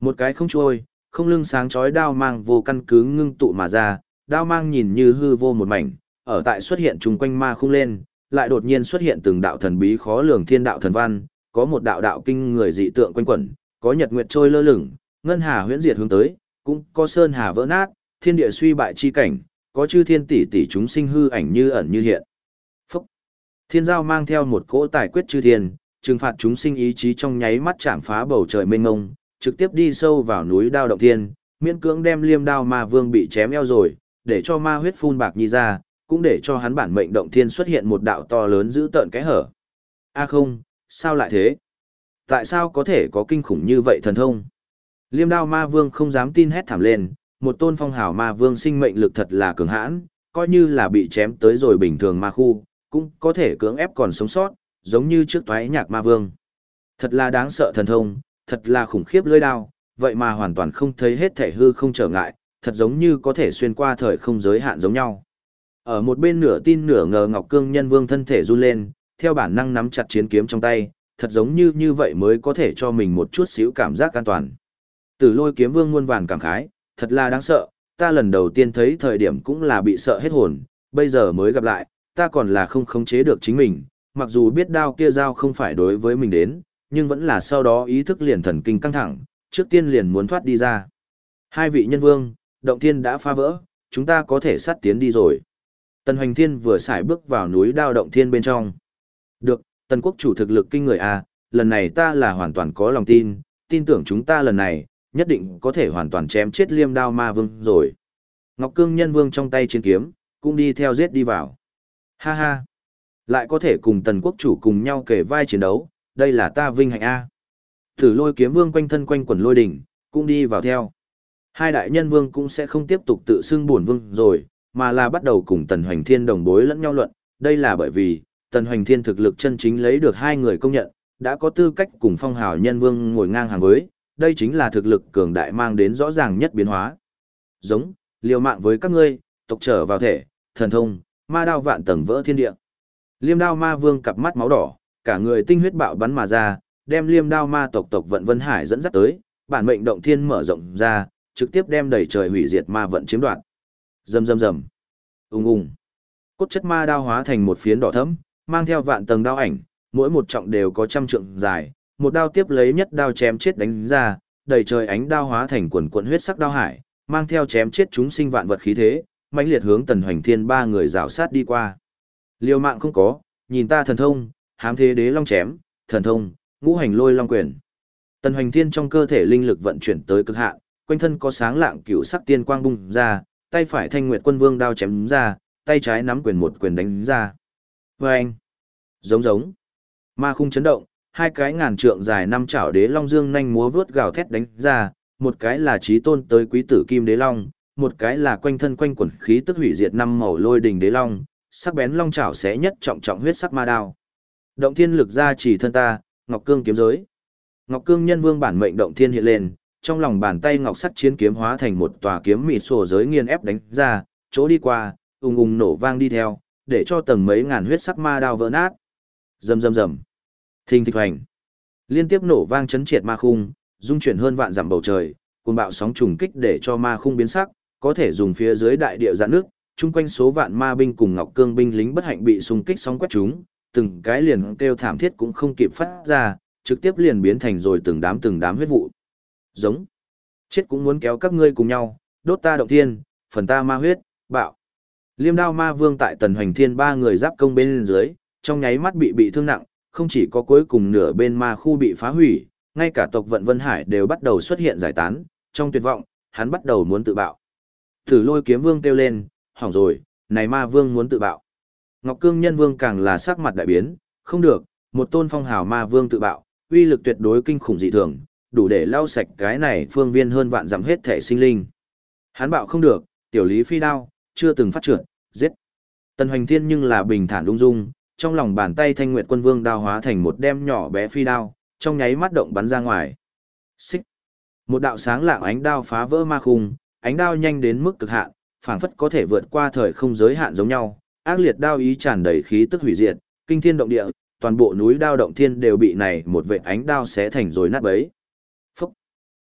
Một cái không trôi, không lưng sáng chói đao mang vô căn cứ ngưng tụ mà ra, đao mang nhìn như hư vô một mảnh, ở tại xuất hiện trùng quanh ma khung lên, lại đột nhiên xuất hiện từng đạo thần bí khó lường thiên đạo thần văn, có một đạo đạo kinh người dị tượng quanh quẩn, có nhật nguyệt trôi lơ lửng, ngân hà huyễn diệt hướng tới, cũng có sơn hà vỡ nát, thiên địa suy bại chi cảnh, có chư thiên tỷ tỷ chúng sinh hư ảnh như ẩn như hiện. Phúc! Thiên giao mang theo một cỗ tài quyết chư thiên, trừng phạt chúng sinh ý chí trong nháy mắt chạm phá bầu trời mênh mông, trực tiếp đi sâu vào núi đao động thiên, miễn cưỡng đem liêm đao ma vương bị chém eo rồi, để cho ma huyết phun bạc nhi ra, cũng để cho hắn bản mệnh động thiên xuất hiện một đạo to lớn dữ tợn cái hở. A không, sao lại thế? Tại sao có thể có kinh khủng như vậy thần thông? Liêm đao ma vương không dám tin hét thảm lên, một tôn phong hào ma vương sinh mệnh lực thật là cường hãn, coi như là bị chém tới rồi bình thường ma khu, cũng có thể cưỡng ép còn sống sót, giống như trước toái nhạc ma vương. Thật là đáng sợ thần thông, thật là khủng khiếp lưỡi đao, vậy mà hoàn toàn không thấy hết thể hư không trở ngại, thật giống như có thể xuyên qua thời không giới hạn giống nhau. Ở một bên nửa tin nửa ngờ Ngọc Cương Nhân Vương thân thể run lên, theo bản năng nắm chặt chiến kiếm trong tay, thật giống như vậy mới có thể cho mình một chút xíu cảm giác an toàn. Tử Lôi Kiếm Vương muôn vàn cảm khái, thật là đáng sợ, ta lần đầu tiên thấy thời điểm cũng là bị sợ hết hồn, bây giờ mới gặp lại, ta còn là không khống chế được chính mình, mặc dù biết đao kia dao không phải đối với mình đến, nhưng vẫn là sau đó ý thức liền thần kinh căng thẳng, trước tiên liền muốn thoát đi ra. Hai vị nhân vương, động thiên đã phá vỡ, chúng ta có thể sát tiến đi rồi. Tần Hoành Thiên vừa xài bước vào núi đao động thiên bên trong. Được, Tần quốc chủ thực lực kinh người à, lần này ta là hoàn toàn có lòng tin, tin tưởng chúng ta lần này, nhất định có thể hoàn toàn chém chết liêm đao ma vương rồi. Ngọc Cương Nhân Vương trong tay chiến kiếm, cũng đi theo giết đi vào. Ha ha, lại có thể cùng Tần quốc chủ cùng nhau kề vai chiến đấu, đây là ta vinh hạnh a. Tử Lôi Kiếm Vương quanh thân quanh quần lôi đỉnh, cũng đi vào theo. Hai đại nhân vương cũng sẽ không tiếp tục tự xưng bổn vương rồi, mà là bắt đầu cùng Tần Hoành Thiên đồng bối lẫn nhau luận, đây là bởi vì Tần Hoành Thiên thực lực chân chính lấy được hai người công nhận, đã có tư cách cùng phong hào nhân vương ngồi ngang hàng với, đây chính là thực lực cường đại mang đến rõ ràng nhất biến hóa. Giống, liều mạng với các ngươi, tộc trở vào thể, thần thông, ma đao vạn tầng vỡ thiên địa. Liêm đao ma vương cặp mắt máu đỏ, cả người tinh huyết bạo bắn mà ra, đem liêm đao ma tộc vận Vân Hải dẫn dắt tới, bản mệnh động thiên mở rộng ra, trực tiếp đem đầy trời hủy diệt ma vận chiếm đoạt. Rầm rầm rầm. Ùng ùng. Cốt chất ma đao hóa thành một phiến đỏ thẫm, mang theo vạn tầng đao ảnh, mỗi một trọng đều có trăm trượng dài, một đao tiếp lấy nhất đao chém chết đánh ra, đầy trời ánh đao hóa thành quần quần huyết sắc đao hải, mang theo chém chết chúng sinh vạn vật khí thế, mãnh liệt hướng Tần Hoành Thiên ba người rảo sát đi qua. Liều mạng không có, nhìn ta thần thông, hám thế đế long chém, thần thông, ngũ hành lôi long quyền. Tần Hoành Thiên trong cơ thể linh lực vận chuyển tới cực hạn, quanh thân có sáng lạng cửu sắc tiên quang bung ra, tay phải Thanh Nguyệt Quân Vương đao chém ra, tay trái nắm quyền một quyền đánh ra. Oeng! Giống giống. Ma khung chấn động, hai cái ngàn trượng dài năm chảo đế long dương nhanh múa vướt gào thét đánh ra, một cái là chí tôn tới quý tử kim đế long, một cái là quanh thân quanh quẩn khí tức hủy diệt năm màu lôi đình đế long, sắc bén long chảo xé nhất trọng trọng huyết sắc ma đao. Động thiên lực ra chỉ thân ta, Ngọc Cương kiếm giới. Ngọc Cương Nhân Vương bản mệnh động thiên hiện lên, trong lòng bàn tay ngọc sắt chiến kiếm hóa thành một tòa kiếm mịt sổ giới nghiền ép đánh ra, chỗ đi qua, ùng ùng nổ vang đi theo, để cho tầng mấy ngàn huyết sắc ma đao vỡ nát. Rầm rầm rầm. Thình thịch hoành. Liên tiếp nổ vang chấn triệt ma khung, dung chuyển hơn vạn dặm bầu trời, cuồng bạo sóng trùng kích để cho ma khung biến sắc, có thể dùng phía dưới đại địa giãn nước, chung quanh số vạn ma binh cùng Ngọc Cương binh lính bất hạnh bị xung kích sóng quét chúng, từng cái liền kêu thảm thiết cũng không kịp phát ra, trực tiếp liền biến thành rồi từng đám huyết vụ. Giống. Chết cũng muốn kéo các ngươi cùng nhau, đốt ta động thiên, phần ta ma huyết, bạo. Liêm đao ma vương tại Tần Hoành Thiên ba người giáp công bên dưới, trong nháy mắt bị thương nặng, không chỉ có cuối cùng nửa bên ma khu bị phá hủy, ngay cả tộc vận Vân Hải đều bắt đầu xuất hiện giải tán, trong tuyệt vọng, hắn bắt đầu muốn tự bạo. Tử Lôi Kiếm Vương kêu lên, hỏng rồi, này ma vương muốn tự bạo. Ngọc Cương Nhân Vương càng là sắc mặt đại biến, không được, một tôn phong hào ma vương tự bạo, uy lực tuyệt đối kinh khủng dị thường, đủ để lau sạch cái này phương viên hơn vạn dặm hết thể sinh linh. Hắn bạo không được, tiểu lý phi đao, chưa từng phát trượt, giết. Tần Hoành Thiên nhưng là bình thản ung dung, trong lòng bàn tay Thanh Nguyệt Quân Vương đao hóa thành một đem nhỏ bé phi đao, trong nháy mắt động bắn ra ngoài. Xích. Một đạo sáng lạng ánh đao phá vỡ ma khung, ánh đao nhanh đến mức cực hạn, phảng phất có thể vượt qua thời không giới hạn giống nhau, ác liệt đao ý tràn đầy khí tức hủy diệt, kinh thiên động địa, toàn bộ núi đao động thiên đều bị này một vệt ánh đao xé thành rồi nát bấy. Phúc.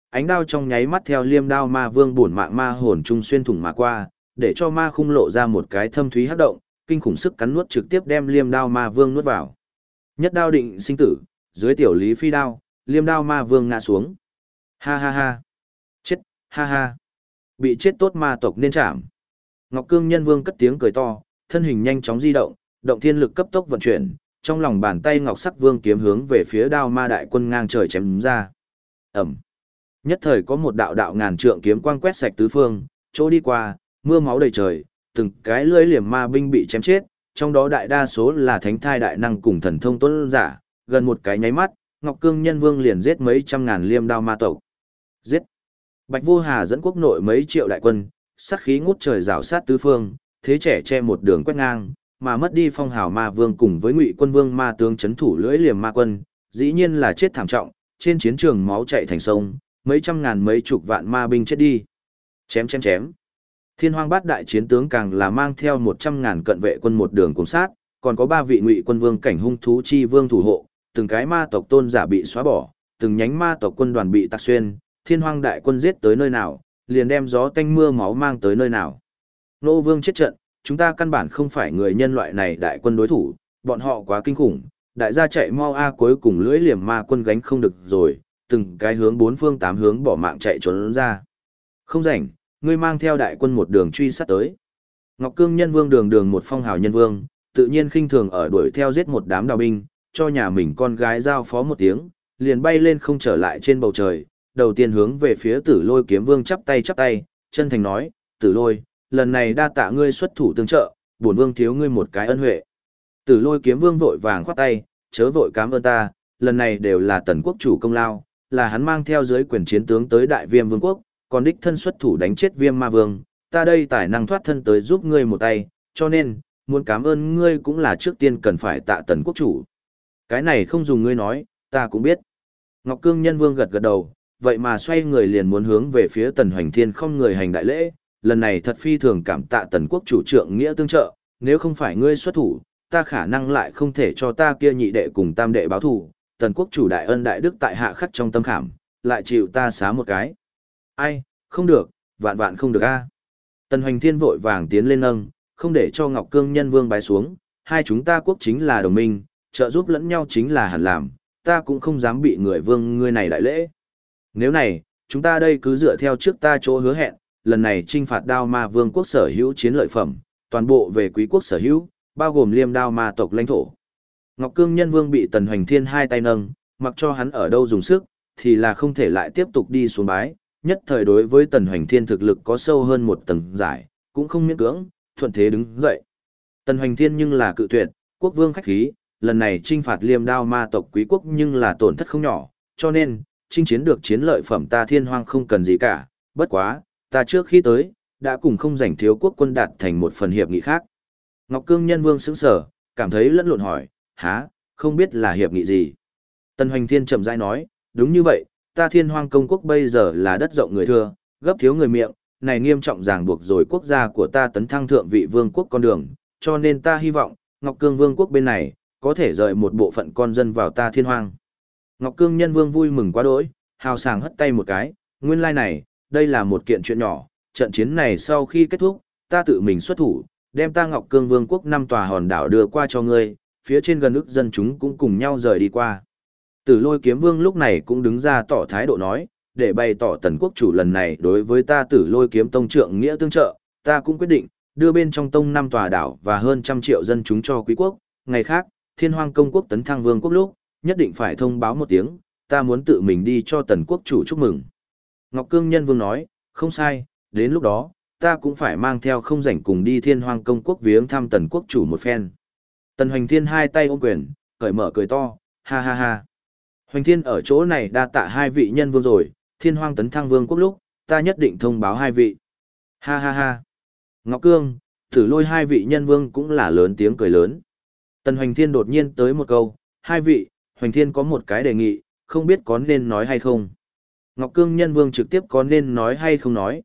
Ánh đao trong nháy mắt theo liêm đao ma vương bổn mạng ma hồn trung xuyên thủng mà qua, để cho ma khung lộ ra một cái thâm thúy hắc động, kinh khủng sức cắn nuốt trực tiếp đem liêm đao ma vương nuốt vào. Nhất đao định sinh tử, dưới tiểu lý phi đao, liêm đao ma vương ngã xuống. Ha ha ha. Chết, ha ha. Bị chết tốt ma tộc nên chạm. Ngọc Cương Nhân Vương cất tiếng cười to, thân hình nhanh chóng di động, động thiên lực cấp tốc vận chuyển, trong lòng bàn tay ngọc sắc vương kiếm hướng về phía đao ma đại quân ngang trời chém ra. Ẩm. Nhất thời có một đạo đạo ngàn trượng kiếm quang quét sạch tứ phương, chỗ đi qua, mưa máu đầy trời, từng cái lưỡi liềm ma binh bị chém chết, trong đó đại đa số là thánh thai đại năng cùng thần thông tuấn giả, gần một cái nháy mắt, Ngọc Cương Nhân Vương liền giết mấy trăm ngàn liêm đao ma tộc. Giết. Bạch Vô Hà dẫn quốc nội mấy triệu đại quân, sát khí ngút trời rào sát tứ phương, thế trẻ che một đường quét ngang, mà mất đi phong hào ma vương cùng với Ngụy Quân Vương ma tướng chấn thủ lưỡi liềm ma quân, dĩ nhiên là chết thảm trọng, trên chiến trường máu chảy thành sông, mấy trăm ngàn mấy chục vạn ma binh chết đi. Chém chém chém. Thiên Hoang Bát đại chiến tướng càng là mang theo 100.000 cận vệ quân một đường cùng sát, còn có 3 vị Ngụy Quân Vương cảnh hung thú chi vương thủ hộ, từng cái ma tộc tôn giả bị xóa bỏ, từng nhánh ma tộc quân đoàn bị tạc xuyên, Thiên Hoang đại quân giết tới nơi nào, liền đem gió tanh mưa máu mang tới nơi nào. Nô Vương chết trận, chúng ta căn bản không phải người nhân loại này đại quân đối thủ, bọn họ quá kinh khủng, đại gia chạy mau a cuối cùng lưỡi liềm ma quân gánh không được rồi, từng cái hướng bốn phương tám hướng bỏ mạng chạy trốn ra. Không rảnh, ngươi mang theo đại quân một đường truy sát tới. Ngọc Cương Nhân Vương đường đường một phong hào nhân vương, tự nhiên khinh thường ở đuổi theo giết một đám đào binh, cho nhà mình con gái giao phó một tiếng, liền bay lên không trở lại trên bầu trời, đầu tiên hướng về phía Tử Lôi Kiếm Vương chắp tay, chân thành nói, Tử Lôi, lần này đa tạ ngươi xuất thủ tương trợ, bổn vương thiếu ngươi một cái ân huệ. Tử Lôi Kiếm Vương vội vàng khoát tay, chớ vội cảm ơn ta, lần này đều là Tần quốc chủ công lao, là hắn mang theo dưới quyền chiến tướng tới Đại Viêm Vương quốc, còn đích thân xuất thủ đánh chết Viêm Ma Vương, ta đây tài năng thoát thân tới giúp ngươi một tay, cho nên, muốn cảm ơn ngươi cũng là trước tiên cần phải tạ Tần quốc chủ. Cái này không dùng ngươi nói, ta cũng biết. Ngọc Cương Nhân Vương gật gật đầu, vậy mà xoay người liền muốn hướng về phía Tần Hoành Thiên không người hành đại lễ, lần này thật phi thường cảm tạ Tần quốc chủ trượng nghĩa tương trợ, nếu không phải ngươi xuất thủ, ta khả năng lại không thể cho ta kia nhị đệ cùng tam đệ báo thù, Tần quốc chủ đại ân đại đức tại hạ khắc trong tâm khảm, lại chịu ta xá một cái. Ai, không được, vạn vạn không được a. Tần Hoành Thiên vội vàng tiến lên nâng, không để cho Ngọc Cương Nhân Vương bái xuống, hai chúng ta quốc chính là đồng minh, trợ giúp lẫn nhau chính là hẳn làm, ta cũng không dám bị người vương ngươi này đại lễ. Nếu này, chúng ta đây cứ dựa theo trước ta chỗ hứa hẹn, lần này trinh phạt đao ma vương quốc sở hữu chiến lợi phẩm, toàn bộ về quý quốc sở hữu, bao gồm liêm đao ma tộc lãnh thổ. Ngọc Cương Nhân Vương bị Tần Hoành Thiên hai tay nâng, mặc cho hắn ở đâu dùng sức, thì là không thể lại tiếp tục đi xuống bái, nhất thời đối với Tần Hoành Thiên thực lực có sâu hơn một tầng giải, cũng không miễn cưỡng, thuận thế đứng dậy. Tần Hoành Thiên nhưng là cự tuyệt, quốc vương khách khí, lần này trinh phạt liêm đao ma tộc quý quốc nhưng là tổn thất không nhỏ, cho nên, chinh chiến được chiến lợi phẩm ta Thiên Hoang không cần gì cả, bất quá, ta trước khi tới, đã cùng không giành thiếu quốc quân đạt thành một phần hiệp nghị khác. Ngọc Cương Nhân Vương sững sờ, cảm thấy lẫn lộn hỏi, há, không biết là hiệp nghị gì. Tần Hoành Thiên chậm rãi nói, đúng như vậy, ta Thiên Hoang công quốc bây giờ là đất rộng người thưa, gấp thiếu người miệng, này nghiêm trọng ràng buộc rồi quốc gia của ta tấn thăng thượng vị vương quốc con đường, cho nên ta hy vọng, Ngọc Cương Vương quốc bên này, có thể rời một bộ phận con dân vào ta Thiên Hoang. Ngọc Cương Nhân Vương vui mừng quá đỗi, hào sảng hất tay một cái, nguyên lai này, đây là một kiện chuyện nhỏ, trận chiến này sau khi kết thúc, ta tự mình xuất thủ, đem ta Ngọc Cương Vương quốc 5 tòa hòn đảo đưa qua cho ngươi, phía trên gần ức dân chúng cũng cùng nhau rời đi qua. Tử Lôi Kiếm Vương lúc này cũng đứng ra tỏ thái độ nói, để bày tỏ Tần quốc chủ lần này đối với ta Tử Lôi Kiếm Tông trượng nghĩa tương trợ, ta cũng quyết định, đưa bên trong tông 5 tòa đảo và hơn 100 triệu dân chúng cho quý quốc, ngày khác, Thiên Hoang công quốc tấn thăng vương quốc lúc, nhất định phải thông báo một tiếng, ta muốn tự mình đi cho Tần quốc chủ chúc mừng. Ngọc Cương Nhân Vương nói, không sai, đến lúc đó, ta cũng phải mang theo không rảnh cùng đi Thiên Hoang công quốc viếng thăm Tần quốc chủ một phen. Tần Hoành Thiên hai tay ôm quyền, cởi mở cười to, ha ha ha. Hoành Thiên ở chỗ này đa tạ hai vị nhân vương rồi, Thiên Hoang tấn thăng vương quốc lúc, ta nhất định thông báo hai vị. Ha ha ha. Ngọc Cương, Tử Lôi hai vị nhân vương cũng là lớn tiếng cười lớn. Tần Hoành Thiên đột nhiên tới một câu, hai vị, Hoành Thiên có một cái đề nghị, không biết có nên nói hay không. Ngọc Cương nhân vương trực tiếp có nên nói hay không nói,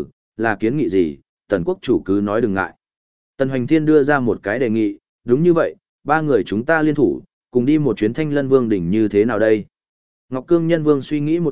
là kiến nghị gì, Tần quốc chủ cứ nói đừng ngại. Tần Hoành Thiên đưa ra một cái đề nghị, đúng như vậy, ba người chúng ta liên thủ, cùng đi một chuyến Thanh Lân Vương đỉnh như thế nào đây? Ngọc Cương nhân vương suy nghĩ một chút,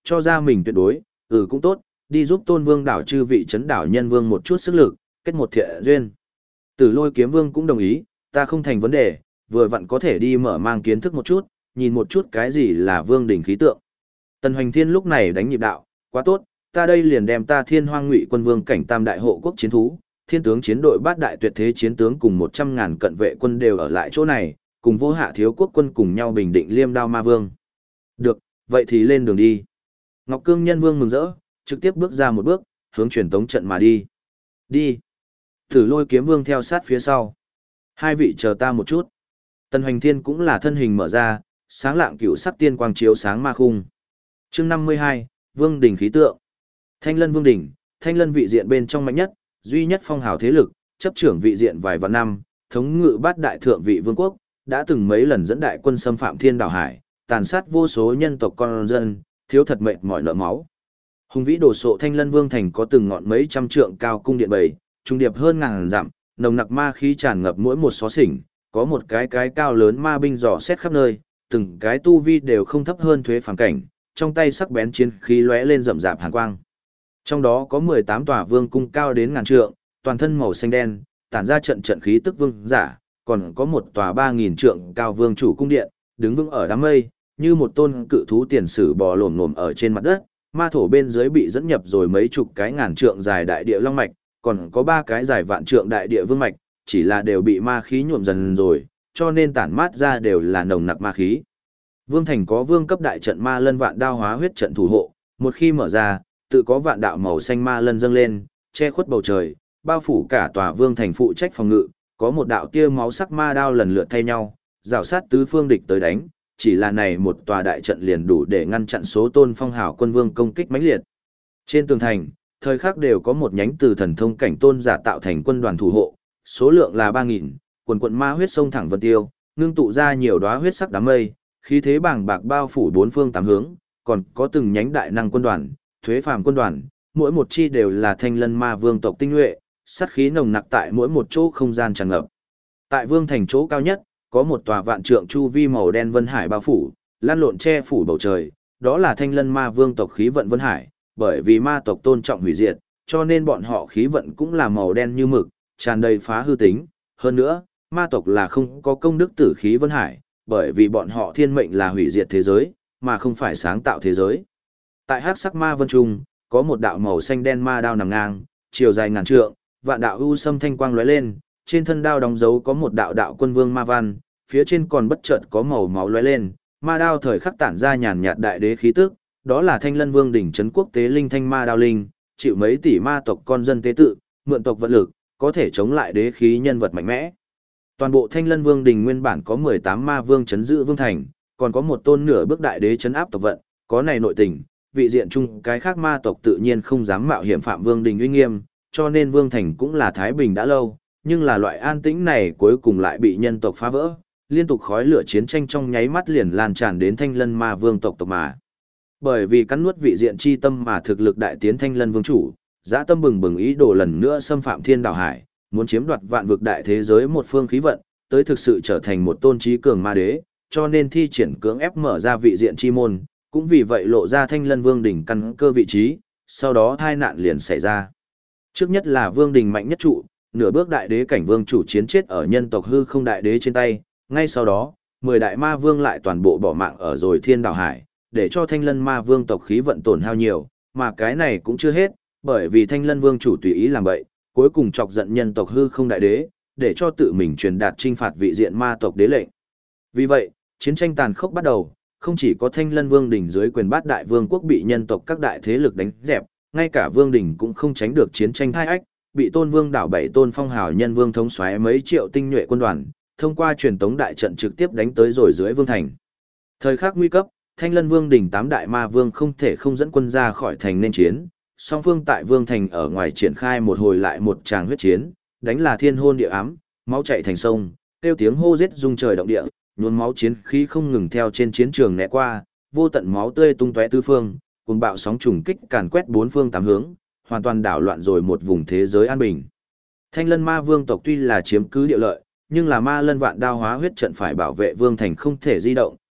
cho ra mình tuyệt đối, cũng tốt, đi giúp Tôn Vương đảo chư vị trấn đảo nhân vương một chút sức lực, kết một thiện duyên. Tử Lôi Kiếm Vương cũng đồng ý, ta không thành vấn đề, vừa vặn có thể đi mở mang kiến thức một chút, nhìn một chút cái gì là vương đỉnh khí tượng. Tần Hoành Thiên lúc này đánh nhịp đạo, quá tốt, ta đây liền đem ta Thiên Hoang Ngụy Quân Vương cảnh tam đại hộ quốc chiến thú, thiên tướng chiến đội bát đại tuyệt thế chiến tướng cùng 100.000 cận vệ quân đều ở lại chỗ này, cùng Vô Hạ Thiếu Quốc quân cùng nhau bình định Liêm Đao Ma Vương. Được, vậy thì lên đường đi. Ngọc Cương Nhân Vương mừng rỡ, trực tiếp bước ra một bước, hướng truyền tống trận mà đi. Đi. Tử Lôi Kiếm Vương theo sát phía sau. Hai vị chờ ta một chút. Tần Hoành Thiên cũng là thân hình mở ra, sáng lạng cựu sắc tiên quang chiếu sáng ma khung. Chương 52, Vương đỉnh khí tượng. Thanh Lân Vương đỉnh, Thanh Lân vị diện bên trong mạnh nhất, duy nhất phong hào thế lực, chấp trưởng vị diện vài vạn năm, thống ngự bát đại thượng vị vương quốc, đã từng mấy lần dẫn đại quân xâm phạm Thiên Đảo Hải, tàn sát vô số nhân tộc con dân, thiếu thật mệt mỏi nợ máu. Hùng vĩ đồ sộ Thanh Lân Vương thành có từng ngọn mấy trăm trượng cao cung điện bầy, trung điệp hơn ngàn dặm, nồng nặc ma khí tràn ngập mỗi một xó xỉnh, có một cái cao lớn ma binh dò xét khắp nơi, từng cái tu vi đều không thấp hơn thuế phàm cảnh, trong tay sắc bén chiến khí lóe lên rậm rạp hàn quang. Trong đó có 18 tòa vương cung cao đến ngàn trượng, toàn thân màu xanh đen, tản ra trận trận khí tức vương giả, còn có một tòa 3000 trượng cao vương chủ cung điện, đứng vững ở đám mây, như một tôn cự thú tiền sử bò lổm lổm ở trên mặt đất, ma thổ bên dưới bị dẫn nhập rồi mấy chục cái ngàn trượng dài đại địa long mạch, còn có 3 cái dài vạn trượng đại địa vương mạch, chỉ là đều bị ma khí nhuộm dần rồi, cho nên tản mát ra đều là nồng nặc ma khí. Vương thành có vương cấp đại trận ma lân vạn đao hóa huyết trận thủ hộ, một khi mở ra, tự có vạn đạo màu xanh ma lân dâng lên, che khuất bầu trời, bao phủ cả tòa vương thành phụ trách phòng ngự, có một đạo tia máu sắc ma đao lần lượt thay nhau, rào sát tứ phương địch tới đánh, chỉ là này một tòa đại trận liền đủ để ngăn chặn số tôn phong hào quân vương công kích mãnh liệt. Trên tường thành, thời khắc đều có một nhánh từ thần thông cảnh tôn giả tạo thành quân đoàn thủ hộ, số lượng là 3000, quần quận ma huyết sông thẳng vân tiêu, ngưng tụ ra nhiều đóa huyết sắc đám mây, khí thế bàng bạc bao phủ bốn phương tám hướng, còn có từng nhánh đại năng quân đoàn, thuế phàm quân đoàn, mỗi một chi đều là Thanh Lân Ma Vương tộc tinh nhuệ, sát khí nồng nặc tại mỗi một chỗ không gian tràn ngập. Tại vương thành chỗ cao nhất, có một tòa vạn trượng chu vi màu đen vân hải bao phủ, lan lộn che phủ bầu trời, đó là Thanh Lân Ma Vương tộc khí vận vân hải, bởi vì ma tộc tôn trọng hủy diệt, cho nên bọn họ khí vận cũng là màu đen như mực, tràn đầy phá hư tính. Hơn nữa, ma tộc là không có công đức tử khí vân hải, bởi vì bọn họ thiên mệnh là hủy diệt thế giới, mà không phải sáng tạo thế giới. Tại hắc sắc ma vân trung, có một đạo màu xanh đen ma đao nằm ngang, chiều dài ngàn trượng, vạn đạo u sâm thanh quang lóe lên, trên thân đao đóng dấu có một đạo đạo quân vương ma văn, phía trên còn bất chợt có màu máu lóe lên, ma đao thời khắc tản ra nhàn nhạt đại đế khí tức, đó là Thanh Lân Vương đỉnh trấn quốc tế linh thanh ma đao linh, chịu mấy tỷ ma tộc con dân tế tự, mượn tộc vận lực, có thể chống lại đế khí nhân vật mạnh mẽ. Toàn bộ Thanh Lân Vương đỉnh nguyên bản có 18 ma vương trấn giữ vương thành, còn có một tôn nửa bước đại đế trấn áp tộc vận, có này nội tình, vị diện chung cái khác ma tộc tự nhiên không dám mạo hiểm phạm vương đỉnh uy nghiêm, cho nên vương thành cũng là thái bình đã lâu, nhưng là loại an tĩnh này cuối cùng lại bị nhân tộc phá vỡ, liên tục khói lửa chiến tranh trong nháy mắt liền lan tràn đến Thanh Lân Ma Vương tộc mà. Bởi vì cắn nuốt vị diện chi tâm mà thực lực đại tiến Thanh Lân Vương chủ, dã tâm bừng bừng ý đồ lần nữa xâm phạm Thiên Đảo Hải, muốn chiếm đoạt vạn vực đại thế giới một phương khí vận, tới thực sự trở thành một tôn trí cường ma đế, cho nên thi triển cưỡng ép mở ra vị diện chi môn, cũng vì vậy lộ ra Thanh Lân Vương đỉnh căn cơ vị trí, sau đó tai nạn liền xảy ra. Trước nhất là Vương đỉnh mạnh nhất trụ, nửa bước đại đế cảnh vương chủ chiến chết ở nhân tộc hư không đại đế trên tay, ngay sau đó, 10 đại ma vương lại toàn bộ bỏ mạng ở rồi Thiên Đảo Hải, để cho Thanh Lân Ma Vương tộc khí vận tổn hao nhiều, mà cái này cũng chưa hết, bởi vì Thanh Lân Vương chủ tùy ý làm bậy, cuối cùng chọc giận nhân tộc hư không đại đế, để cho tự mình truyền đạt trinh phạt vị diện ma tộc đế lệnh. Vì vậy, chiến tranh tàn khốc bắt đầu, không chỉ có Thanh Lân Vương đỉnh dưới quyền bát đại vương quốc bị nhân tộc các đại thế lực đánh dẹp, ngay cả vương đỉnh cũng không tránh được chiến tranh thai ách, bị Tôn Vương đảo 7 tôn phong hào nhân vương thống soái mấy triệu tinh nhuệ quân đoàn, thông qua truyền tống đại trận trực tiếp đánh tới rồi dưới vương thành. Thời khắc nguy cấp, Thanh Lân Vương đỉnh 8 đại ma vương không thể không dẫn quân ra khỏi thành nên chiến, song phương tại vương thành ở ngoài triển khai một hồi lại một tràng huyết chiến, đánh là thiên hôn địa ám, máu chảy thành sông, kêu tiếng hô giết rung trời động địa, nhuốm máu chiến khí không ngừng theo trên chiến trường né qua, vô tận máu tươi tung tóe tứ phương, cuồng bạo sóng trùng kích càn quét bốn phương tám hướng, hoàn toàn đảo loạn rồi một vùng thế giới an bình. Thanh Lân Ma Vương tộc tuy là chiếm cứ địa lợi, nhưng là Ma Lân Vạn Đao hóa huyết trận phải bảo vệ vương thành không thể di động,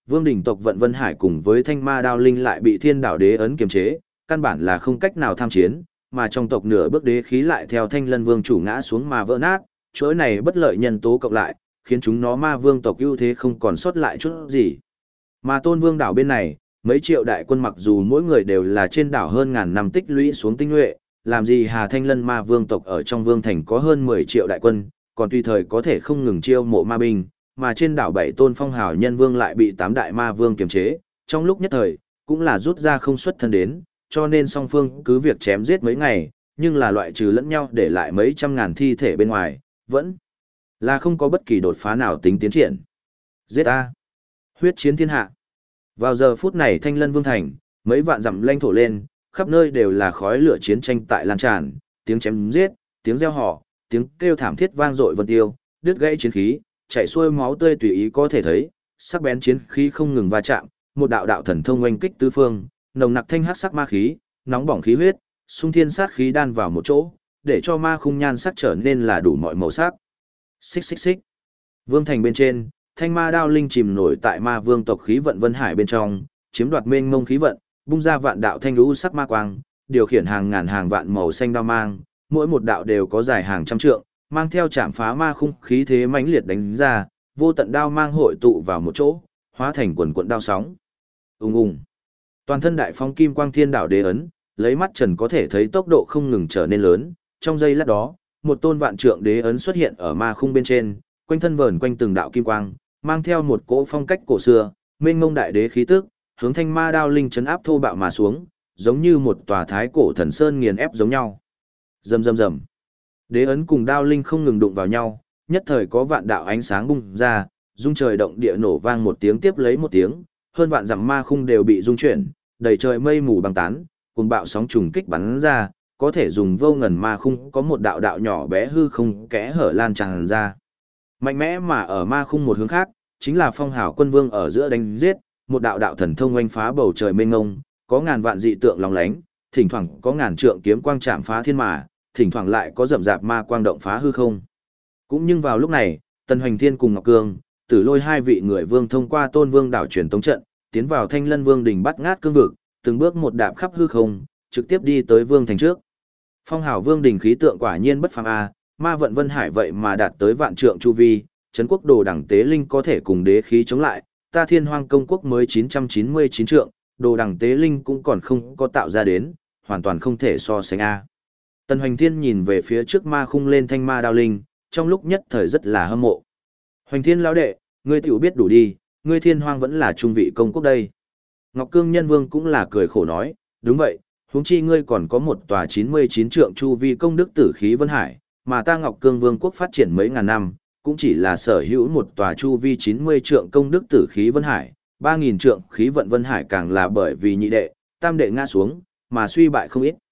Vương đỉnh tộc Vận Vân Hải cùng với Thanh Ma Đao Linh lại bị Thiên Đảo Đế ấn kiềm chế, căn bản là không cách nào tham chiến, mà trong tộc nửa bước đế khí lại theo Thanh Lân Vương chủ ngã xuống mà vỡ nát, chuỗi này bất lợi nhân tố cộng lại, khiến chúng nó Ma Vương tộc ưu thế không còn sót lại chút gì. Mà Tôn Vương đảo bên này, mấy triệu đại quân mặc dù mỗi người đều là trên đảo hơn ngàn năm tích lũy xuống tinh nhuệ, làm gì Hà Thanh Lân Ma Vương tộc ở trong vương thành có hơn 10 triệu đại quân, còn tùy thời có thể không ngừng chiêu mộ ma binh, mà trên đảo bảy tôn phong hào nhân vương lại bị 8 đại ma vương kiềm chế, trong lúc nhất thời, cũng là rút ra không xuất thân đến, cho nên song phương cứ việc chém giết mấy ngày, nhưng là loại trừ lẫn nhau để lại mấy trăm ngàn thi thể bên ngoài, vẫn là không có bất kỳ đột phá nào tính tiến triển. Giết A. Huyết chiến thiên hạ. Vào giờ phút này Thanh Lân Vương thành, mấy vạn dặm lãnh thổ lên, khắp nơi đều là khói lửa chiến tranh tại lan tràn, tiếng chém giết, tiếng reo hò, tiếng kêu thảm thiết vang dội vân tiêu, đứt gãy chiến khí, chảy xuôi máu tươi tùy ý có thể thấy, sắc bén chiến khí không ngừng va chạm, một đạo đạo thần thông oanh kích tứ phương, nồng nặc thanh hắc sắc ma khí, nóng bỏng khí huyết, xung thiên sát khí đan vào một chỗ, để cho ma khung nhan sắc trở nên là đủ mọi màu sắc. Xích xích xích. Vương thành bên trên, Thanh Ma Đao Linh chìm nổi tại Ma Vương tộc khí vận Vân Hải bên trong, chiếm đoạt mênh mông khí vận, bung ra vạn đạo thanh lũ sắc ma quang, điều khiển hàng ngàn hàng vạn màu xanh đao mang, mỗi một đạo đều có dài hàng trăm trượng, mang theo chạm phá ma khung khí thế mãnh liệt đánh ra, vô tận đao mang hội tụ vào một chỗ, hóa thành quần quần đao sóng. Ùng ùng. Toàn thân đại phong kim quang thiên đảo đế ấn, lấy mắt trần có thể thấy tốc độ không ngừng trở nên lớn, trong giây lát đó, một tôn vạn trượng đế ấn xuất hiện ở ma khung bên trên, quanh thân vờn quanh từng đạo kim quang, mang theo một cỗ phong cách cổ xưa, mênh mông đại đế khí tức, hướng Thanh Ma Đao Linh chấn áp thô bạo mà xuống, giống như một tòa thái cổ thần sơn nghiền ép giống nhau. Rầm rầm rầm. Đế ấn cùng đao linh không ngừng đụng vào nhau, nhất thời có vạn đạo ánh sáng bung ra, rung trời động địa nổ vang một tiếng tiếp lấy một tiếng, hơn vạn dặm ma khung đều bị rung chuyển, đầy trời mây mù băng tán, cuồng bạo sóng trùng kích bắn ra, có thể dùng vô ngần ma khung có một đạo đạo nhỏ bé hư không kẽ hở lan tràn ra. Mạnh mẽ mà ở ma khung một hướng khác, chính là phong hào quân vương ở giữa đánh giết, một đạo đạo thần thông oanh phá bầu trời mênh ngông, có ngàn vạn dị tượng lóng lánh, thỉnh thoảng có ngàn trượng kiếm quang chạm phá thiên mà, thỉnh thoảng lại có rậm rạp ma quang động phá hư không. Cũng nhưng vào lúc này, Tần Hoành Thiên cùng Ngọc Cương, Tử Lôi hai vị người vương thông qua Tôn Vương đảo truyền tống trận, tiến vào Thanh Lân Vương đỉnh bắt ngát cương vực, từng bước một đạp khắp hư không, trực tiếp đi tới vương thành trước. Phong hào vương đỉnh khí tượng quả nhiên bất phàm a, ma vận Vân Hải vậy mà đạt tới vạn trượng chu vi, trấn quốc đồ đẳng tế linh có thể cùng đế khí chống lại, ta Thiên Hoang công quốc mới 999 trượng, đồ đẳng tế linh cũng còn không có tạo ra đến, hoàn toàn không thể so sánh a. Tần Hoành Thiên nhìn về phía trước ma khung lên Thanh Ma Đao Linh, trong lúc nhất thời rất là hâm mộ. Hoành Thiên lão đệ, ngươi tiểu biết đủ đi, ngươi Thiên Hoang vẫn là trung vị công quốc đây. Ngọc Cương Nhân Vương cũng là cười khổ nói, đúng vậy, huống chi ngươi còn có một tòa 99 trượng chu vi công đức tử khí Vân Hải, mà ta Ngọc Cương Vương quốc phát triển mấy ngàn năm, cũng chỉ là sở hữu một tòa chu vi 90 trượng công đức tử khí Vân Hải, 3000 trượng khí vận Vân Hải càng là bởi vì nhị đệ, tam đệ ngã xuống, mà suy bại không ít.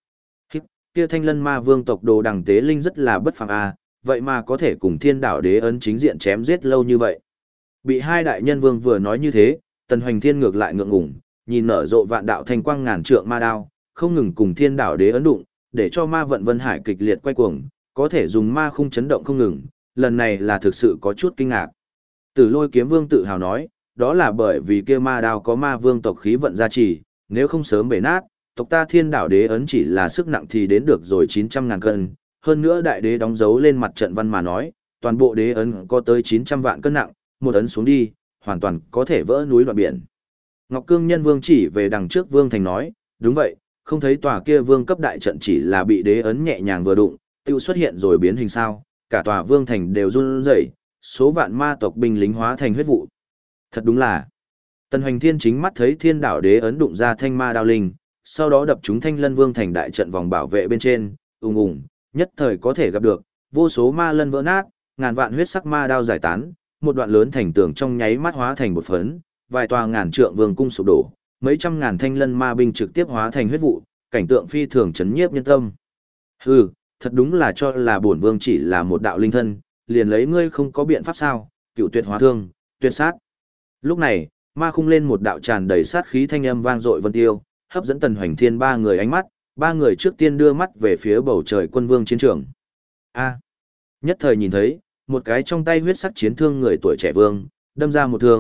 Kia Thanh Lân Ma Vương tộc đồ đằng tế linh rất là bất phàm a, vậy mà có thể cùng Thiên Đảo Đế ấn chính diện chém giết lâu như vậy. Bị hai đại nhân vương vừa nói như thế, Tần Hoành Thiên ngược lại ngượng ngùng, nhìn nở rộ vạn đạo thanh quang ngàn trượng ma đao, không ngừng cùng Thiên Đảo Đế ấn đụng, để cho ma vận Vân Hải kịch liệt quay cuồng, có thể dùng ma khung chấn động không ngừng, lần này là thực sự có chút kinh ngạc. Tử Lôi Kiếm Vương tự hào nói, đó là bởi vì kia ma đao có ma vương tộc khí vận gia trì, nếu không sớm bể nát, tộc ta Thiên Đảo Đế ấn chỉ là sức nặng thì đến được rồi 900.000 cân, hơn nữa đại đế đóng dấu lên mặt trận văn mà nói, toàn bộ đế ấn có tới 900 vạn cân nặng, một ấn xuống đi, hoàn toàn có thể vỡ núi đoạn biển. Ngọc Cương Nhân Vương chỉ về đằng trước Vương Thành nói, đúng vậy, không thấy tòa kia vương cấp đại trận chỉ là bị đế ấn nhẹ nhàng vừa đụng, tiêu xuất hiện rồi biến hình sao, cả tòa Vương Thành đều run rẩy, số vạn ma tộc binh lính hóa thành huyết vụ. Thật đúng là, Tần Hoành Thiên chính mắt thấy Thiên Đảo Đế ấn đụng ra Thanh Ma Đao Linh, sau đó đập trúng Thanh Lân Vương Thành đại trận vòng bảo vệ bên trên, ùng ùng, nhất thời có thể gặp được, vô số ma lân vỡ nát, ngàn vạn huyết sắc ma đao giải tán, một đoạn lớn thành tường trong nháy mắt hóa thành một phấn, vài tòa ngàn trượng vương cung sụp đổ, mấy trăm ngàn thanh lân ma binh trực tiếp hóa thành huyết vụ, cảnh tượng phi thường chấn nhiếp nhân tâm. Hừ, thật đúng là cho là bổn vương chỉ là một đạo linh thân, liền lấy ngươi không có biện pháp sao? Cựu tuyệt hóa thương, tuyệt sát. Lúc này, ma khung lên một đạo tràn đầy sát khí thanh âm vang dội vân tiêu, hấp dẫn Tần Hoành Thiên ba người ánh mắt, ba người trước tiên đưa mắt về phía bầu trời quân vương chiến trường. A. Nhất thời nhìn thấy, một cái trong tay huyết sắc chiến thương người tuổi trẻ vương, đâm ra một thương,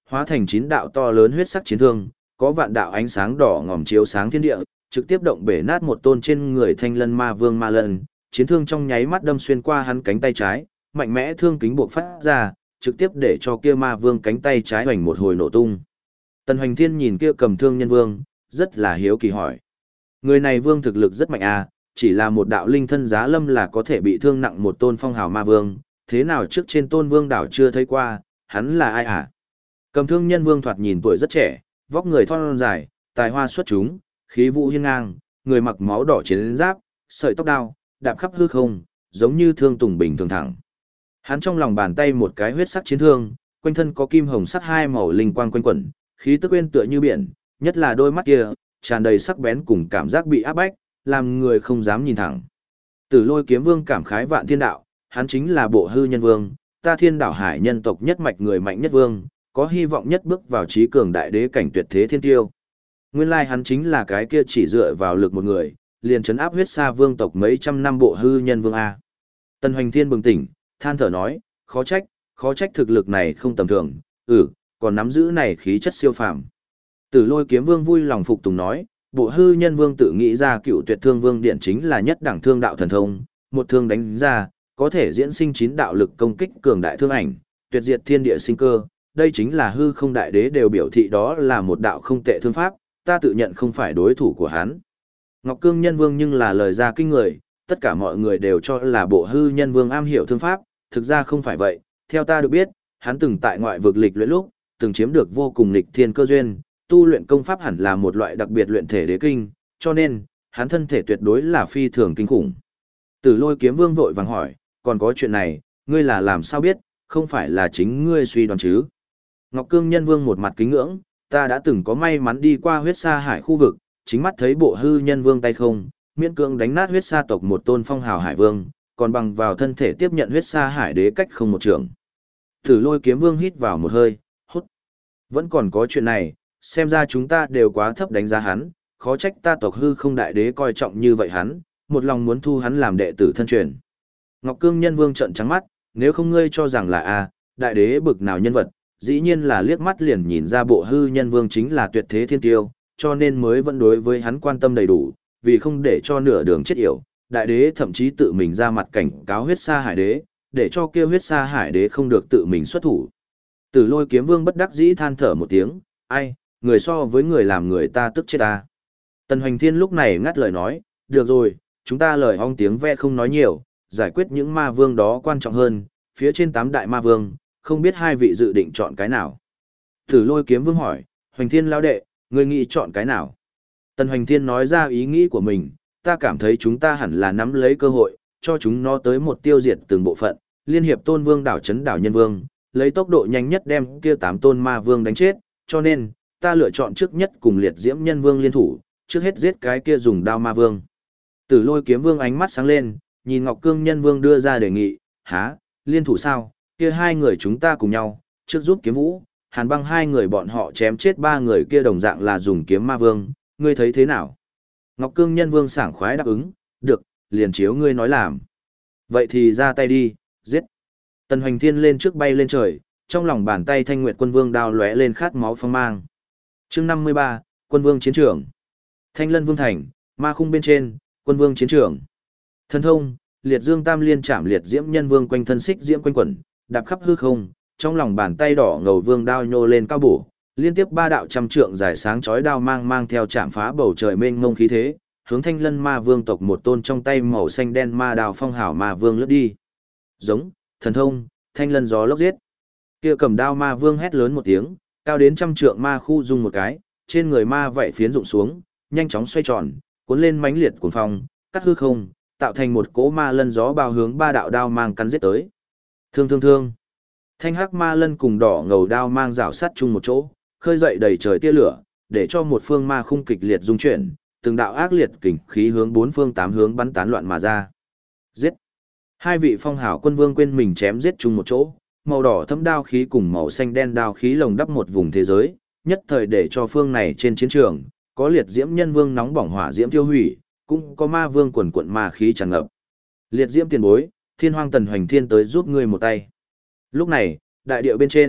hóa thành 9 đạo to lớn huyết sắc chiến thương, có vạn đạo ánh sáng đỏ ngòm chiếu sáng thiên địa, trực tiếp động bể nát một tôn trên người Thanh Lân Ma Vương Ma Lân, chiến thương trong nháy mắt đâm xuyên qua hắn cánh tay trái, mạnh mẽ thương kính buộc phát ra, trực tiếp để cho kia Ma Vương cánh tay trái hoành một hồi nổ tung. Tần Hoành Thiên nhìn kia cầm thương nhân vương, rất là hiếu kỳ hỏi. Người này vương thực lực rất mạnh à, chỉ là một đạo linh thân giá lâm là có thể bị thương nặng một tôn phong hào ma vương, thế nào trước trên tôn vương đảo chưa thấy qua, hắn là ai à? Cầm thương nhân vương thoạt nhìn tuổi rất trẻ, vóc người thon dài, tài hoa xuất chúng, khí vũ hiên ngang, người mặc máu đỏ chiến giáp, sợi tóc đao, đạp khắp hư không, giống như thương tùng bình thường thẳng. Hắn trong lòng bàn tay một cái huyết sắc chiến thương, quanh thân có kim hồng sắc hai màu linh quang quanh quẩn, khí tức uyên tựa như biển, nhất là đôi mắt kia, tràn đầy sắc bén cùng cảm giác bị áp bách, làm người không dám nhìn thẳng. Tử Lôi Kiếm Vương cảm khái vạn thiên đạo, hắn chính là bộ hư nhân vương, ta thiên đảo hải nhân tộc nhất mạch người mạnh nhất vương, có hy vọng nhất bước vào trí cường đại đế cảnh tuyệt thế thiên tiêu. Nguyên lai hắn chính là cái kia chỉ dựa vào lực một người, liền trấn áp huyết sa vương tộc mấy trăm năm bộ hư nhân vương A. Tần Hoành Thiên bừng tỉnh, than thở nói, khó trách thực lực này không tầm thường, còn nắm giữ này khí chất siêu phàm. Tử Lôi Kiếm Vương vui lòng phục tùng nói, bộ hư nhân vương tự nghĩ ra cựu tuyệt thương vương điện chính là nhất đẳng thương đạo thần thông, một thương đánh ra, có thể diễn sinh 9 đạo lực công kích cường đại thương ảnh, tuyệt diệt thiên địa sinh cơ, đây chính là hư không đại đế đều biểu thị đó là một đạo không tệ thương pháp, ta tự nhận không phải đối thủ của hắn. Ngọc Cương nhân vương nhưng là lời ra kinh người, tất cả mọi người đều cho là bộ hư nhân vương am hiểu thương pháp, thực ra không phải vậy, theo ta được biết, hắn từng tại ngoại vực lịch luyện lúc, từng chiếm được vô cùng lịch thiên cơ duyên, tu luyện công pháp hẳn là một loại đặc biệt luyện thể đế kinh, cho nên, hắn thân thể tuyệt đối là phi thường kinh khủng. Tử Lôi Kiếm Vương vội vàng hỏi, còn có chuyện này, ngươi là làm sao biết, không phải là chính ngươi suy đoán chứ? Ngọc Cương Nhân Vương một mặt kính ngưỡng, ta đã từng có may mắn đi qua huyết sa hải khu vực, chính mắt thấy bộ hư nhân vương tay không, miễn cưỡng đánh nát huyết sa tộc một tôn phong hào hải vương, còn bằng vào thân thể tiếp nhận huyết sa hải đế cách không một trường. Tử Lôi Kiếm Vương hít vào một hơi, hút. Vẫn còn có chuyện này, xem ra chúng ta đều quá thấp đánh giá hắn, khó trách ta tộc hư không đại đế coi trọng như vậy hắn, một lòng muốn thu hắn làm đệ tử thân truyền. Ngọc Cương Nhân Vương trợn trắng mắt, nếu không ngươi cho rằng là đại đế bực nào nhân vật, dĩ nhiên là liếc mắt liền nhìn ra bộ hư nhân vương chính là tuyệt thế thiên tiêu, cho nên mới vẫn đối với hắn quan tâm đầy đủ, vì không để cho nửa đường chết yểu, đại đế thậm chí tự mình ra mặt cảnh cáo huyết sa hải đế, để cho kia huyết sa hải đế không được tự mình xuất thủ. Tử Lôi Kiếm Vương bất đắc dĩ than thở một tiếng, ai, người so với người làm người ta tức chết ta. Tần Hoành Thiên lúc này ngắt lời nói, được rồi, chúng ta lời ong tiếng ve không nói nhiều, giải quyết những ma vương đó quan trọng hơn, phía trên 8 đại ma vương, không biết hai vị dự định chọn cái nào. Tử Lôi Kiếm Vương hỏi, Hoành Thiên lão đệ, ngươi nghĩ chọn cái nào? Tần Hoành Thiên nói ra ý nghĩ của mình, ta cảm thấy chúng ta hẳn là nắm lấy cơ hội, cho chúng nó tới một tiêu diệt từng bộ phận, liên hiệp tôn vương đảo chấn đảo nhân vương, lấy tốc độ nhanh nhất đem kia 8 tôn ma vương đánh chết, cho nên, ta lựa chọn trước nhất cùng liệt diễm nhân vương liên thủ, trước hết giết cái kia dùng đao ma vương. Tử Lôi Kiếm Vương ánh mắt sáng lên, nhìn Ngọc Cương nhân vương đưa ra đề nghị, liên thủ sao, kia hai người chúng ta cùng nhau, trước giúp Kiếm Vũ, Hàn Băng hai người bọn họ chém chết 3 người kia đồng dạng là dùng kiếm ma vương, ngươi thấy thế nào? Ngọc Cương nhân vương sảng khoái đáp ứng, được, liền chiếu ngươi nói làm. Vậy thì ra tay đi, giết. Tần Hoành Thiên lên trước bay lên trời, trong lòng bàn tay Thanh Nguyệt Quân Vương đao lóe lên khát máu phong mang. Chương 53, Quân Vương chiến trường. Thanh Lân Vương thành, ma khung bên trên, Quân Vương chiến trường. Thần thông, Liệt Dương Tam Liên chạm liệt diễm nhân vương quanh thân xích diễm quanh quẩn, đạp khắp hư không, trong lòng bàn tay đỏ ngầu vương đao nhô lên cao bổ, liên tiếp 3 đạo trăm trượng dài sáng chói đao mang theo chạm phá bầu trời mênh mông khí thế, hướng Thanh Lân Ma Vương tộc một tôn trong tay màu xanh đen ma đao phong hảo ma vương lướt đi. Giống, thần thông, Thanh Lân gió lốc giết. Kia cầm đao ma vương hét lớn một tiếng, cao đến trăm trượng ma khu rung một cái, trên người ma vậy phiến rụng xuống, nhanh chóng xoay tròn, cuốn lên mãnh liệt cuồng phong, cắt hư không, tạo thành một cỗ ma lân gió bao hướng 3 đạo đao mang cắn giết tới. Thương. Thanh hắc ma lân cùng đỏ ngầu đao mang rảo sát chung một chỗ, khơi dậy đầy trời tia lửa, để cho một phương ma khung kịch liệt rung chuyển, từng đạo ác liệt kình khí hướng 4 phương 8 hướng bắn tán loạn mà ra. Giết! Hai vị phong hảo quân vương quên mình chém giết chung một chỗ, màu đỏ thấm đao khí cùng màu xanh đen đao khí lồng đắp một vùng thế giới, nhất thời để cho phương này trên chiến trường, có liệt diễm nhân vương nóng bỏng hỏa diễm tiêu hủy, cũng có ma vương quần quận ma khí tràn ngập. Liệt diễm tiền bối, Thiên Hoang Tần Hoành Thiên tới giúp ngươi một tay. Lúc này, đại địa bên trên,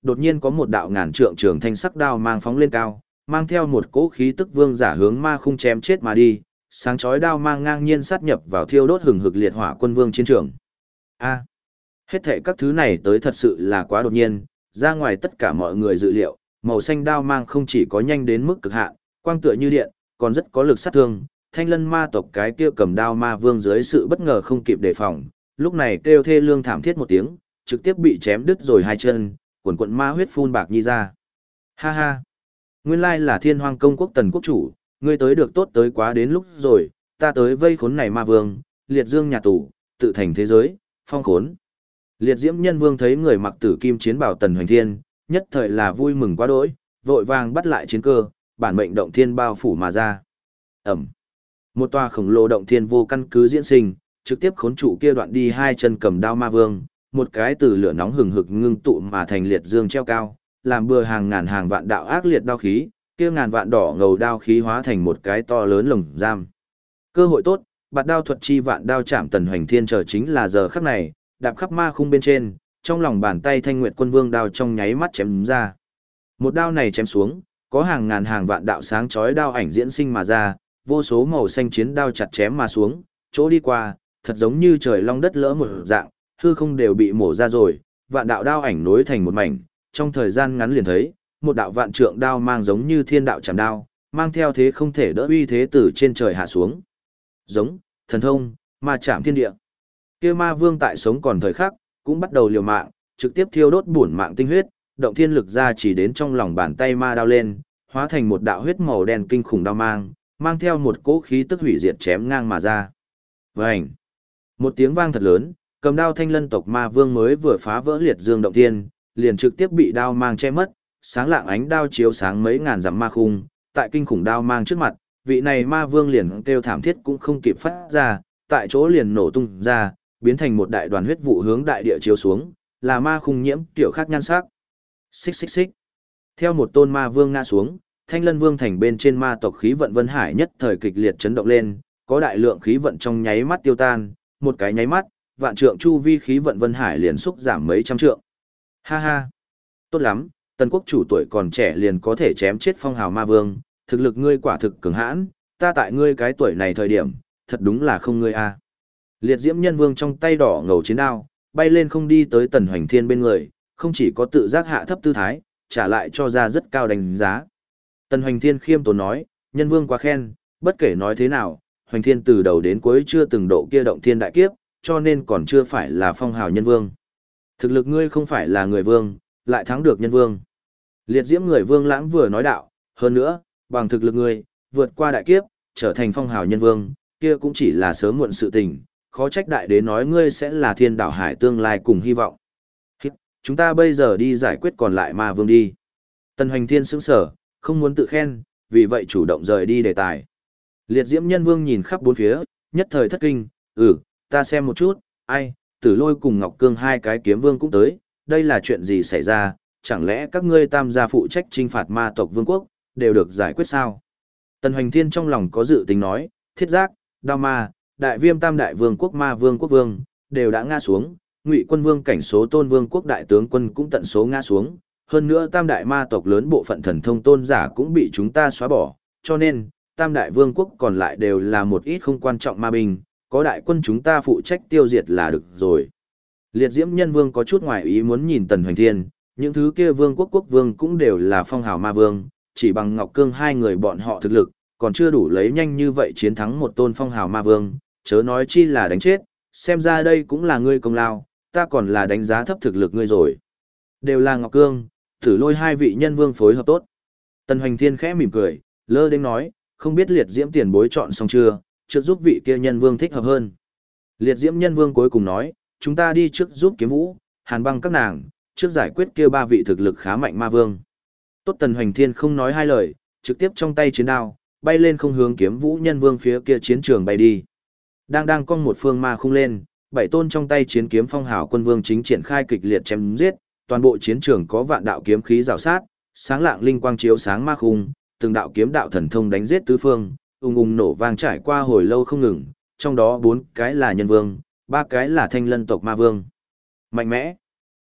Đột nhiên có một đạo ngàn trượng trường thanh sắc đao mang phóng lên cao, mang theo một cỗ khí tức vương giả hướng ma khung chém chết mà đi, sáng chói đao mang ngang nhiên sát nhập vào thiêu đốt hừng hực liệt hỏa quân vương chiến trường. A, hết thảy các thứ này tới thật sự là quá đột nhiên, ra ngoài tất cả mọi người dự liệu, màu xanh đao mang không chỉ có nhanh đến mức cực hạn, quang tựa như điện, còn rất có lực sát thương. Thanh lân ma tộc cái kia cầm đao ma vương dưới sự bất ngờ không kịp đề phòng, lúc này kêu thê lương thảm thiết một tiếng, trực tiếp bị chém đứt rồi hai chân, quần quận ma huyết phun bạc nhi ra. Ha ha! Nguyên lai là Thiên Hoang Công quốc Tần quốc chủ, ngươi tới được tốt tới quá đến lúc rồi, ta tới vây khốn này ma vương, liệt dương nhà tù, tự thành thế giới, phong khốn. Liệt diễm nhân vương thấy người mặc tử kim chiến bào Tần Hoành Thiên, nhất thời là vui mừng quá đỗi, vội vàng bắt lại chiến cơ, bản mệnh động thiên bao phủ mà ra. Ẩm. Một tòa khổng lồ động thiên vô căn cứ diễn sinh, trực tiếp khốn trụ kia đoạn đi hai chân cầm đao ma vương, một cái từ lửa nóng hừng hực ngưng tụ mà thành liệt dương treo cao, làm bừa hàng ngàn hàng vạn đạo ác liệt đao khí, kia ngàn vạn đỏ ngầu đao khí hóa thành một cái to lớn lồng giam. Cơ hội tốt, bạt đao thuật chi vạn đao chạm Tần Hoành Thiên chờ chính là giờ khắc này, đạp khắp ma khung bên trên, trong lòng bàn tay Thanh Nguyệt Quân Vương đao trong nháy mắt chém ra. Một đao này chém xuống, có hàng ngàn hàng vạn đạo sáng chói đao ảnh diễn sinh mà ra, vô số màu xanh chiến đao chặt chém mà xuống, chỗ đi qua, thật giống như trời long đất lỡ một dạng, hư không đều bị mổ ra rồi, vạn đạo đao ảnh nối thành một mảnh, trong thời gian ngắn liền thấy, một đạo vạn trượng đao mang giống như thiên đạo chạm đao, mang theo thế không thể đỡ uy thế từ trên trời hạ xuống. Giống, thần thông, ma chạm thiên địa. Kia ma vương tại sống còn thời khắc, cũng bắt đầu liều mạng, trực tiếp thiêu đốt bổn mạng tinh huyết, động thiên lực ra chỉ đến trong lòng bàn tay ma đao lên, hóa thành một đạo huyết màu đen kinh khủng đao mang, mang theo một cỗ khí tức hủy diệt chém ngang mà ra. Vành! Một tiếng vang thật lớn, cầm đao thanh lân tộc ma vương mới vừa phá vỡ liệt dương động thiên, liền trực tiếp bị đao mang che mất, sáng lạng ánh đao chiếu sáng mấy ngàn dặm ma khung, tại kinh khủng đao mang trước mặt, vị này ma vương liền kêu thảm thiết cũng không kịp phát ra, tại chỗ liền nổ tung ra, biến thành một đại đoàn huyết vụ hướng đại địa chiếu xuống, là ma khung nhiễm kiểu khác nhan sắc. Xích xích xích. Theo một tôn ma vương ngã xuống, Thanh Lân Vương thành bên trên ma tộc khí vận Vân Hải nhất thời kịch liệt chấn động lên, có đại lượng khí vận trong nháy mắt tiêu tan, một cái nháy mắt, vạn trượng chu vi khí vận Vân Hải liền xúc giảm mấy trăm trượng. Ha ha, tốt lắm, Tần quốc chủ tuổi còn trẻ liền có thể chém chết phong hào ma vương, thực lực ngươi quả thực cường hãn, ta tại ngươi cái tuổi này thời điểm, thật đúng là không ngươi a. Liệt diễm nhân vương trong tay đỏ ngầu chiến đao, bay lên không đi tới Tần Hoành Thiên bên người, không chỉ có tự giác hạ thấp tư thái, trả lại cho ra rất cao đánh giá. Tần Hoành Thiên khiêm tốn nói, nhân vương quá khen, bất kể nói thế nào, Hoành Thiên từ đầu đến cuối chưa từng độ kia động thiên đại kiếp, cho nên còn chưa phải là phong hào nhân vương. Thực lực ngươi không phải là người vương, lại thắng được nhân vương. Liệt diễm người vương lãng vừa nói đạo, hơn nữa, bằng thực lực ngươi, vượt qua đại kiếp, trở thành phong hào nhân vương, kia cũng chỉ là sớm muộn sự tình, khó trách đại đế nói ngươi sẽ là thiên đảo hải tương lai cùng hy vọng. Chúng ta bây giờ đi giải quyết còn lại ma vương đi. Tần Hoành Thiên sững sở, không muốn tự khen, vì vậy chủ động rời đi đề tài. Liệt diễm nhân vương nhìn khắp bốn phía, nhất thời thất kinh, ta xem một chút, ai, Tử Lôi cùng Ngọc Cương hai cái kiếm vương cũng tới, đây là chuyện gì xảy ra, chẳng lẽ các ngươi tam gia phụ trách trinh phạt ma tộc vương quốc, đều được giải quyết sao? Tần Hoành Thiên trong lòng có dự tính nói, Thiết Giác, Đao Ma, Đại Viêm tam đại vương quốc ma vương quốc vương, đều đã ngã xuống, Ngụy Quân Vương cảnh số tôn vương quốc đại tướng quân cũng tận số ngã xuống, hơn nữa tam đại ma tộc lớn bộ phận thần thông tôn giả cũng bị chúng ta xóa bỏ, cho nên, tam đại vương quốc còn lại đều là một ít không quan trọng ma binh, có đại quân chúng ta phụ trách tiêu diệt là được rồi. Liệt diễm nhân vương có chút ngoài ý muốn nhìn Tần Hoành Thiên, những thứ kia vương quốc quốc vương cũng đều là phong hào ma vương, chỉ bằng Ngọc Cương hai người bọn họ thực lực, còn chưa đủ lấy nhanh như vậy chiến thắng một tôn phong hào ma vương, chớ nói chi là đánh chết, xem ra đây cũng là ngươi công lao, ta còn là đánh giá thấp thực lực ngươi rồi. Đều là Ngọc Cương, Tử Lôi hai vị nhân vương phối hợp tốt. Tần Hoành Thiên khẽ mỉm cười, lơ đến nói, không biết liệt diễm tiền bối chọn xong chưa, trước giúp vị kia nhân vương thích hợp hơn. Liệt diễm nhân vương cuối cùng nói, chúng ta đi trước giúp Kiếm Vũ, Hàn Băng các nàng, trước giải quyết kia ba vị thực lực khá mạnh ma vương. Tốt. Tần Hoành Thiên không nói hai lời, trực tiếp trong tay chiến đao, bay lên không hướng Kiếm Vũ nhân vương phía kia chiến trường bay đi. Đang cong một phương ma khung lên, bảy tôn trong tay chiến kiếm phong hào quân vương chính triển khai kịch liệt chém giết, toàn bộ chiến trường có vạn đạo kiếm khí rào sát, sáng lạng linh quang chiếu sáng ma khung, từng đạo kiếm đạo thần thông đánh giết tứ phương, ung ung nổ vang trải qua hồi lâu không ngừng, trong đó 4 cái là nhân vương, 3 cái là thanh lân tộc ma vương. Mạnh mẽ.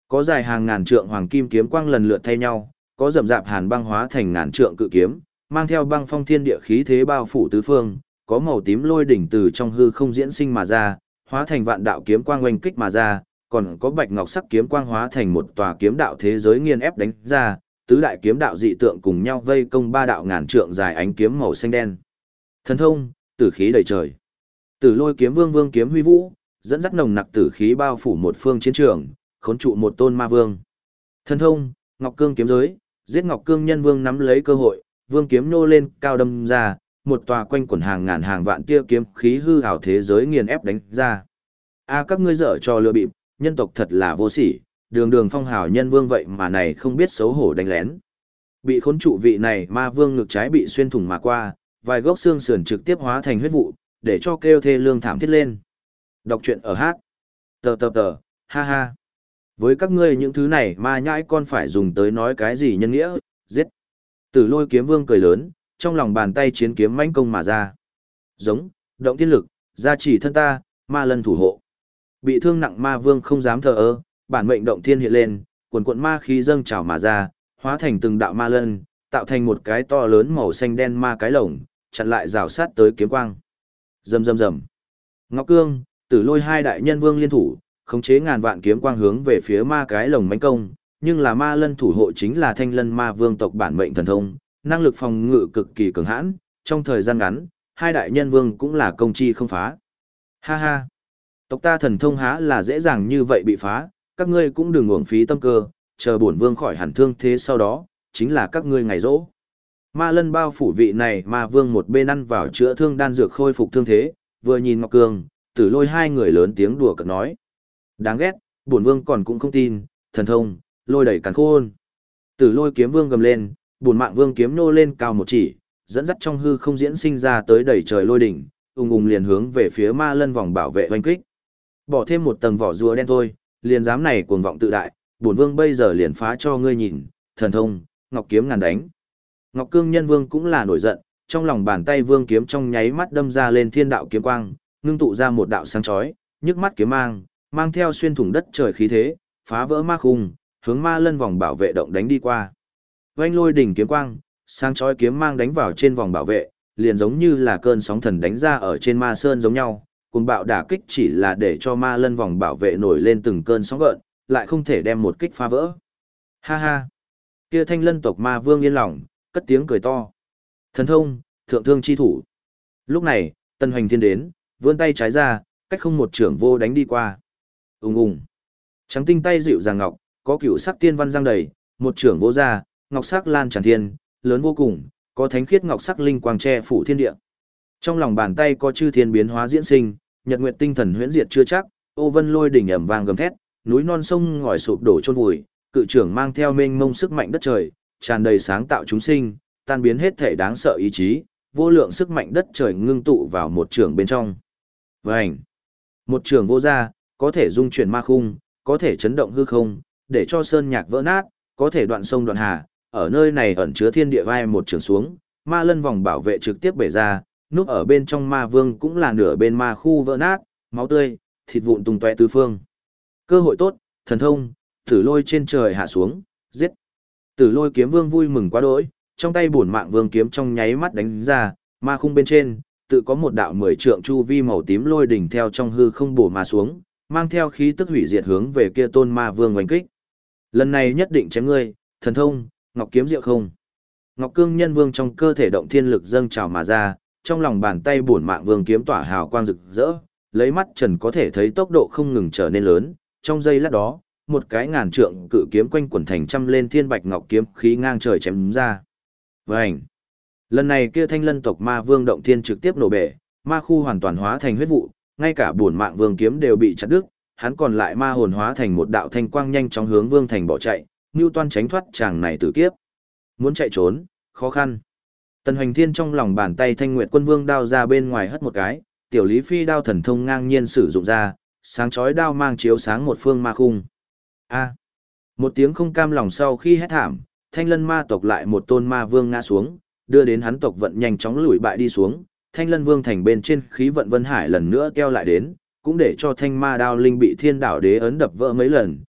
Có dài hàng ngàn trượng hoàng kim kiếm quang lần lượt thay nhau, có rậm rạp hàn băng hóa thành ngàn trượng cự kiếm, mang theo băng phong thiên địa khí thế bao phủ tứ phương, có màu tím lôi đỉnh từ trong hư không diễn sinh mà ra, hóa thành vạn đạo kiếm quang oanh kích mà ra, còn có bạch ngọc sắc kiếm quang hóa thành một tòa kiếm đạo thế giới nghiền ép đánh ra, tứ đại kiếm đạo dị tượng cùng nhau vây công ba đạo ngàn trượng dài ánh kiếm màu xanh đen. Thần thông, tử khí đầy trời. Tử Lôi kiếm vương vương kiếm huy vũ, dẫn dắt nồng nặc tử khí bao phủ một phương chiến trường, khốn trụ một tôn ma vương. Thần thông, Ngọc Cương kiếm giới, giết Ngọc Cương nhân vương nắm lấy cơ hội, vương kiếm nô lên cao đâm ra, một tòa quanh quẩn hàng ngàn hàng vạn tia kiếm khí hư ảo thế giới nghiền ép đánh ra. A các ngươi dở trò lừa bịp, nhân tộc thật là vô sỉ, đường đường phong hào nhân vương vậy mà này không biết xấu hổ đánh lén. Bị khốn trụ vị này ma vương ngực trái bị xuyên thủng mà qua, vài gốc xương sườn trực tiếp hóa thành huyết vụ, để cho kêu thê lương thảm thiết lên. Đọc truyện ở hát. Tờ, ha ha. Với các ngươi những thứ này ma nhãi con phải dùng tới nói cái gì nhân nghĩa, giết. Tử Lôi kiếm vương cười lớn, trong lòng bàn tay chiến kiếm mãnh công mà ra. Giống, động thiên lực, gia trì thân ta, ma lân thủ hộ. Bị thương nặng ma vương không dám thờ ơ, bản mệnh động thiên hiện lên, quần quận ma khí dâng trào mà ra, hóa thành từng đạo ma lân, tạo thành một cái to lớn màu xanh đen ma cái lồng, chặn lại rào sát tới kiếm quang. Rầm rầm rầm. Ngọc Cương, Tử Lôi hai đại nhân vương liên thủ, khống chế ngàn vạn kiếm quang hướng về phía ma cái lồng mãnh công, nhưng là ma lân thủ hộ chính là Thanh Lân ma vương tộc bản mệnh thần thông, năng lực phòng ngự cực kỳ cường hãn, trong thời gian ngắn, hai đại nhân vương cũng là công chi không phá. Ha ha. Tộc ta thần thông há là dễ dàng như vậy bị phá, các ngươi cũng đừng uổng phí tâm cơ, chờ bổn vương khỏi hẳn thương thế sau đó, chính là các ngươi ngày rỗ. Ma lân bao phủ vị này ma vương một bên ăn vào chữa thương đan dược khôi phục thương thế, vừa nhìn Ngọc Cương, Tử Lôi hai người lớn tiếng đùa cợt nói. Đáng ghét, bổn vương còn cũng không tin, thần thông, lôi đẩy càn khôn. Tử Lôi kiếm vương gầm lên, bổn mạng vương kiếm nô lên cao một chỉ, dẫn dắt trong hư không diễn sinh ra tới đầy trời lôi đỉnh, ung ung liền hướng về phía ma lân vòng bảo vệ oanh kích. Bỏ thêm một tầng vỏ rùa đen thôi, liền dám này cuồng vọng tự đại, bổn vương bây giờ liền phá cho ngươi nhìn, thần thông, ngọc kiếm ngàn đánh. Ngọc Cương nhân vương cũng là nổi giận, trong lòng bàn tay vương kiếm trong nháy mắt đâm ra lên thiên đạo kiếm quang, ngưng tụ ra một đạo sáng chói, nhức mắt kiếm mang theo xuyên thủng đất trời khí thế, phá vỡ ma khung, hướng ma lân vòng bảo vệ động đánh đi qua. Oanh lôi đỉnh kiếm quang, sáng chói kiếm mang đánh vào trên vòng bảo vệ, liền giống như là cơn sóng thần đánh ra ở trên ma sơn giống nhau, cùng bạo đả kích chỉ là để cho ma lân vòng bảo vệ nổi lên từng cơn sóng gợn, lại không thể đem một kích phá vỡ. Ha ha! Kia Thanh Lân tộc ma vương yên lòng, cất tiếng cười to. Thần thông, thượng thương chi thủ. Lúc này, Tân Hoành Thiên đến, vươn tay trái ra, cách không một trưởng vô đánh đi qua. Ùng ùng. Trắng tinh tay dịu dàng ngọc, có cửu sắc tiên văn giang đầy, một trưởng vô ra, ngọc sắc lan tràn thiên, lớn vô cùng, có thánh khiết ngọc sắc linh quang che phủ thiên địa. Trong lòng bàn tay có chư thiên biến hóa diễn sinh, nhật nguyệt tinh thần huyễn diệt chưa chắc, ô vân lôi đỉnh ầm vang gầm thét, núi non sông ngòi sụp đổ chôn vùi, cự trưởng mang theo mênh mông sức mạnh đất trời, tràn đầy sáng tạo chúng sinh, tan biến hết thể đáng sợ ý chí, vô lượng sức mạnh đất trời ngưng tụ vào một trưởng bên trong. Vành, một trưởng vô ra, có thể dung chuyển ma khung, có thể chấn động hư không, để cho sơn nhạc vỡ nát, có thể đoạn sông đoạn hà, ở nơi này ẩn chứa thiên địa vai một trường xuống, ma lân vòng bảo vệ trực tiếp bể ra, núp ở bên trong ma vương cũng là nửa bên ma khu vỡ nát, máu tươi, thịt vụn tung tóe tứ phương. Cơ hội tốt, thần thông, Tử Lôi trên trời hạ xuống, giết. Tử Lôi kiếm vương vui mừng quá đỗi, trong tay bổn mạng vương kiếm trong nháy mắt đánh ra, ma khung bên trên, tự có một đạo 10 trượng chu vi màu tím lôi đỉnh theo trong hư không bổ mà xuống, mang theo khí tức hủy diệt hướng về kia tôn ma vương oanh kích. Lần này nhất định chém ngươi, thần thông, ngọc kiếm diệu không. Ngọc Cương nhân vương trong cơ thể động thiên lực dâng trào mà ra, trong lòng bàn tay bổn mạng vương kiếm tỏa hào quang rực rỡ, lấy mắt trần có thể thấy tốc độ không ngừng trở nên lớn, trong giây lát đó, một cái ngàn trượng cự kiếm quanh quẩn thành trăm lên thiên bạch ngọc kiếm khí ngang trời chém ra. Vành. Lần này kia Thanh Lân tộc ma vương động thiên trực tiếp nổ bể, ma khu hoàn toàn hóa thành huyết vụ, ngay cả bổn mạng vương kiếm đều bị chặt đứt, hắn còn lại ma hồn hóa thành một đạo thanh quang nhanh chóng hướng vương thành bỏ chạy, Nưu Toan tránh thoát chàng này tử kiếp. Muốn chạy trốn, khó khăn. Tần Hoành Thiên trong lòng bàn tay Thanh Nguyệt Quân Vương đao ra bên ngoài hất một cái, Tiểu Lý Phi đao thần thông ngang nhiên sử dụng ra, sáng chói đao mang chiếu sáng một phương ma khung. A. Một tiếng không cam lòng sau khi hét thảm, Thanh Lân ma tộc lại một tôn ma vương ngã xuống, đưa đến hắn tộc vận nhanh chóng lùi bại đi xuống. Thanh Lân Vương thành bên trên khí vận Vân Hải lần nữa keo lại đến, cũng để cho thanh ma đao linh bị thiên đảo đế ấn đập vỡ mấy lần,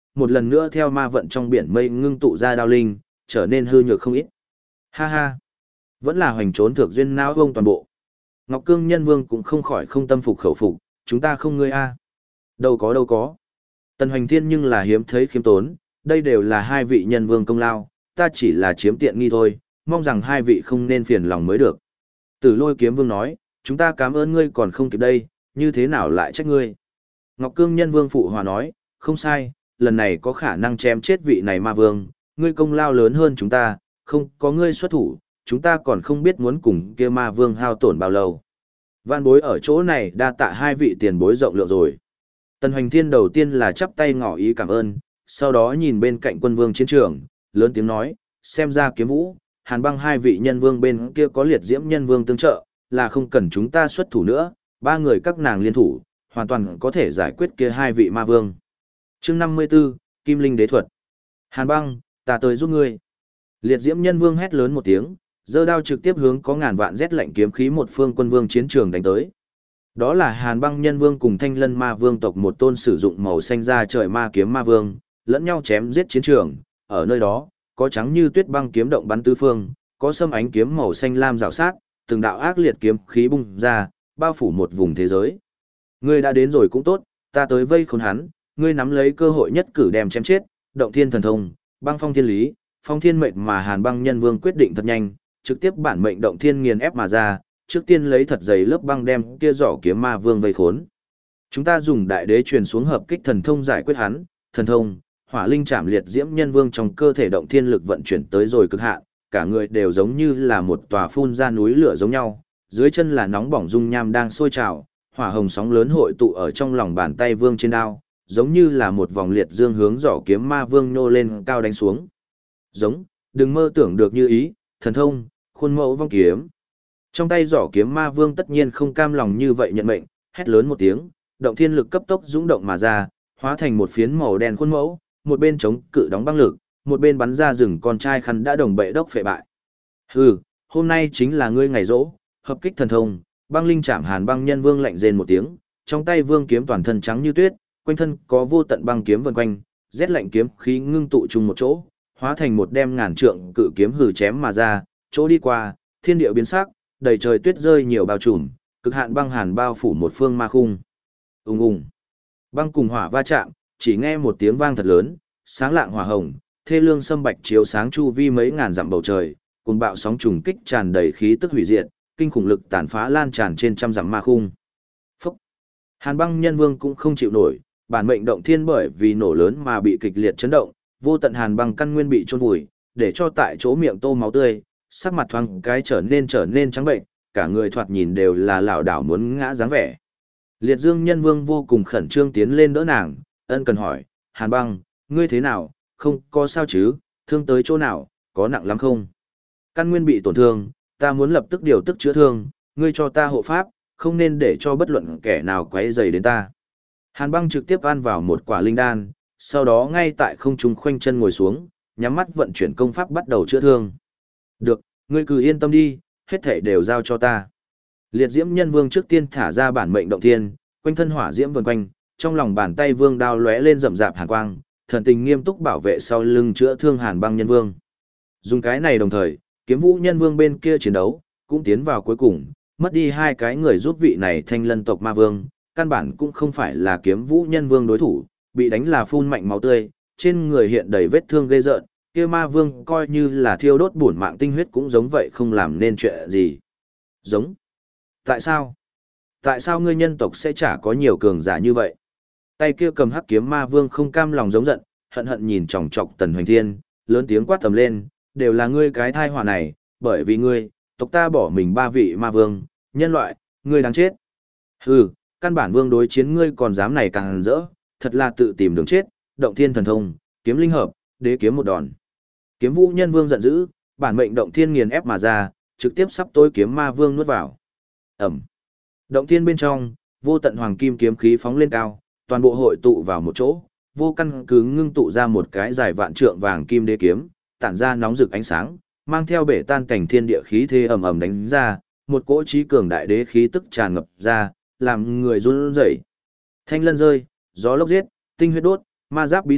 một lần nữa theo ma vận trong biển mây ngưng tụ ra đao linh, trở nên hư nhược không ít. Ha ha, vẫn là hoành trốn thược duyên não vông toàn bộ. Ngọc Cương Nhân Vương cũng không khỏi không tâm phục khẩu phục, chúng ta không ngươi a. Đâu có đâu có. Tần Hoành Thiên nhưng là hiếm thấy khiêm tốn, đây đều là hai vị nhân vương công lao, ta chỉ là chiếm tiện nghi thôi, mong rằng hai vị không nên phiền lòng mới được. Tử Lôi Kiếm Vương nói, chúng ta cảm ơn ngươi còn không kịp đây, như thế nào lại trách ngươi. Ngọc Cương Nhân Vương phụ hòa nói, không sai, lần này có khả năng chém chết vị này ma vương, ngươi công lao lớn hơn chúng ta, không có ngươi xuất thủ, chúng ta còn không biết muốn cùng kia ma vương hao tổn bao lâu. Vạn bối ở chỗ này đa tạ hai vị tiền bối rộng lượng rồi. Tần Hoành Thiên đầu tiên là chắp tay ngỏ ý cảm ơn, sau đó nhìn bên cạnh quân vương chiến trường, lớn tiếng nói, xem ra Kiếm Vũ, Hàn Băng hai vị nhân vương bên kia có liệt diễm nhân vương tương trợ, là không cần chúng ta xuất thủ nữa, ba người các nàng liên thủ, hoàn toàn có thể giải quyết kia hai vị ma vương. Chương 54, Kim Linh Đế Thuật. Hàn Băng, ta tới giúp ngươi. Liệt diễm nhân vương hét lớn một tiếng, giơ đao trực tiếp hướng có ngàn vạn rét lạnh kiếm khí một phương quân vương chiến trường đánh tới. Đó là Hàn Băng nhân vương cùng Thanh Lân ma vương tộc một tôn sử dụng màu xanh ra trời ma kiếm ma vương, lẫn nhau chém giết chiến trường, ở nơi đó, có trắng như tuyết băng kiếm động bắn tứ phương, có sâm ánh kiếm màu xanh lam rào sát, từng đạo ác liệt kiếm khí bung ra, bao phủ một vùng thế giới. Ngươi đã đến rồi cũng tốt, ta tới vây khốn hắn, ngươi nắm lấy cơ hội nhất cử đem chém chết, động thiên thần thông, băng phong thiên lý, phong thiên mệnh mà Hàn Băng nhân vương quyết định thật nhanh, trực tiếp bản mệnh động thiên nghiền ép mà ra, trước tiên lấy thật dày lớp băng đem kia giỏ kiếm ma vương vây khốn. Chúng ta dùng đại đế truyền xuống hợp kích thần thông giải quyết hắn, thần thông, hỏa linh chạm liệt diễm nhân vương trong cơ thể động thiên lực vận chuyển tới rồi cực hạn, cả người đều giống như là một tòa phun ra núi lửa giống nhau, dưới chân là nóng bỏng dung nham đang sôi trào, hỏa hồng sóng lớn hội tụ ở trong lòng bàn tay vương trên đao, giống như là một vòng liệt dương hướng giỏ kiếm ma vương nô lên cao đánh xuống. Giống, đừng mơ tưởng được như ý, thần thông, khuôn mẫu vong kiếm. Trong tay giỏ kiếm ma vương tất nhiên không cam lòng như vậy nhận mệnh, hét lớn một tiếng, động thiên lực cấp tốc dũng động mà ra, hóa thành một phiến màu đen khuôn mẫu, một bên chống cự đóng băng lực, một bên bắn ra rừng con trai khăn đã đồng bệ đốc phệ bại. Hừ, hôm nay chính là ngươi ngày rỗ, hợp kích thần thông, băng linh chạm Hàn Băng nhân vương lạnh rên một tiếng, trong tay vương kiếm toàn thân trắng như tuyết, quanh thân có vô tận băng kiếm vần quanh, rét lạnh kiếm khí ngưng tụ chung một chỗ, hóa thành một đem ngàn trượng cự kiếm hừ chém mà ra, chỗ đi qua, thiên địa biến sắc, đầy trời tuyết rơi nhiều bao trùm, cực hạn băng hàn bao phủ một phương ma khung. Ùng ùng. Băng cùng hỏa va chạm, chỉ nghe một tiếng vang thật lớn, sáng lạng hỏa hồng, thê lương sâm bạch chiếu sáng chu vi mấy ngàn dặm bầu trời, cuồng bạo sóng trùng kích tràn đầy khí tức hủy diệt, kinh khủng lực tàn phá lan tràn trên trăm dặm ma khung. Phúc. Hàn Băng nhân vương cũng không chịu nổi, bản mệnh động thiên bởi vì nổ lớn mà bị kịch liệt chấn động, vô tận hàn băng căn nguyên bị chôn vùi, để cho tại chỗ miệng tô máu tươi, sắc mặt thoáng cái trở nên trắng bệnh, cả người thoạt nhìn đều là lảo đảo muốn ngã dáng vẻ. Liệt Dương nhân vương vô cùng khẩn trương tiến lên đỡ nàng, ân cần hỏi, Hàn Băng, ngươi thế nào, không có sao chứ, thương tới chỗ nào, có nặng lắm không? Căn nguyên bị tổn thương, ta muốn lập tức điều tức chữa thương, ngươi cho ta hộ pháp, không nên để cho bất luận kẻ nào quấy rầy đến ta. Hàn Băng trực tiếp ăn vào một quả linh đan, sau đó ngay tại không trung khoanh chân ngồi xuống, nhắm mắt vận chuyển công pháp bắt đầu chữa thương. Được, ngươi cứ yên tâm đi, hết thảy đều giao cho ta. Liệt Diễm Nhân Vương trước tiên thả ra bản mệnh động thiên, quanh thân hỏa diễm vần quanh, trong lòng bàn tay vương đao lóe lên rậm rạp hàn quang, thần tình nghiêm túc bảo vệ sau lưng chữa thương Hàn Băng Nhân Vương. Dùng cái này đồng thời, Kiếm Vũ Nhân Vương bên kia chiến đấu cũng tiến vào cuối cùng, mất đi hai cái người giúp vị này Thanh Lân tộc ma vương, căn bản cũng không phải là Kiếm Vũ Nhân Vương đối thủ, bị đánh là phun mạnh máu tươi, trên người hiện đầy vết thương ghê rợn, kia ma vương coi như là thiêu đốt bổn mạng tinh huyết cũng giống vậy không làm nên chuyện gì. Giống. Tại sao? Tại sao ngươi nhân tộc sẽ chả có nhiều cường giả như vậy? Tay kia cầm hắc kiếm ma vương không cam lòng giống giận, hận hận nhìn chòng chọc Tần Hoành Thiên, lớn tiếng quát tầm lên, đều là ngươi cái thai họa này, bởi vì ngươi, tộc ta bỏ mình ba vị ma vương, nhân loại, ngươi đáng chết. Hừ, căn bản vương đối chiến ngươi còn dám này càng hằn rỡ, thật là tự tìm đường chết, động thiên thần thông, kiếm linh hợp, đế kiếm một đòn. Kiếm Vũ Nhân Vương giận dữ, bản mệnh động thiên nghiền ép mà ra, trực tiếp sắp tối kiếm ma vương nuốt vào. Ẩm. Động thiên bên trong, vô tận hoàng kim kiếm khí phóng lên cao, toàn bộ hội tụ vào một chỗ, vô căn cứ ngưng tụ ra một cái dài vạn trượng vàng kim đế kiếm, tản ra nóng rực ánh sáng, mang theo bể tan cảnh thiên địa khí thế ầm ầm đánh ra, một cỗ trí cường đại đế khí tức tràn ngập ra, làm người run rẩy. Thanh lân rơi, gió lốc giết, tinh huyết đốt, ma giáp bí thuật,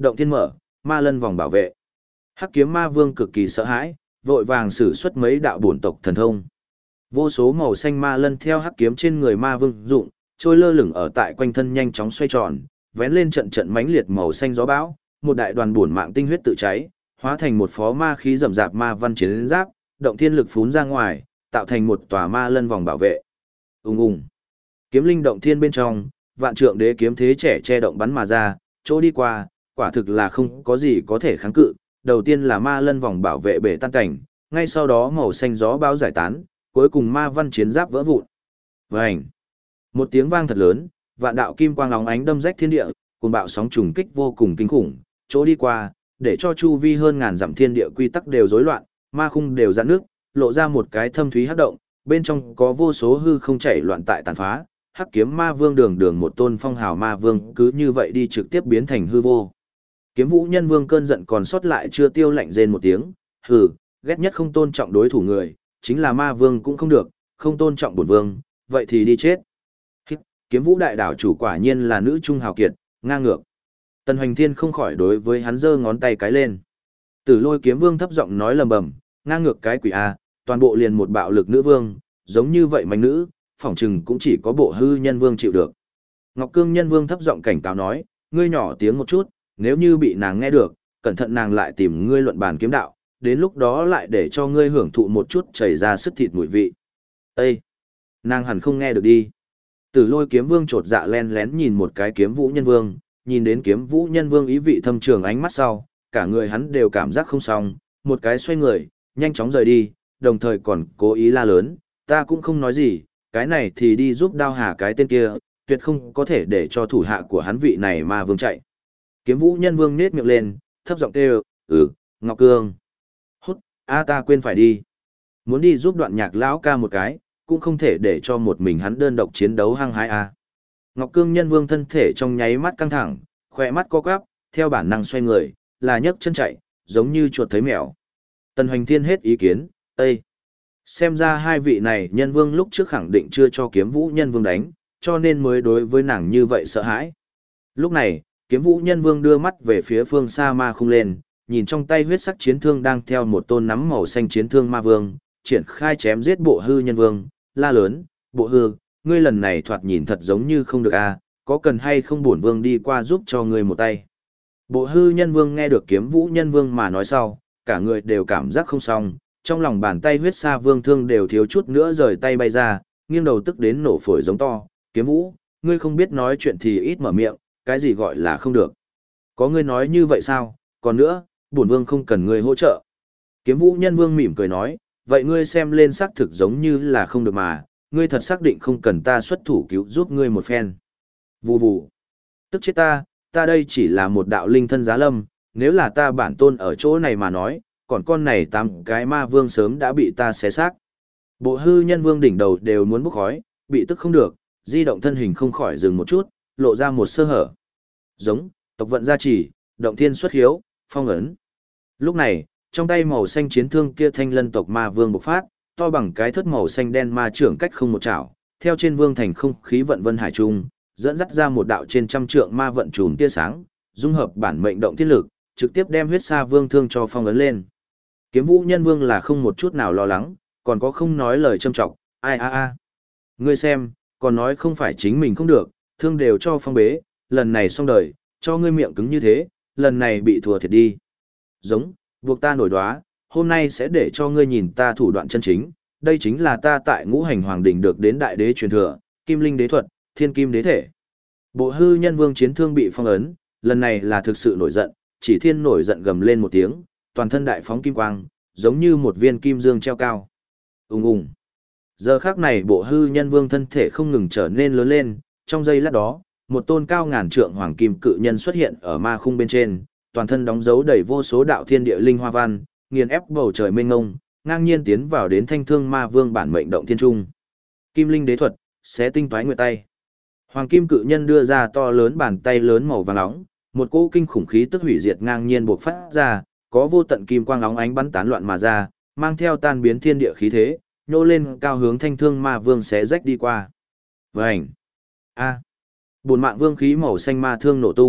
động thiên mở, ma lân vòng bảo vệ. Hắc kiếm ma vương cực kỳ sợ hãi, vội vàng sử xuất mấy đạo bổn tộc thần thông. Vô số màu xanh ma lân theo hắc kiếm trên người ma vương dụng, trôi lơ lửng ở tại quanh thân nhanh chóng xoay tròn, vén lên trận trận mãnh liệt màu xanh gió bão, một đại đoàn bổn mạng tinh huyết tự cháy, hóa thành một phó ma khí rậm rạp ma văn chiến giáp, động thiên lực phún ra ngoài, tạo thành một tòa ma lân vòng bảo vệ. Ùng ùng. Kiếm linh động thiên bên trong, vạn trượng đế kiếm thế trẻ che động bắn mà ra, chỗ đi qua, quả thực là không có gì có thể kháng cự. Đầu tiên là ma lân vòng bảo vệ bể tan cảnh, ngay sau đó màu xanh gió bão giải tán, cuối cùng ma văn chiến giáp vỡ vụn. Vành. Một tiếng vang thật lớn, vạn đạo kim quang óng ánh đâm rách thiên địa, cuồng bạo sóng trùng kích vô cùng kinh khủng, chỗ đi qua, để cho chu vi hơn ngàn dặm thiên địa quy tắc đều rối loạn, ma khung đều giãn nước, lộ ra một cái thâm thúy hắc động, bên trong có vô số hư không chảy loạn tại tàn phá, hắc kiếm ma vương đường đường một tôn phong hào ma vương cứ như vậy đi trực tiếp biến thành hư vô. Kiếm Vũ Nhân Vương cơn giận còn sót lại chưa tiêu, lạnh rên một tiếng, hừ, ghét nhất không tôn trọng đối thủ người, chính là ma vương cũng không được, không tôn trọng bổn vương, vậy thì đi chết. Kiếm Vũ đại đảo chủ quả nhiên là nữ trung hào kiệt, ngang ngược. Tần Hoành Thiên không khỏi đối với hắn giơ ngón tay cái lên. Tử Lôi Kiếm Vương thấp giọng nói lầm bầm, ngang ngược cái quỷ a, toàn bộ liền một bạo lực nữ vương, giống như vậy mạnh nữ, phỏng chừng cũng chỉ có Bộ Hư Nhân Vương chịu được. Ngọc Cương Nhân Vương thấp giọng cảnh cáo nói, ngươi nhỏ tiếng một chút, nếu như bị nàng nghe được, cẩn thận nàng lại tìm ngươi luận bàn kiếm đạo, đến lúc đó lại để cho ngươi hưởng thụ một chút chảy ra sức thịt mùi vị. Ê! Nàng hẳn không nghe được đi. Tử Lôi Kiếm Vương chột dạ len lén nhìn một cái Kiếm Vũ Nhân Vương, nhìn đến Kiếm Vũ Nhân Vương ý vị thâm trường ánh mắt sau, cả người hắn đều cảm giác không xong, một cái xoay người, nhanh chóng rời đi, đồng thời còn cố ý la lớn, ta cũng không nói gì, cái này thì đi giúp Đao Hà cái tên kia, tuyệt không có thể để cho thủ hạ của hắn vị này mà vương chạy. Kiếm Vũ Nhân Vương nhếch miệng lên, thấp giọng kêu, Ngọc Cương. Hút, ta quên phải đi. Muốn đi giúp Đoạn Nhạc lão ca một cái, cũng không thể để cho một mình hắn đơn độc chiến đấu hăng hái a. Ngọc Cương Nhân Vương thân thể trong nháy mắt căng thẳng, khỏe mắt co quắp, theo bản năng xoay người, là nhấc chân chạy, giống như chuột thấy mèo. Tần Hoành Thiên hết ý kiến, xem ra hai vị này nhân vương lúc trước khẳng định chưa cho Kiếm Vũ Nhân Vương đánh, cho nên mới đối với nàng như vậy sợ hãi. Lúc này, Kiếm Vũ Nhân Vương đưa mắt về phía phương xa ma khung lên, nhìn trong tay huyết sắc chiến thương đang theo một tôn nắm màu xanh chiến thương ma vương, triển khai chém giết Bộ Hư Nhân Vương, la lớn, Bộ Hư, ngươi lần này thoạt nhìn thật giống như không được a, có cần hay không bổn vương đi qua giúp cho ngươi một tay. Bộ Hư Nhân Vương nghe được Kiếm Vũ Nhân Vương mà nói sau, cả người đều cảm giác không xong, trong lòng bàn tay huyết sa vương thương đều thiếu chút nữa rời tay bay ra, nghiêng đầu tức đến nổ phổi giống to, Kiếm Vũ, ngươi không biết nói chuyện thì ít mở miệng, cái gì gọi là không được. Có ngươi nói như vậy sao, còn nữa, bổn vương không cần ngươi hỗ trợ. Kiếm Vũ Nhân Vương mỉm cười nói, vậy ngươi xem lên xác thực giống như là không được mà, ngươi thật xác định không cần ta xuất thủ cứu giúp ngươi một phen. Vù vù. Tức chết ta đây chỉ là một đạo linh thân giá lâm, nếu là ta bản tôn ở chỗ này mà nói, còn con này 8 cái ma vương sớm đã bị ta xé xác. Bộ Hư Nhân Vương đỉnh đầu đều muốn bốc khói, bị tức không được, di động thân hình không khỏi dừng một chút, lộ ra một sơ hở. Giống, tộc vận gia trì, động thiên xuất hiếu, phong ấn. Lúc này, trong tay màu xanh chiến thương kia thanh lân tộc ma vương bộc phát, to bằng cái thớt màu xanh đen ma trưởng cách không một chảo, theo trên vương thành không khí vận vân hải trung, dẫn dắt ra một đạo trên trăm trượng ma vận chùm tia sáng, dung hợp bản mệnh động thiên lực, trực tiếp đem huyết sa vương thương cho phong ấn lên. Kiếm Vũ Nhân Vương là không một chút nào lo lắng, còn có không nói lời châm trọng, ai. Ngươi xem, còn nói không phải chính mình không được, thương đều cho phong bế, lần này xong đời, cho ngươi miệng cứng như thế, lần này bị thua thiệt đi. Giống, buộc ta nổi đoá, hôm nay sẽ để cho ngươi nhìn ta thủ đoạn chân chính, đây chính là ta tại Ngũ Hành Hoàng Đỉnh được đến đại đế truyền thừa, Kim Linh đế thuật, Thiên Kim đế thể. Bộ Hư Nhân Vương chiến thương bị phong ấn, lần này là thực sự nổi giận, chỉ thiên nổi giận gầm lên một tiếng, toàn thân đại phóng kim quang, giống như một viên kim dương treo cao. Ùng ùng. Giờ khắc này Bộ Hư Nhân Vương thân thể không ngừng trở nên lớn lên, trong giây lát đó, một tôn cao ngàn trượng hoàng kim cự nhân xuất hiện ở ma khung bên trên, toàn thân đóng dấu đầy vô số đạo thiên địa linh hoa văn, nghiền ép bầu trời mênh mông, ngang nhiên tiến vào đến thanh thương ma vương bản mệnh động thiên trung. Kim Linh đế thuật, xé tinh toái nguyệt tay. Hoàng kim cự nhân đưa ra to lớn bàn tay lớn màu vàng nóng, một cỗ kinh khủng khí tức hủy diệt ngang nhiên bộc phát ra, có vô tận kim quang nóng ánh bắn tán loạn mà ra, mang theo tan biến thiên địa khí thế, nhô lên cao hướng thanh thương ma vương xé rách đi qua. Vành. Bổn mạng vương khí màu xanh ma thương nổ tung,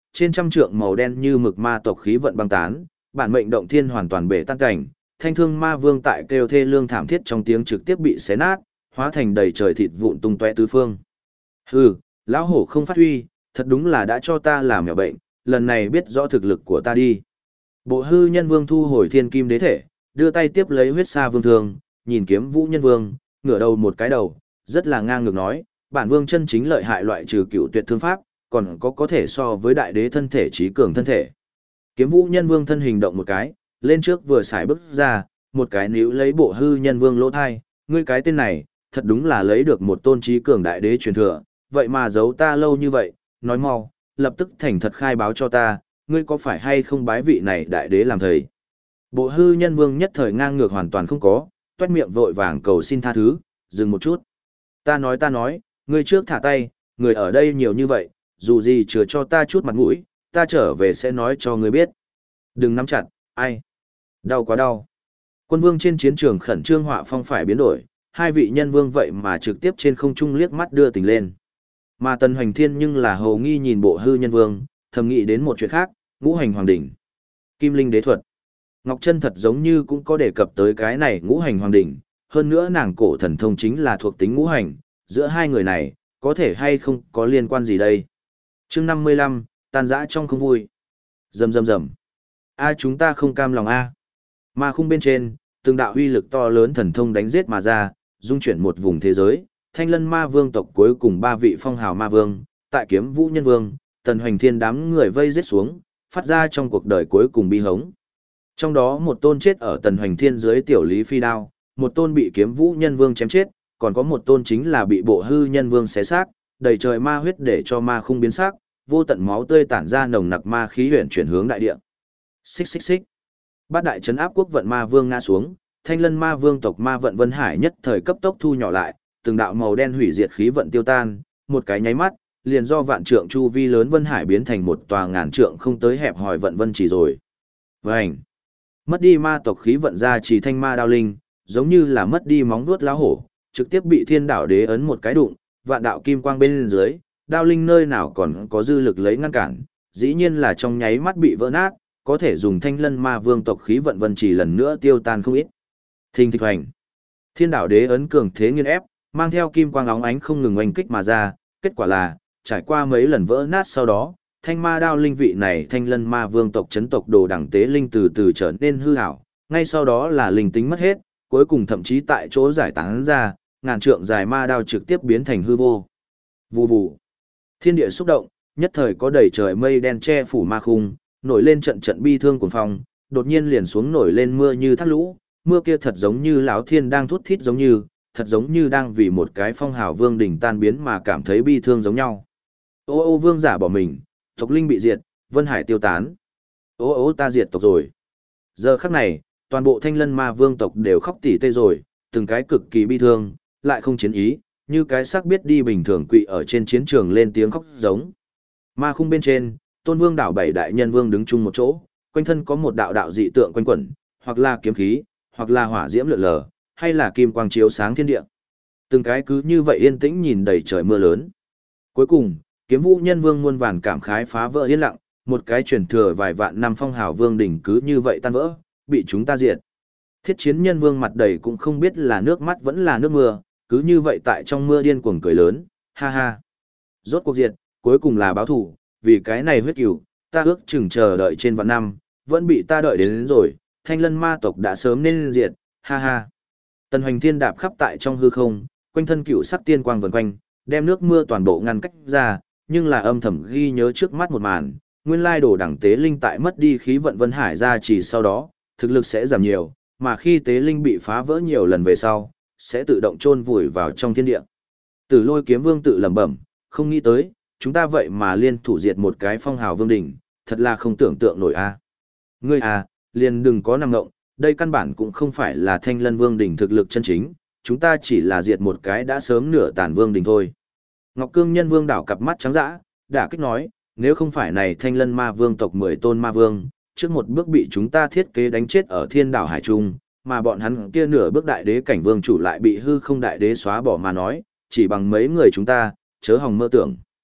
trên trăm trượng màu đen như mực ma tộc khí vận băng tán, bản mệnh động thiên hoàn toàn bể tan cảnh, thanh thương ma vương tại kêu thê lương thảm thiết trong tiếng trực tiếp bị xé nát, hóa thành đầy trời thịt vụn tung tóe tứ phương. Hừ, lão hổ không phát huy, thật đúng là đã cho ta làm mèo bệnh, lần này biết rõ thực lực của ta đi. Bộ hư nhân vương thu hồi thiên kim đế thể, đưa tay tiếp lấy huyết sa vương thương, nhìn kiếm vũ nhân vương, ngửa đầu một cái đầu, rất là ngang ngược nói, bản vương chân chính lợi hại loại trừ cựu tuyệt thương pháp, còn có thể so với đại đế thân thể trí cường thân thể. Kiếm vũ nhân vương thân hình động một cái, lên trước vừa xài bước ra, một cái níu lấy bộ hư nhân vương lỗ thai, ngươi cái tên này, thật đúng là lấy được một tôn trí cường đại đế truyền thừa, vậy mà giấu ta lâu như vậy, nói mau, lập tức thành thật khai báo cho ta, ngươi có phải hay không bái vị này đại đế làm thầy. Bộ hư nhân vương nhất thời ngang ngược hoàn toàn không có, toét miệng vội vàng cầu xin tha thứ, dừng một chút. Ta nói, ngươi trước thả tay, người ở đây nhiều như vậy, dù gì chừa cho ta chút mặt mũi, ta trở về sẽ nói cho ngươi biết. Đừng nắm chặt, ai? Đau quá đau. Quân vương trên chiến trường khẩn trương họa phong phải biến đổi, hai vị nhân vương vậy mà trực tiếp trên không trung liếc mắt đưa tình lên. Mà Tần Hoành Thiên nhưng là hầu nghi nhìn bộ hư nhân vương, thầm nghĩ đến một chuyện khác, ngũ hành hoàng đỉnh. Kim linh đế thuật. Ngọc Chân thật giống như cũng có đề cập tới cái này ngũ hành hoàng đỉnh, hơn nữa nàng cổ thần thông chính là thuộc tính ngũ hành, giữa hai người này, có thể hay không có liên quan gì đây? Chương 55, tan dã trong không vui. Rầm rầm rầm. A chúng ta không cam lòng a. Ma khung bên trên, từng đạo uy lực to lớn thần thông đánh giết mà ra, dung chuyển một vùng thế giới. Thanh Lân Ma Vương tộc cuối cùng ba vị phong hào ma vương, tại Kiếm Vũ Nhân Vương, Tần Hoành Thiên đám người vây giết xuống, phát ra trong cuộc đời cuối cùng bi hống. Trong đó một tôn chết ở Tần Hoành Thiên dưới tiểu lý phi đao, một tôn bị Kiếm Vũ Nhân Vương chém chết, còn có một tôn chính là bị Bộ Hư Nhân Vương xé xác, đầy trời ma huyết để cho ma khung biến sắc, vô tận máu tươi tản ra nồng nặc ma khí huyền chuyển hướng đại địa. Xích xích xích. Bát đại trấn áp quốc vận ma vương ngã xuống, Thanh Lân Ma Vương tộc ma vận Vân Hải nhất thời cấp tốc thu nhỏ lại, từng đạo màu đen hủy diệt khí vận tiêu tan, một cái nháy mắt, liền do vạn trượng chu vi lớn Vân Hải biến thành một tòa ngàn trượng không tới hẹp hòi vận vân chỉ rồi. Vành. Mất đi ma tộc khí vận ra chỉ thanh ma đao linh, giống như là mất đi móng vuốt lão hổ, trực tiếp bị Thiên Đạo Đế ấn một cái đụng, vạn đạo kim quang bên dưới, đao linh nơi nào còn có dư lực lấy ngăn cản, dĩ nhiên là trong nháy mắt bị vỡ nát, có thể dùng Thanh Lân Ma Vương tộc khí vận vân chỉ lần nữa tiêu tan không ít. Thình thịch hoành. Thiên Đạo Đế ấn cường thế nghiền ép, mang theo kim quang óng ánh không ngừng oanh kích mà ra, kết quả là, trải qua mấy lần vỡ nát sau đó, thanh ma đao linh vị này Thanh Lân Ma Vương tộc chấn tộc đồ đẳng tế linh từ từ trở nên hư ảo, ngay sau đó là linh tính mất hết, cuối cùng thậm chí tại chỗ giải tán ra, ngàn trượng dài ma đao trực tiếp biến thành hư vô. Vù vù. Thiên địa xúc động, nhất thời có đầy trời mây đen che phủ ma khung, nổi lên trận trận bi thương cuồng phong, đột nhiên liền xuống nổi lên mưa như thác lũ, mưa kia thật giống như lão thiên đang thút thít giống như, thật giống như đang vì một cái phong hào vương đỉnh tan biến mà cảm thấy bi thương giống nhau. Ô ô vương giả bỏ mình, tộc linh bị diệt, Vân Hải tiêu tán. Ô ô ta diệt tộc rồi. Giờ khắc này, toàn bộ Thanh Lân Ma Vương tộc đều khóc tỉ tê rồi, từng cái cực kỳ bi thương, lại không chiến ý, như cái xác biết đi bình thường quỵ ở trên chiến trường lên tiếng khóc giống. Ma khung bên trên, Tôn Vương đảo bảy đại nhân vương đứng chung một chỗ, quanh thân có một đạo đạo dị tượng quanh quẩn, hoặc là kiếm khí, hoặc là hỏa diễm lượn lờ, hay là kim quang chiếu sáng thiên địa. Từng cái cứ như vậy yên tĩnh nhìn đầy trời mưa lớn. Cuối cùng, Kiếm Vũ Nhân Vương muôn vàn cảm khái phá vỡ yên lặng, một cái truyền thừa vài vạn năm phong hào vương đỉnh cứ như vậy tan vỡ, bị chúng ta diệt. Thiết Chiến Nhân Vương mặt đầy cũng không biết là nước mắt vẫn là nước mưa, cứ như vậy tại trong mưa điên cuồng cười lớn, ha ha. Rốt cuộc diệt, cuối cùng là báo thù, vì cái này huyết cừu, ta ước chừng chờ đợi trên vạn năm, vẫn bị ta đợi đến rồi, Thanh Lân ma tộc đã sớm nên diệt, ha ha. Tần Hoành Thiên đạp khắp tại trong hư không, quanh thân cựu sắc tiên quang vần quanh, đem nước mưa toàn bộ ngăn cách ra, nhưng là âm thầm ghi nhớ trước mắt một màn, nguyên lai đồ đẳng tế linh tại mất đi khí vận Vân Hải ra chỉ sau đó, thực lực sẽ giảm nhiều, mà khi tế linh bị phá vỡ nhiều lần về sau, sẽ tự động chôn vùi vào trong thiên địa. Tử Lôi Kiếm Vương tự lẩm bẩm, không nghĩ tới, chúng ta vậy mà liên thủ diệt một cái phong hào vương đỉnh, thật là không tưởng tượng nổi a. Ngươi à, liền đừng có nằm ngộng, đây căn bản cũng không phải là Thanh Lân Vương đỉnh thực lực chân chính, chúng ta chỉ là diệt một cái đã sớm nửa tàn vương đỉnh thôi. Ngọc Cương Nhân Vương đảo cặp mắt trắng dã, đã kích nói, nếu không phải này Thanh Lân Ma Vương tộc 10 tôn ma vương, trước một bước bị chúng ta thiết kế đánh chết ở Thiên Đảo Hải Trung, mà bọn hắn kia nửa bước đại đế cảnh vương chủ lại bị hư không đại đế xóa bỏ mà nói, chỉ bằng mấy người chúng ta, chớ hòng mơ tưởng.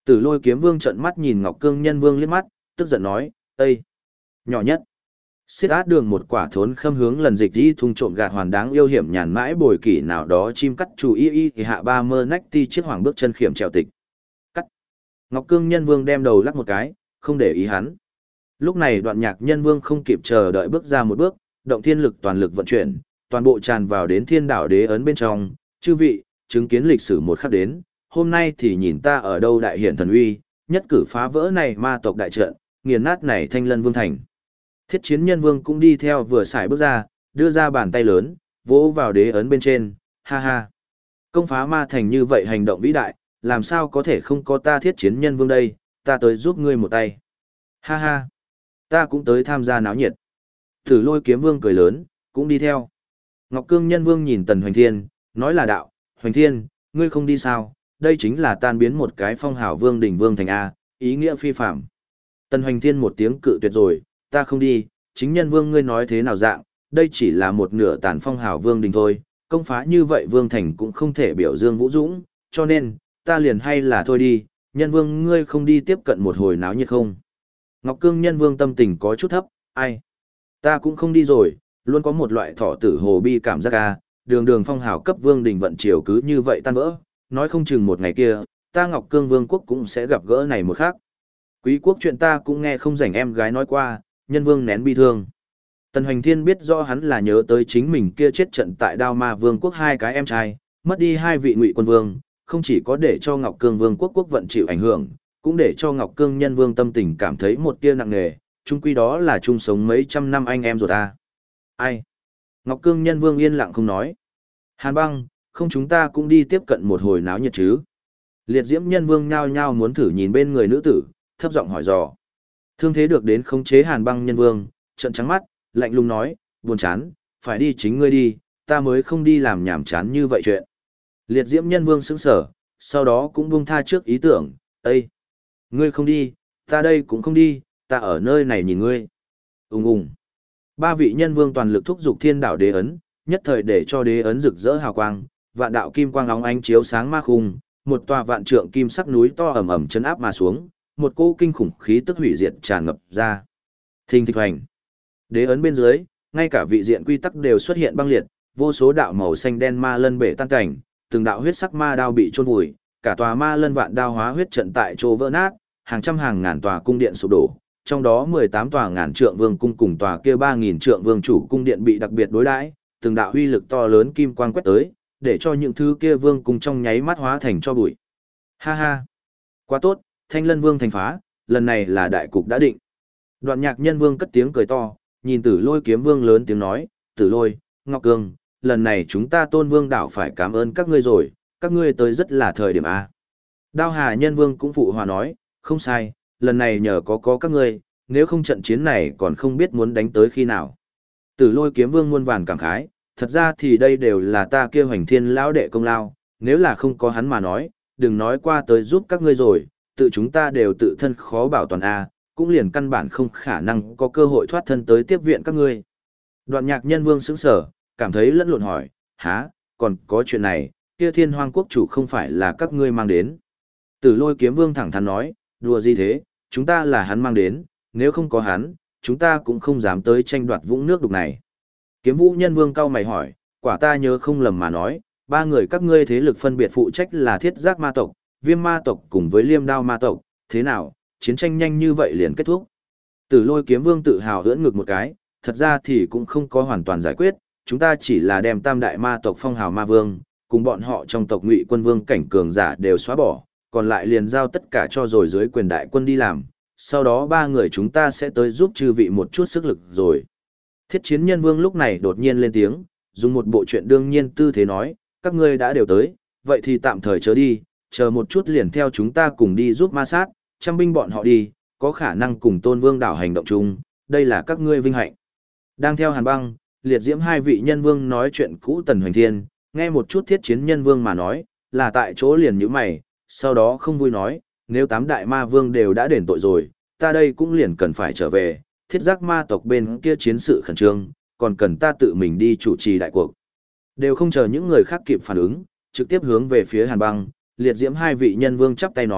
Tử Lôi Kiếm Vương trợn mắt nhìn Ngọc Cương Nhân Vương liếc mắt, tức giận nói, "Ê, nhỏ nhất." Xiết át đường một quả thốn khâm hướng lần dịch đi thung trộm gạt hoàn đáng yêu hiểm nhàn mãi bồi kỷ nào đó chim cắt chủ y thì hạ ba mơ nách ti chiếc hoàng bước chân khiểm trèo tịch. Cắt. Ngọc Cương Nhân Vương đem đầu lắc một cái, không để ý hắn. Lúc này Đoạn Nhạc Nhân Vương không kịp chờ đợi bước ra một bước, động thiên lực toàn lực vận chuyển, toàn bộ tràn vào đến Thiên Đảo Đế ấn bên trong, "Chư vị, chứng kiến lịch sử một khắc đến, hôm nay thì nhìn ta ở đâu đại hiển thần uy, nhất cử phá vỡ này ma tộc đại trận, nghiền nát này Thanh Lân Vương thành." Thiết Chiến Nhân Vương cũng đi theo vừa xài bước ra, đưa ra bàn tay lớn, vỗ vào đế ấn bên trên, "Ha ha. Công phá ma thành như vậy hành động vĩ đại, làm sao có thể không có ta Thiết Chiến Nhân Vương đây, ta tới giúp ngươi một tay." "Ha ha. Ta cũng tới tham gia náo nhiệt." Tử Lôi Kiếm Vương cười lớn, cũng đi theo. Ngọc Cương Nhân Vương nhìn Tần Hoành Thiên, nói là đạo, "Hoành Thiên, ngươi không đi sao, đây chính là tan biến một cái phong hào vương đỉnh vương thành A, ý nghĩa phi phạm." Tần Hoành Thiên một tiếng cự tuyệt rồi, "Ta không đi, chính Nhân Vương ngươi nói thế nào dạng, đây chỉ là một nửa tàn phong hào vương đình thôi, công phá như vậy vương thành cũng không thể biểu dương vũ dũng, cho nên, ta liền hay là thôi đi, Nhân Vương ngươi không đi tiếp cận một hồi náo nhiệt không?" Ngọc Cương Nhân Vương tâm tình có chút thấp, "Ai? Ta cũng không đi rồi, luôn có một loại thọ tử hồ bi cảm giác a, đường đường phong hào cấp vương đình vận triều cứ như vậy tan vỡ, nói không chừng một ngày kia, ta Ngọc Cương Vương quốc cũng sẽ gặp gỡ này một khác. Quý quốc chuyện ta cũng nghe không rảnh em gái nói qua." Nhân Vương nén bi thương. Tần Hoành Thiên biết rõ hắn là nhớ tới chính mình kia chết trận tại Đao Ma Vương quốc hai cái em trai, mất đi hai vị Ngụy Quân Vương, không chỉ có để cho Ngọc Cương Vương quốc quốc vận chịu ảnh hưởng, cũng để cho Ngọc Cương Nhân Vương tâm tình cảm thấy một tia nặng nề, chung quy đó là chung sống mấy trăm năm anh em rồi ta. "Ai?" Ngọc Cương Nhân Vương yên lặng không nói. "Hàn Băng, không chúng ta cũng đi tiếp cận một hồi náo nhiệt chứ?" Liệt Diễm Nhân Vương nhao nhao muốn thử nhìn bên người nữ tử, thấp giọng hỏi dò. Thương thế được đến khống chế Hàn Băng Nhân Vương, trợn trắng mắt, lạnh lùng nói, "Buồn chán, phải đi chính ngươi đi, ta mới không đi làm nhảm chán như vậy chuyện." Liệt Diễm Nhân Vương sững sờ, sau đó cũng buông tha trước ý tưởng, "Ê, ngươi không đi, ta đây cũng không đi, ta ở nơi này nhìn ngươi." Ùng ùng. Ba vị nhân vương toàn lực thúc giục Thiên Đảo Đế ấn, nhất thời để cho đế ấn rực rỡ hào quang, vạn đạo kim quang óng ánh chiếu sáng ma khung, một tòa vạn trượng kim sắc núi to ầm ầm chấn áp mà xuống, một cỗ kinh khủng khí tức hủy diệt tràn ngập ra. Thình thịch hoành. Đế ấn bên dưới, ngay cả vị diện quy tắc đều xuất hiện băng liệt, vô số đạo màu xanh đen ma lân bể tan cảnh, từng đạo huyết sắc ma đao bị chôn vùi, cả tòa ma lân vạn đao hóa huyết trận tại chỗ vỡ nát, hàng trăm hàng ngàn tòa cung điện sụp đổ, trong đó 18 tòa ngàn trượng vương cung cùng tòa kia 3000 trượng vương chủ cung điện bị đặc biệt đối đãi, từng đạo uy lực to lớn kim quang quét tới, để cho những thứ kia vương cung trong nháy mắt hóa thành cho bụi. Ha ha, quá tốt, Thanh Lân Vương thành phá, lần này là đại cục đã định. Đoạn Nhạc Nhân Vương cất tiếng cười to, nhìn Tử Lôi Kiếm Vương lớn tiếng nói, "Tử Lôi, Ngọc Cương, lần này chúng ta Tôn Vương đảo phải cảm ơn các ngươi rồi, các ngươi tới rất là thời điểm a." Đao Hà Nhân Vương cũng phụ hòa nói, "Không sai, lần này nhờ có các ngươi, nếu không trận chiến này còn không biết muốn đánh tới khi nào." Tử Lôi Kiếm Vương muôn vàn cảm khái, "Thật ra thì đây đều là ta kia Hoành Thiên lão đệ công lao, nếu là không có hắn mà nói, đừng nói qua tới giúp các ngươi rồi, tự chúng ta đều tự thân khó bảo toàn a, cũng liền căn bản không khả năng có cơ hội thoát thân tới tiếp viện các ngươi." Đoạn Nhạc Nhân Vương sững sờ, cảm thấy lẫn lộn hỏi, "Hả, còn có chuyện này, kia Thiên Hoang quốc chủ không phải là các ngươi mang đến?" Tử Lôi Kiếm Vương thẳng thắn nói, "Đùa gì thế, chúng ta là hắn mang đến, nếu không có hắn, chúng ta cũng không dám tới tranh đoạt vũng nước đục này." Kiếm Vũ Nhân Vương cau mày hỏi, "Quả ta nhớ không lầm mà nói, ba người các ngươi thế lực phân biệt phụ trách là Thiết Giác ma tộc, Viêm ma tộc cùng với Liêm Đao ma tộc, thế nào, chiến tranh nhanh như vậy liền kết thúc?" Tử Lôi Kiếm Vương tự hào ưỡn ngực một cái, "Thật ra thì cũng không có hoàn toàn giải quyết, chúng ta chỉ là đem tam đại ma tộc phong hào ma vương, cùng bọn họ trong tộc Ngụy Quân Vương cảnh cường giả đều xóa bỏ, còn lại liền giao tất cả cho rồi dưới quyền đại quân đi làm, sau đó ba người chúng ta sẽ tới giúp chư vị một chút sức lực rồi." Thiết Chiến Nhân Vương lúc này đột nhiên lên tiếng, dùng một bộ chuyện đương nhiên tư thế nói, "Các ngươi đã đều tới, vậy thì tạm thời chớ đi, chờ một chút liền theo chúng ta cùng đi giúp ma sát, trăm binh bọn họ đi, có khả năng cùng Tôn Vương đảo hành động chung, đây là các ngươi vinh hạnh." Đang theo Hàn Băng, Liệt Diễm hai vị nhân vương nói chuyện cũ Tần Hoành Thiên, nghe một chút Thiết Chiến Nhân Vương mà nói, là tại chỗ liền nhíu mày, sau đó không vui nói, "Nếu tám đại ma vương đều đã đền tội rồi, ta đây cũng liền cần phải trở về, Thiết Giác ma tộc bên kia chiến sự khẩn trương, còn cần ta tự mình đi chủ trì đại cuộc." Đều không chờ những người khác kịp phản ứng, trực tiếp hướng về phía Hàn Băng, Liệt Diễm hai vị nhân vương chắp tay nói,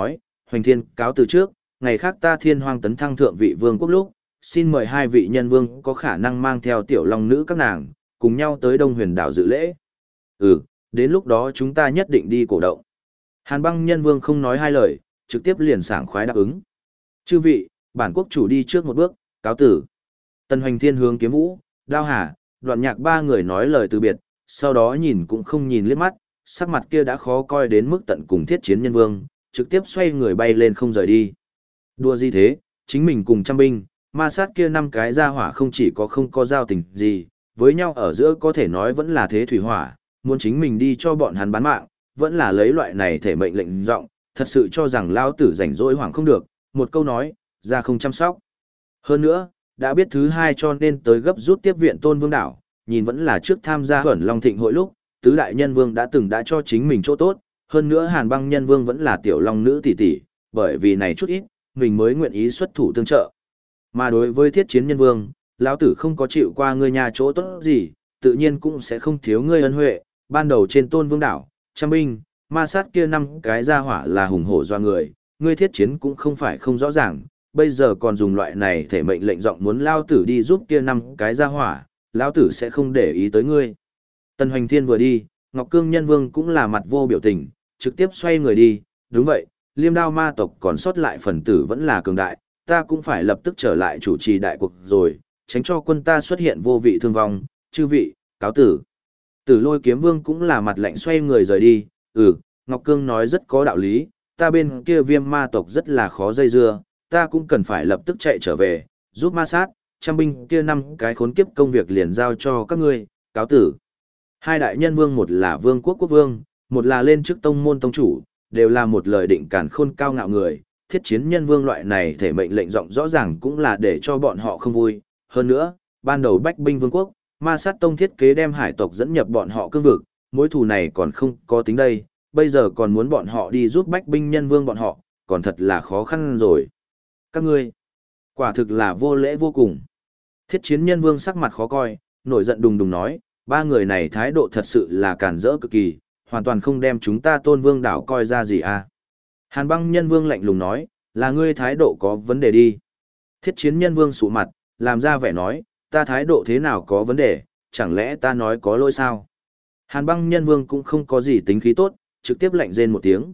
Hoành Thiên cáo từ trước, ngày khác ta Thiên Hoang tấn thăng thượng vị vương quốc lúc, xin mời hai vị nhân vương có khả năng mang theo tiểu long nữ các nàng, cùng nhau tới Đông Huyền đảo dự lễ. Ừ, đến lúc đó chúng ta nhất định đi cổ động. Hàn Băng nhân vương không nói hai lời, trực tiếp liền sảng khoái đáp ứng. Chư vị, bản quốc chủ đi trước một bước, cáo tử. Tần Hoành Thiên hướng Kiếm Vũ, Đao Hà, Đoạn Nhạc ba người nói lời từ biệt, sau đó nhìn cũng không nhìn liếc mắt, sắc mặt kia đã khó coi đến mức tận cùng Thiết Chiến Nhân Vương, trực tiếp xoay người bay lên không rời đi. Đùa gì thế, chính mình cùng trăm binh, ma sát kia năm cái gia hỏa không chỉ có không có giao tình gì, với nhau ở giữa có thể nói vẫn là thế thủy hỏa, muốn chính mình đi cho bọn hắn bán mạng, vẫn là lấy loại này thể mệnh lệnh giọng, thật sự cho rằng lao tử rảnh rỗi hoảng không được, một câu nói, ra không chăm sóc. Hơn nữa, đã biết thứ hai cho nên tới gấp rút tiếp viện Tôn Vương đảo, nhìn vẫn là trước tham gia Huẩn Long Thịnh hội lúc, tứ đại nhân vương đã cho chính mình chỗ tốt, hơn nữa Hàn Băng nhân vương vẫn là tiểu long nữ tỷ tỷ, bởi vì này chút ít, mình mới nguyện ý xuất thủ tương trợ. Mà đối với Thiết Chiến nhân vương, lão tử không có chịu qua ngươi nhà chỗ tốt gì, tự nhiên cũng sẽ không thiếu ngươi ân huệ, ban đầu trên Tôn Vương đảo, trăm binh, ma sát kia năm cái gia hỏa là hùng hổ doa người, ngươi Thiết Chiến cũng không phải không rõ ràng, bây giờ còn dùng loại này thể mệnh lệnh giọng muốn lao tử đi giúp kia năm cái gia hỏa, lão tử sẽ không để ý tới ngươi. Tần Hoành Thiên vừa đi, Ngọc Cương Nhân Vương cũng là mặt vô biểu tình, trực tiếp xoay người đi, đúng vậy, Liêm Đao ma tộc còn sót lại phần tử vẫn là cường đại, ta cũng phải lập tức trở lại chủ trì đại cuộc rồi, tránh cho quân ta xuất hiện vô vị thương vong, chư vị, cáo tử. Tử Lôi Kiếm Vương cũng là mặt lạnh xoay người rời đi, Ngọc Cương nói rất có đạo lý, ta bên kia Viêm ma tộc rất là khó dây dưa, ta cũng cần phải lập tức chạy trở về, giúp ma sát, trăm binh kia năm cái khốn kiếp công việc liền giao cho các ngươi, cáo tử. Hai đại nhân vương, một là vương quốc quốc vương, một là lên chức tông môn tông chủ, đều là một lời định càn khôn cao ngạo người, Thiết Chiến nhân vương loại này thể mệnh lệnh giọng rõ ràng cũng là để cho bọn họ không vui. Hơn nữa, ban đầu bách binh vương quốc, ma sát tông thiết kế đem hải tộc dẫn nhập bọn họ cương vực, mối thù này còn không có tính đây, bây giờ còn muốn bọn họ đi giúp bách binh nhân vương bọn họ, còn thật là khó khăn rồi. Các ngươi, quả thực là vô lễ vô cùng. Thiết Chiến nhân vương sắc mặt khó coi, nổi giận đùng đùng nói, ba người này thái độ thật sự là càn rỡ cực kỳ, hoàn toàn không đem chúng ta Tôn Vương đảo coi ra gì à. Hàn Băng nhân vương lạnh lùng nói, là ngươi thái độ có vấn đề đi. Thiết Chiến nhân vương sụ mặt, làm ra vẻ nói, ta thái độ thế nào có vấn đề, chẳng lẽ ta nói có lỗi sao? Hàn Băng nhân vương cũng không có gì tính khí tốt, trực tiếp lạnh rên một tiếng,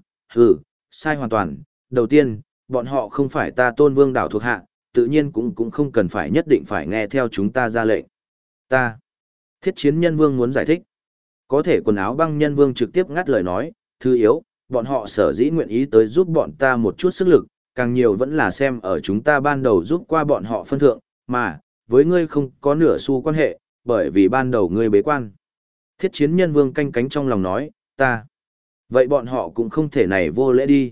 sai hoàn toàn. Đầu tiên, bọn họ không phải ta Tôn Vương đảo thuộc hạ, tự nhiên cũng không cần phải nhất định phải nghe theo chúng ta ra lệnh. Thiết Chiến nhân vương muốn giải thích. Có thể quần áo băng nhân vương trực tiếp ngắt lời nói, thứ yếu, bọn họ sở dĩ nguyện ý tới giúp bọn ta một chút sức lực, càng nhiều vẫn là xem ở chúng ta ban đầu giúp qua bọn họ phân thượng, mà, với ngươi không có nửa xu quan hệ, bởi vì ban đầu ngươi bế quan. Thiết Chiến nhân vương canh cánh trong lòng nói, vậy bọn họ cũng không thể này vô lễ đi,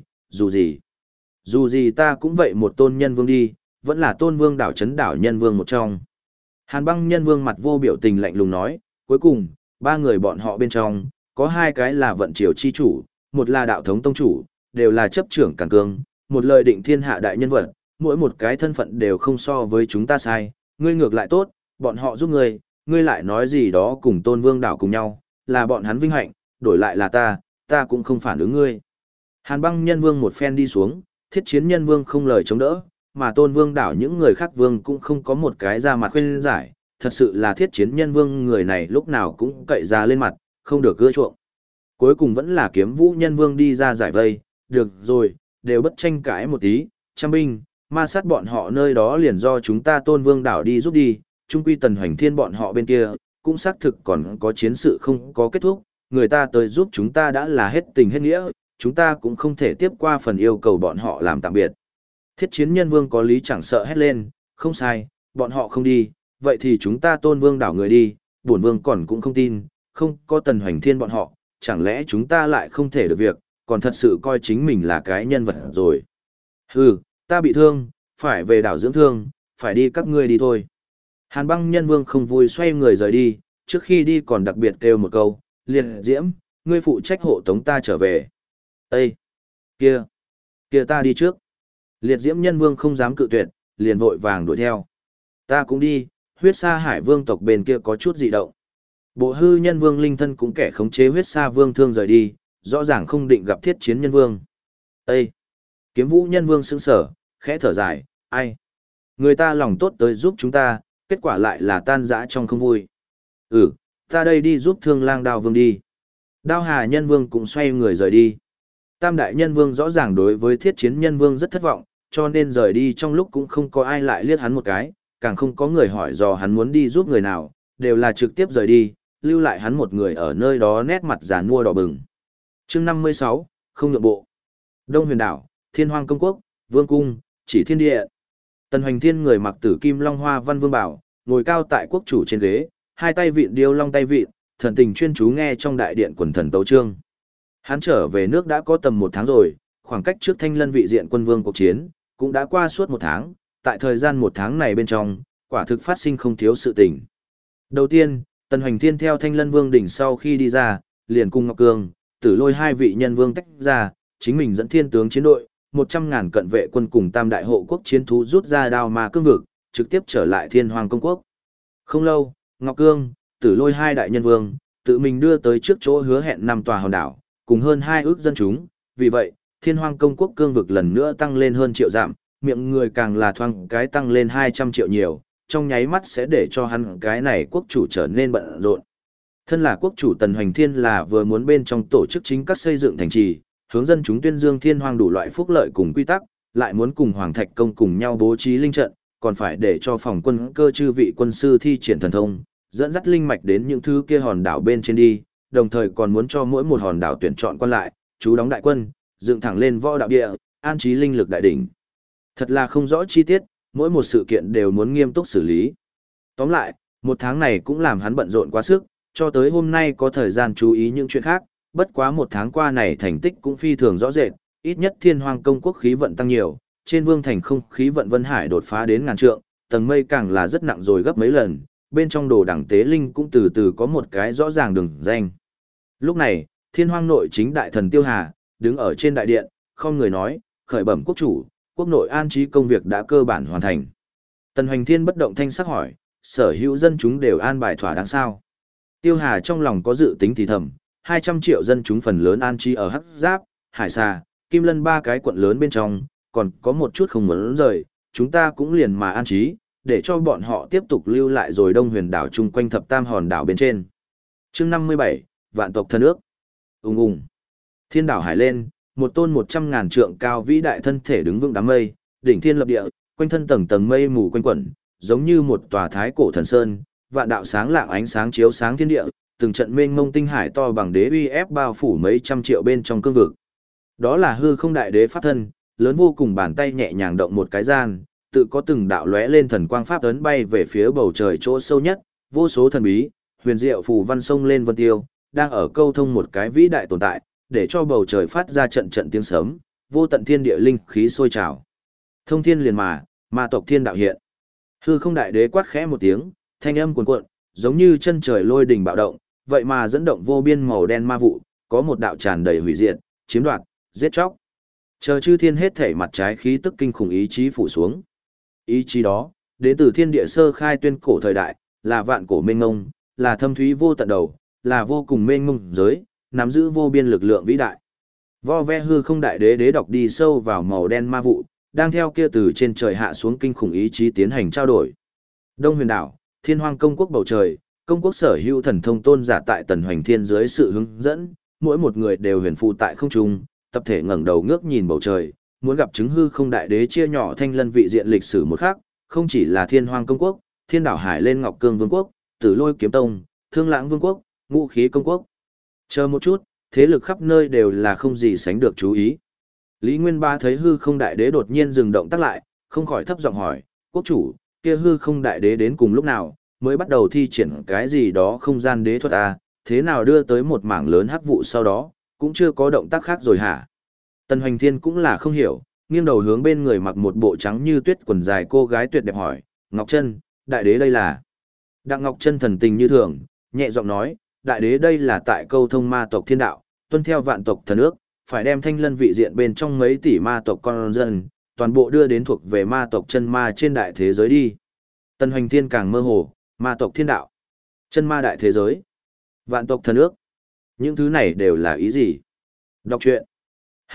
dù gì ta cũng vậy một tôn nhân vương đi, vẫn là Tôn Vương đảo chấn đảo nhân vương một trong. Hàn Băng nhân vương mặt vô biểu tình lạnh lùng nói, cuối cùng, ba người bọn họ bên trong, có hai cái là vận triều chi chủ, một là đạo thống tông chủ, đều là chấp trưởng càn cương, một lời định thiên hạ đại nhân vật, mỗi một cái thân phận đều không so với chúng ta sai, ngươi ngược lại tốt, bọn họ giúp ngươi lại nói gì đó cùng Tôn Vương đảo cùng nhau, là bọn hắn vinh hạnh, đổi lại là ta cũng không phản ứng ngươi. Hàn Băng nhân vương một phen đi xuống, Thiết Chiến nhân vương không lời chống đỡ, mà Tôn Vương đảo những người khác vương cũng không có một cái ra mặt khuyên giải, thật sự là Thiết Chiến nhân vương người này lúc nào cũng cậy ra lên mặt, không được ưa chuộng. Cuối cùng vẫn là Kiếm Vũ nhân vương đi ra giải vây, được rồi, đều bất tranh cãi một tí, trăm binh, ma sát bọn họ nơi đó liền do chúng ta Tôn Vương đảo đi giúp đi, trung quy Tần Hoành Thiên bọn họ bên kia, cũng xác thực còn có chiến sự không có kết thúc, người ta tới giúp chúng ta đã là hết tình hết nghĩa, chúng ta cũng không thể tiếp qua phần yêu cầu bọn họ làm tạm biệt. Thiết Chiến nhân vương có lý chẳng sợ hét lên, không sai, bọn họ không đi, vậy thì chúng ta Tôn Vương đảo người đi, bổn vương còn cũng không tin, không có Tần Hoành Thiên bọn họ, chẳng lẽ chúng ta lại không thể được việc, còn thật sự coi chính mình là cái nhân vật rồi. Ta bị thương, phải về đảo dưỡng thương, phải đi các ngươi đi thôi. Hàn Băng nhân vương không vui xoay người rời đi, trước khi đi còn đặc biệt kêu một câu, Liệt Diễm, ngươi phụ trách hộ tống ta trở về. Ê! Kia ta đi trước. Liệt Diễm nhân vương không dám cự tuyệt, liền vội vàng đuổi theo. Ta cũng đi, huyết sa hải vương tộc bên kia có chút dị động. Bộ hư nhân vương linh thân cũng kẻ khống chế huyết sa vương thương rời đi, rõ ràng không định gặp Thiết Chiến nhân vương. Ê! Kiếm Vũ Nhân Vương sững sờ, khẽ thở dài, ai? Người ta lòng tốt tới giúp chúng ta, kết quả lại là tan rã trong không vui. Ừ, ta đây đi giúp Thương Lang Đao Vương đi. Đao Hà Nhân Vương cũng xoay người rời đi. Tam Đại Nhân Vương rõ ràng đối với Thiết Chiến Nhân Vương rất thất vọng, cho nên rời đi trong lúc cũng không có ai lại liếc hắn một cái, càng không có người hỏi dò hắn muốn đi giúp người nào, đều là trực tiếp rời đi, lưu lại hắn một người ở nơi đó nét mặt già nua đỏ bừng. Chương 56, không nhượng bộ. Đông Huyền Đảo, Thiên Hoang Công Quốc, Vương Cung, Chỉ Thiên Địa. Tần Hoành Thiên người mặc tử kim long hoa văn vương bảo, ngồi cao tại quốc chủ trên ghế, hai tay vịn điêu long tay vịn, thần tình chuyên chú nghe trong đại điện quần thần tấu chương. Hắn trở về nước đã có tầm 1 tháng rồi, khoảng cách trước Thanh Lân vị diện quân vương cuộc chiến, cũng đã qua suốt 1 tháng, tại thời gian 1 tháng này bên trong, quả thực phát sinh không thiếu sự tình. Đầu tiên, Tần Hoành Thiên theo Thanh Lân Vương đỉnh sau khi đi ra, liền cùng Ngọc Cương, Tử Lôi hai vị nhân vương tách ra, chính mình dẫn thiên tướng chiến đội, 100.000 cận vệ quân cùng tam đại hộ quốc chiến thú rút ra đao ma cương vực, trực tiếp trở lại Thiên Hoàng Công Quốc. Không lâu, Ngọc Cương, Tử Lôi hai đại nhân vương, tự mình đưa tới trước chỗ hứa hẹn 5 tòa hòn đảo, cùng hơn 2 ước dân chúng, vì vậy, Thiên Hoàng Công Quốc cương vực lần nữa tăng lên hơn triệu dặm, miệng người càng là thoang cái tăng lên 200 triệu nhiều, trong nháy mắt sẽ để cho hắn cái này quốc chủ trở nên bận rộn. Thân là quốc chủ Tần Hoành Thiên là vừa muốn bên trong tổ chức chính các xây dựng thành trì, hướng dân chúng tuyên dương thiên hoàng đủ loại phúc lợi cùng quy tắc, lại muốn cùng Hoàng Thạch Công cùng nhau bố trí linh trận, còn phải để cho phòng quân cơ chư vị quân sư thi triển thần thông, dẫn dắt linh mạch đến những thứ kia hòn đảo bên trên đi, đồng thời còn muốn cho mỗi một hòn đảo tuyển chọn quan lại, chú đóng đại quân, dựng thẳng lên võ đạo địa, an trí linh lực đại đỉnh. Thật là không rõ chi tiết, mỗi một sự kiện đều muốn nghiêm túc xử lý. Tóm lại, 1 tháng này cũng làm hắn bận rộn quá sức, cho tới hôm nay có thời gian chú ý những chuyện khác, bất quá 1 tháng qua này thành tích cũng phi thường rõ rệt, ít nhất Thiên Hoàng Công Quốc khí vận tăng nhiều, trên vương thành không khí vận Vân Hải đột phá đến ngàn trượng, tầng mây càng là rất nặng rồi gấp mấy lần, bên trong đồ đẳng tế linh cũng từ từ có một cái rõ ràng đường danh. Lúc này, Thiên Hoàng nội chính đại thần Tiêu Hà, đứng ở trên đại điện, không người nói, khởi bẩm quốc chủ, quốc nội an trí công việc đã cơ bản hoàn thành. Tần Hoành Thiên bất động thanh sắc hỏi, sở hữu dân chúng đều an bài thỏa đáng sao? Tiêu Hà trong lòng có dự tính thì thầm, 200 triệu dân chúng phần lớn an trí ở Hắc Giáp, Hải Sa, Kim Lân 3 cái quận lớn bên trong, còn có một chút không muốn rời, chúng ta cũng liền mà an trí, để cho bọn họ tiếp tục lưu lại rồi Đông Huyền đảo chung quanh thập tam hòn đảo bên trên. Chương 57, Vạn tộc thân ước. Ùng ùng. Thiên đảo hải lên, một tôn 100.000 trượng cao vĩ đại thân thể đứng vững đám mây, đỉnh thiên lập địa, quanh thân tầng tầng mây mù quanh quẩn, giống như một tòa thái cổ thần sơn, vạn đạo sáng lạng ánh sáng chiếu sáng thiên địa, từng trận mênh mông tinh hải to bằng đế uy ép bao phủ mấy trăm triệu bên trong cương vực. Đó là hư không đại đế pháp thân, lớn vô cùng, bàn tay nhẹ nhàng động một cái gian, tự có từng đạo lóe lên thần quang pháp ấn bay về phía bầu trời chỗ sâu nhất, vô số thần bí, huyền diệu phù văn sông lên vân tiêu, đang ở câu thông một cái vĩ đại tồn tại, để cho bầu trời phát ra trận trận tiếng sấm, vô tận thiên địa linh khí sôi trào. Thông thiên liền mà, ma tộc thiên đạo hiện. Hư không đại đế quát khẽ một tiếng, thanh âm cuồn cuộn, giống như chân trời lôi đình bạo động, vậy mà dẫn động vô biên màu đen ma vụ, có một đạo tràn đầy hủy diệt, chiếm đoạt, giết chóc. Chờ chư thiên hết thể mặt trái khí tức kinh khủng ý chí phủ xuống. Ý chí đó, đến từ thiên địa sơ khai tuyên cổ thời đại, là vạn cổ mênh mông, là thâm thúy vô tận đầu, là vô cùng mênh mông giới, nắm giữ vô biên lực lượng vĩ đại. Vo ve hư không đại đế đế đọc đi sâu vào màu đen ma vụ, đang theo kia từ trên trời hạ xuống kinh khủng ý chí tiến hành trao đổi. Đông Huyền đảo, Thiên Hoang Công Quốc bầu trời, công quốc sở hữu thần thông tôn giả tại Tần Hoành Thiên dưới sự hướng dẫn, mỗi một người đều huyền phù tại không trung, tập thể ngẩng đầu ngước nhìn bầu trời, muốn gặp chứng hư không đại đế chia nhỏ Thanh Lân vị diện lịch sử một khác, không chỉ là Thiên Hoang Công Quốc, Thiên đảo Hải lên Ngọc Cương Vương quốc, Tử Lôi Kiếm Tông, Thương Lãng Vương quốc, Ngũ Khí Công Quốc. Chờ một chút, thế lực khắp nơi đều là không gì sánh được chú ý. Lý Nguyên Ba thấy hư không đại đế đột nhiên dừng động tác lại, không khỏi thấp giọng hỏi, quốc chủ, kia hư không đại đế đến cùng lúc nào, mới bắt đầu thi triển cái gì đó không gian đế thuật à, thế nào đưa tới một mảng lớn hắc vụ sau đó, cũng chưa có động tác khác rồi hả? Tần Hoành Thiên cũng là không hiểu, nghiêng đầu hướng bên người mặc một bộ trắng như tuyết quần dài cô gái tuyệt đẹp hỏi, Ngọc Trân, đại đế đây là? Đặng Ngọc Trân thần tình như thường, nhẹ giọng nói, đại đế đây là tại câu thông ma tộc thiên đạo, tuân theo vạn tộc thần ước, phải đem Thanh Lân vị diện bên trong mấy tỷ ma tộc con dân, toàn bộ đưa đến thuộc về ma tộc chân ma trên đại thế giới đi. Tần Hoành Thiên càng mơ hồ, ma tộc thiên đạo, chân ma đại thế giới, vạn tộc thần ước. Những thứ này đều là ý gì? Đọc truyện. Hả,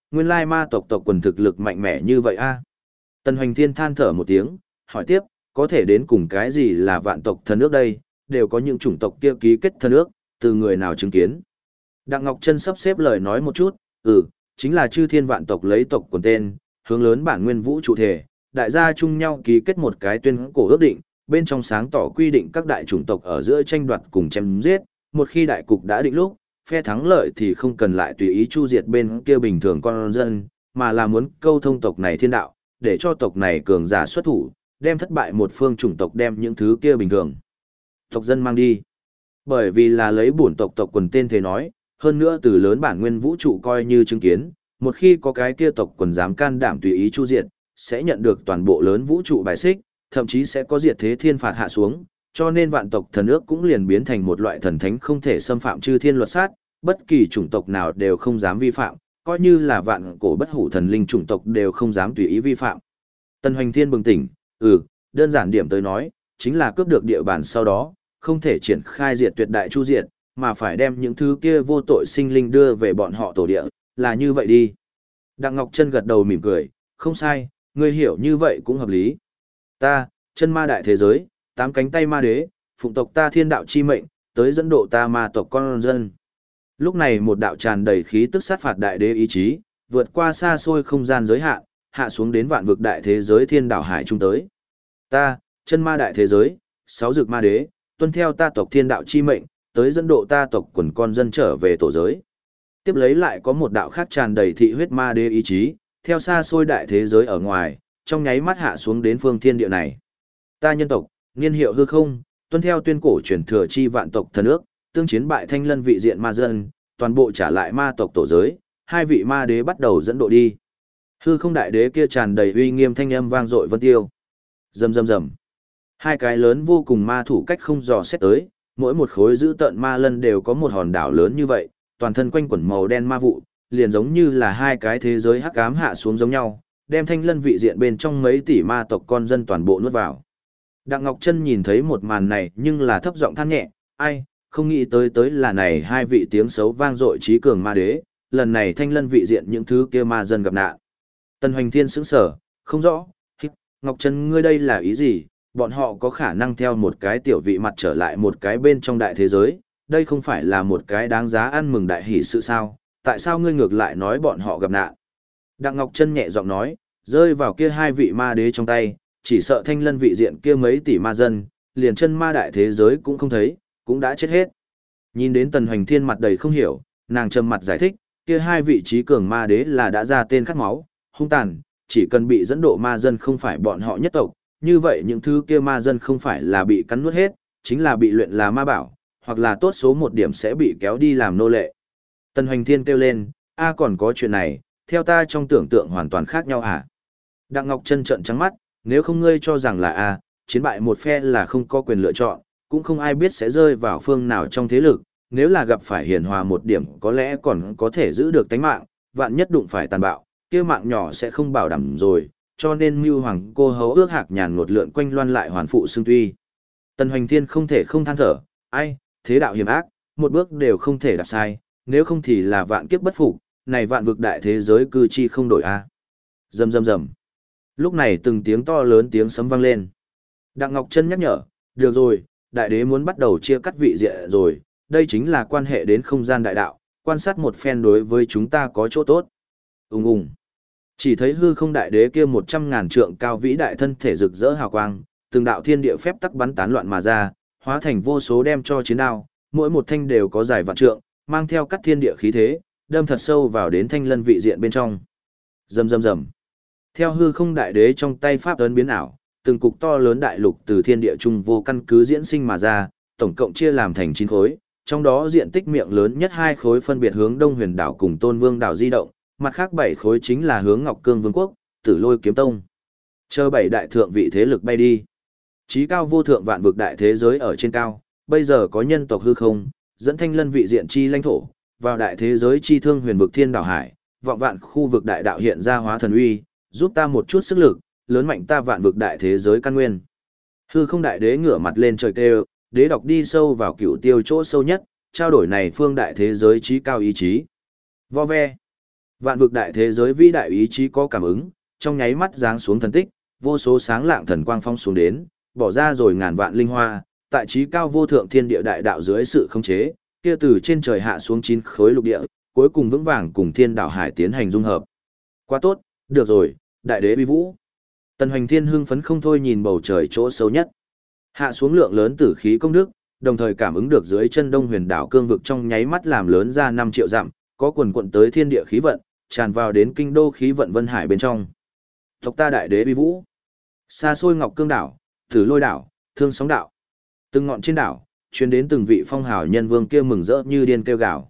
nguyên lai ma tộc tộc quần thực lực mạnh mẽ như vậy a. Tần Hoành Thiên than thở một tiếng, hỏi tiếp, có thể đến cùng cái gì là vạn tộc thân ước đây, đều có những chủng tộc kia ký kết thân ước, từ người nào chứng kiến. Đặng Ngọc Trân sắp xếp lời nói một chút, chính là chư thiên vạn tộc lấy tộc quần tên, hướng lớn bản nguyên vũ trụ thể, đại gia chung nhau ký kết một cái tuyên cổ ước định, bên trong sáng tỏ quy định các đại chủng tộc ở giữa tranh đoạt cùng chém giết, một khi đại cục đã định lúc, phe thắng lợi thì không cần lại tùy ý chu diệt bên kia bình thường con dân, mà là muốn câu thông tộc này thiên đạo, để cho tộc này cường giả xuất thủ, đem thất bại một phương chủng tộc đem những thứ kia bình thường tộc dân mang đi. Bởi vì là lấy bổn tộc tộc quần tên thế nói, hơn nữa từ lớn bản nguyên vũ trụ coi như chứng kiến, một khi có cái kia tộc quần dám can đảm tùy ý chu diệt, sẽ nhận được toàn bộ lớn vũ trụ bài xích, thậm chí sẽ có diệt thế thiên phạt hạ xuống, cho nên vạn tộc thần ước cũng liền biến thành một loại thần thánh không thể xâm phạm chư thiên luật sát, bất kỳ chủng tộc nào đều không dám vi phạm, coi như là vạn cổ bất hủ thần linh chủng tộc đều không dám tùy ý vi phạm. Tần Hoành Thiên bừng tỉnh, đơn giản điểm tới nói, chính là cướp được địa bàn sau đó, không thể triển khai diệt tuyệt đại chu diệt, mà phải đem những thứ kia vô tội sinh linh đưa về bọn họ tổ địa, là như vậy đi. Đặng Ngọc Trân gật đầu mỉm cười, không sai, ngươi hiểu như vậy cũng hợp lý. Ta, chân ma đại thế giới, 8 cánh tay ma đế, phụng tộc ta thiên đạo chi mệnh, tới dẫn độ ta ma tộc con dân. Lúc này một đạo tràn đầy khí tức sát phạt đại đế ý chí, vượt qua xa xôi không gian giới hạn, hạ xuống đến vạn vực đại thế giới thiên đảo hải trung tới. Ta, chân ma đại thế giới, 6 dược ma đế, tuân theo ta tộc thiên đạo chi mệnh, tới dẫn độ ta tộc quần con dân trở về tổ giới. Tiếp lấy lại có một đạo khác tràn đầy thị huyết ma đế ý chí, theo xa xôi đại thế giới ở ngoài, trong nháy mắt hạ xuống đến phương thiên địa này. Ta nhân tộc, niên hiệu hư không, tuân theo tuyên cổ truyền thừa chi vạn tộc thần ước, tương chiến bại thanh lân vị diện ma dân, toàn bộ trả lại ma tộc tổ giới, hai vị ma đế bắt đầu dẫn độ đi. Hư không đại đế kia tràn đầy uy nghiêm thanh âm vang dội vân tiêu. Rầm rầm rầm. Hai cái lớn vô cùng ma thủ cách không dò xét tới, mỗi một khối giữ tận ma lân đều có một hòn đảo lớn như vậy, toàn thân quanh quẩn màu đen ma vụ, liền giống như là hai cái thế giới hắc ám hạ xuống giống nhau, đem thanh lân vị diện bên trong mấy tỷ ma tộc con dân toàn bộ nuốt vào. Đặng Ngọc Trân nhìn thấy một màn này nhưng là thấp giọng than nhẹ, ai, không nghĩ tới là này hai vị tiếng xấu vang dội trí cường ma đế, lần này thanh lân vị diện những thứ kia ma dân gặp nạn. Tần Hoành Thiên sững sờ, không rõ, Ngọc Trân ngươi đây là ý gì, bọn họ có khả năng theo một cái tiểu vị mặt trở lại một cái bên trong đại thế giới, đây không phải là một cái đáng giá ăn mừng đại hỷ sự sao, tại sao ngươi ngược lại nói bọn họ gặp nạn. Đặng Ngọc Trân nhẹ giọng nói, rơi vào kia hai vị ma đế trong tay, chỉ sợ thanh lân vị diện kia mấy tỷ ma dân, liền chân ma đại thế giới cũng không thấy, cũng đã chết hết. Nhìn đến Tần Hoành Thiên mặt đầy không hiểu, nàng trầm mặt giải thích, kia hai vị trí cường ma đế là đã ra tên khát máu, hung tàn, chỉ cần bị dẫn độ ma dân không phải bọn họ nhất tộc, như vậy những thứ kia ma dân không phải là bị cắn nuốt hết, chính là bị luyện là ma bảo, hoặc là tốt số một điểm sẽ bị kéo đi làm nô lệ. Tần Hoành Thiên kêu lên, còn có chuyện này, theo ta trong tưởng tượng hoàn toàn khác nhau à? Đặng Ngọc Trân trợn trắng mắt, nếu không ngươi cho rằng là chiến bại một phe là không có quyền lựa chọn, cũng không ai biết sẽ rơi vào phương nào trong thế lực, nếu là gặp phải hiền hòa một điểm có lẽ còn có thể giữ được tánh mạng, vạn nhất đụng phải tàn bạo, kia mạng nhỏ sẽ không bảo đảm rồi, cho nên Mưu Hoàng cô hấu ước hạc nhàn ngột lượn quanh loan lại hoàn phụ xương tuy. Tần Hoành Thiên không thể không than thở, thế đạo hiểm ác, một bước đều không thể đạp sai, nếu không thì là vạn kiếp bất phục, này vạn vực đại thế giới cư chi không đổi a. Rầm rầm rầm. Lúc này từng tiếng to lớn tiếng sấm vang lên. Đặng Ngọc Trân nhắc nhở, được rồi, đại đế muốn bắt đầu chia cắt vị diện rồi, đây chính là quan hệ đến không gian đại đạo, quan sát một phen đối với chúng ta có chỗ tốt. Ùng. Chỉ thấy hư không đại đế kia 100.000 trượng cao vĩ đại thân thể rực rỡ hào quang, từng đạo thiên địa phép tắc bắn tán loạn mà ra, hóa thành vô số đem cho chiến đao, mỗi một thanh đều có dài vạn trượng, mang theo cắt thiên địa khí thế, đâm thật sâu vào đến thanh lân vị diện bên trong. Rầm rầm rầm. Theo hư không đại đế trong tay pháp ấn biến ảo, từng cục to lớn đại lục từ thiên địa trung vô căn cứ diễn sinh mà ra, tổng cộng chia làm thành 9 khối, trong đó diện tích miệng lớn nhất 2 khối phân biệt hướng Đông Huyền đảo cùng Tôn Vương đảo di động, mặt khác 7 khối chính là hướng Ngọc Cương Vương quốc, Tử Lôi kiếm tông. Chờ 7 đại thượng vị thế lực bay đi. Chí cao vô thượng vạn vực đại thế giới ở trên cao, bây giờ có nhân tộc hư không, dẫn thanh lân vị diện chi lãnh thổ, vào đại thế giới chi thương huyền vực thiên đảo hải, vọng vạn khu vực đại đạo hiện ra hóa thần uy, giúp ta một chút sức lực, lớn mạnh ta vạn vực đại thế giới căn nguyên. Hư không đại đế ngửa mặt lên trời kêu, đế đọc đi sâu vào cửu tiêu chỗ sâu nhất, trao đổi này phương đại thế giới trí cao ý chí. Vo ve. Vạn vực đại thế giới vĩ đại ý chí có cảm ứng, trong nháy mắt giáng xuống thần tích, vô số sáng lạng thần quang phong xuống đến, bỏ ra rồi ngàn vạn linh hoa, tại trí cao vô thượng thiên địa đại đạo dưới sự khống chế, kia từ trên trời hạ xuống 9 khối lục địa, cuối cùng vững vàng cùng thiên đạo hải tiến hành dung hợp. Quá tốt, được rồi, đại đế uy vũ. Tần Hoành Thiên hưng phấn không thôi nhìn bầu trời chỗ sâu nhất. Hạ xuống lượng lớn tử khí công đức, đồng thời cảm ứng được dưới chân Đông Huyền đảo cương vực trong nháy mắt làm lớn ra 5 triệu dặm, có quần quần tới thiên địa khí vận, tràn vào đến kinh đô khí vận Vân Hải bên trong. Tộc ta đại đế uy vũ. Xa xôi Ngọc Cương đảo, Tử Lôi đảo, Thương Sóng đảo. Từng ngọn trên đảo, truyền đến từng vị phong hào nhân vương kia mừng rỡ như điên kêu gào.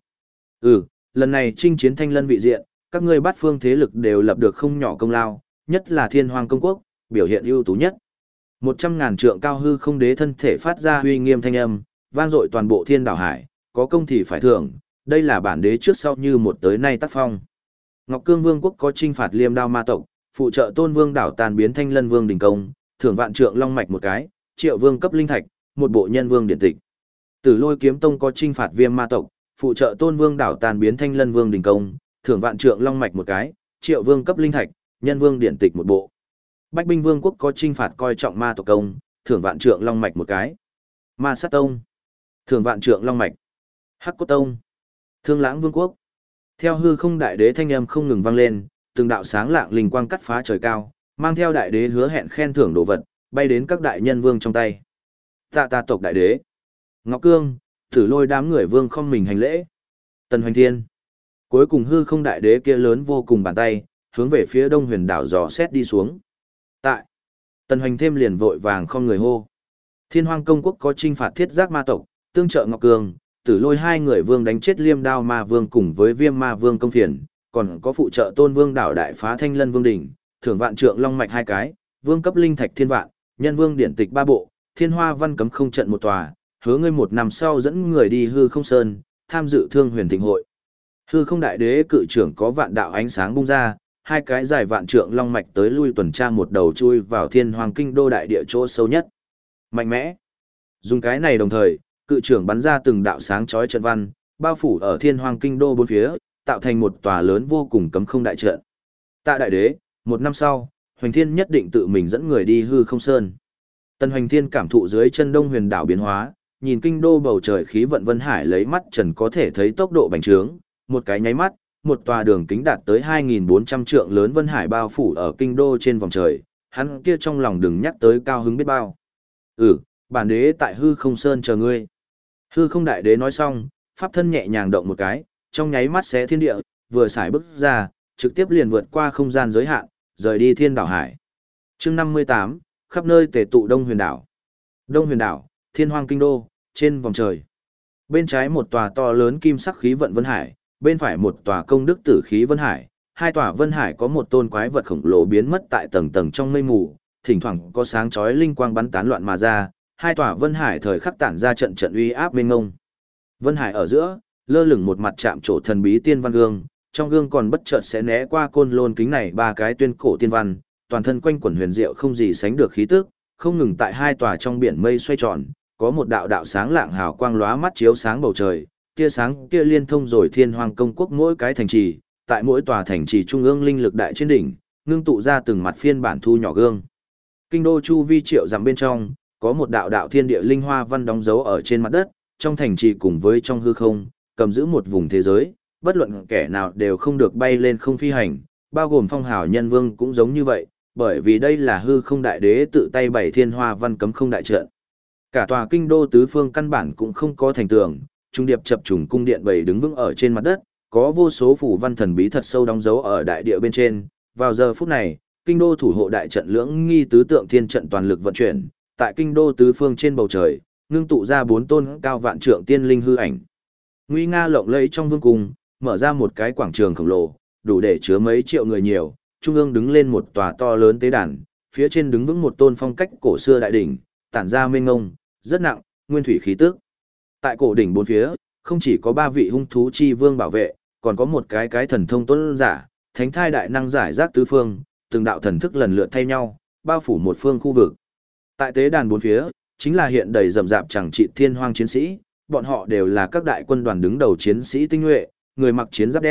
Lần này chinh chiến Thanh Lân vị diện, các ngươi bát phương thế lực đều lập được không nhỏ công lao, nhất là Thiên Hoang công quốc, biểu hiện ưu tú nhất. 100.000 trượng cao hư không đế thân thể phát ra uy nghiêm thanh âm, vang dội toàn bộ thiên đảo hải, có công thì phải thưởng, đây là bản đế trước sau như một tới nay tác phong. Ngọc Cương Vương quốc có trinh phạt Liêm Đao ma tộc, phụ trợ Tôn Vương đảo tàn biến Thanh Lân Vương đình công, thưởng vạn trượng long mạch một cái, triệu vương cấp linh thạch, một bộ nhân vương điện tịch. Tử Lôi kiếm tông có trinh phạt Viêm ma tộc, phụ trợ Tôn Vương đảo tàn biến Thanh Lân Vương đình công, thưởng vạn trượng long mạch một cái, triệu vương cấp linh thạch, nhân vương điện tịch một bộ. Bách Binh Vương quốc có trinh phạt coi trọng ma tộc công, thưởng vạn trượng long mạch một cái. Ma sát tông, thưởng vạn trượng long mạch. Hắc cốt tông, Thương Lãng Vương quốc. Theo hư không đại đế thanh âm không ngừng vang lên, từng đạo sáng lạng linh quang cắt phá trời cao, mang theo đại đế hứa hẹn khen thưởng đồ vật, bay đến các đại nhân vương trong tay. Ta tộc đại đế. Ngọc Cương, Tử Lôi đám người vương không mình hành lễ. Tần Hoành Thiên. Cuối cùng hư không đại đế kia lớn vô cùng bàn tay, hướng về phía Đông Huyền đảo dò xét đi xuống. Tại. Tần Hoành thêm liền vội vàng không người hô. Thiên Hoang công quốc có trinh phạt thiết giác ma tộc, tương trợ Ngọc Cương, Tử Lôi hai người vương đánh chết Liêm Đao ma vương cùng với Viêm ma vương công phiền, còn có phụ trợ Tôn Vương đảo đại phá Thanh Lân vương đỉnh, thưởng vạn trượng long mạch hai cái, vương cấp linh thạch thiên vạn, nhân vương điển tịch ba bộ, Thiên Hoa văn cấm không trận một tòa, hứa ngươi một năm sau dẫn người đi hư không sơn, tham dự Thương Huyền Thịnh hội. Hư không đại đế cự trưởng có vạn đạo ánh sáng bung ra, hai cái dài vạn trượng long mạch tới lui tuần tra một đầu chui vào Thiên Hoàng kinh đô đại địa chỗ sâu nhất. Mạnh mẽ. Dùng cái này đồng thời, cự trưởng bắn ra từng đạo sáng chói trận văn, bao phủ ở Thiên Hoàng kinh đô bốn phía, tạo thành một tòa lớn vô cùng cấm không đại trận. Tạ đại đế, một năm sau, Hoành Thiên nhất định tự mình dẫn người đi hư không sơn. Tần Hoành Thiên cảm thụ dưới chân Đông Huyền đảo biến hóa, nhìn kinh đô bầu trời khí vận Vân Hải lấy mắt trần có thể thấy tốc độ bành trướng, một cái nháy mắt, một tòa đường kính đạt tới 2.400 trượng lớn Vân Hải bao phủ ở kinh đô trên vòng trời, hắn kia trong lòng đừng nhắc tới cao hứng biết bao. Bản đế tại hư không sơn chờ ngươi. Hư không đại đế nói xong, pháp thân nhẹ nhàng động một cái, trong nháy mắt xé thiên địa, vừa xài bước ra, trực tiếp liền vượt qua không gian giới hạn, rời đi thiên đảo hải. Chương 58, khắp nơi tề tụ Đông Huyền đảo. Đông Huyền đảo, Thiên Hoang kinh đô, trên vòng trời. Bên trái một tòa to lớn kim sắc khí vận Vân Hải, bên phải một tòa công đức tử khí Vân Hải. Hai tòa Vân Hải có một tôn quái vật khổng lồ biến mất tại tầng tầng trong mây mù, thỉnh thoảng có sáng chói linh quang bắn tán loạn mà ra. Hai tòa Vân Hải thời khắc tản ra trận trận uy áp mênh mông. Vân Hải ở giữa, lơ lửng một mặt chạm trổ thần bí tiên văn gương, trong gương còn bất chợt sẽ né qua côn lôn kính này ba cái tuyên cổ tiên văn, toàn thân quanh quẩn huyền diệu không gì sánh được khí tức, không ngừng tại hai tòa trong biển mây xoay tròn, có một đạo đạo sáng lạng hào quang lóa mắt chiếu sáng bầu trời, tia sáng kia liên thông rồi Thiên Hoang công quốc mỗi cái thành trì, tại mỗi tòa thành trì trung ương linh lực đại trên đỉnh, ngưng tụ ra từng mặt phiên bản thu nhỏ gương. Kinh đô chu vi triệu dặm bên trong, có một đạo đạo thiên địa linh hoa văn đóng dấu ở trên mặt đất, trong thành trì cùng với trong hư không, cầm giữ một vùng thế giới, bất luận kẻ nào đều không được bay lên không phi hành, bao gồm phong hào nhân vương cũng giống như vậy, bởi vì đây là hư không đại đế tự tay bày thiên hoa văn cấm không đại trận. Cả tòa kinh đô tứ phương căn bản cũng không có thành tường, trung điệp chập trùng cung điện bày đứng vững ở trên mặt đất, có vô số phủ văn thần bí thật sâu đóng dấu ở đại địa bên trên. Vào giờ phút này, kinh đô thủ hộ đại trận lưỡng nghi tứ tượng thiên trận toàn lực vận chuyển, tại kinh đô tứ phương trên bầu trời, ngưng tụ ra bốn tôn cao vạn trượng tiên linh hư ảnh. Nguy nga lộng lẫy trong vương cung, mở ra một cái quảng trường khổng lồ, đủ để chứa mấy triệu người nhiều, trung ương đứng lên một tòa to lớn tế đàn, phía trên đứng vững một tôn phong cách cổ xưa đại đỉnh, tản ra mênh ngông, rất nặng, nguyên thủy khí tức. Tại cổ đỉnh bốn phía, không chỉ có ba vị hung thú chi vương bảo vệ, còn có một cái thần thông tuấn giả, thánh thai đại năng giải rác tứ phương, từng đạo thần thức lần lượt thay nhau, bao phủ một phương khu vực. Tại tế đàn bốn phía, chính là hiện đầy rậm rạp chẳng trị thiên hoang chiến sĩ, bọn họ đều là các đại quân đoàn đứng đầu chiến sĩ tinh nhuệ, người mặc chiến giáp đen,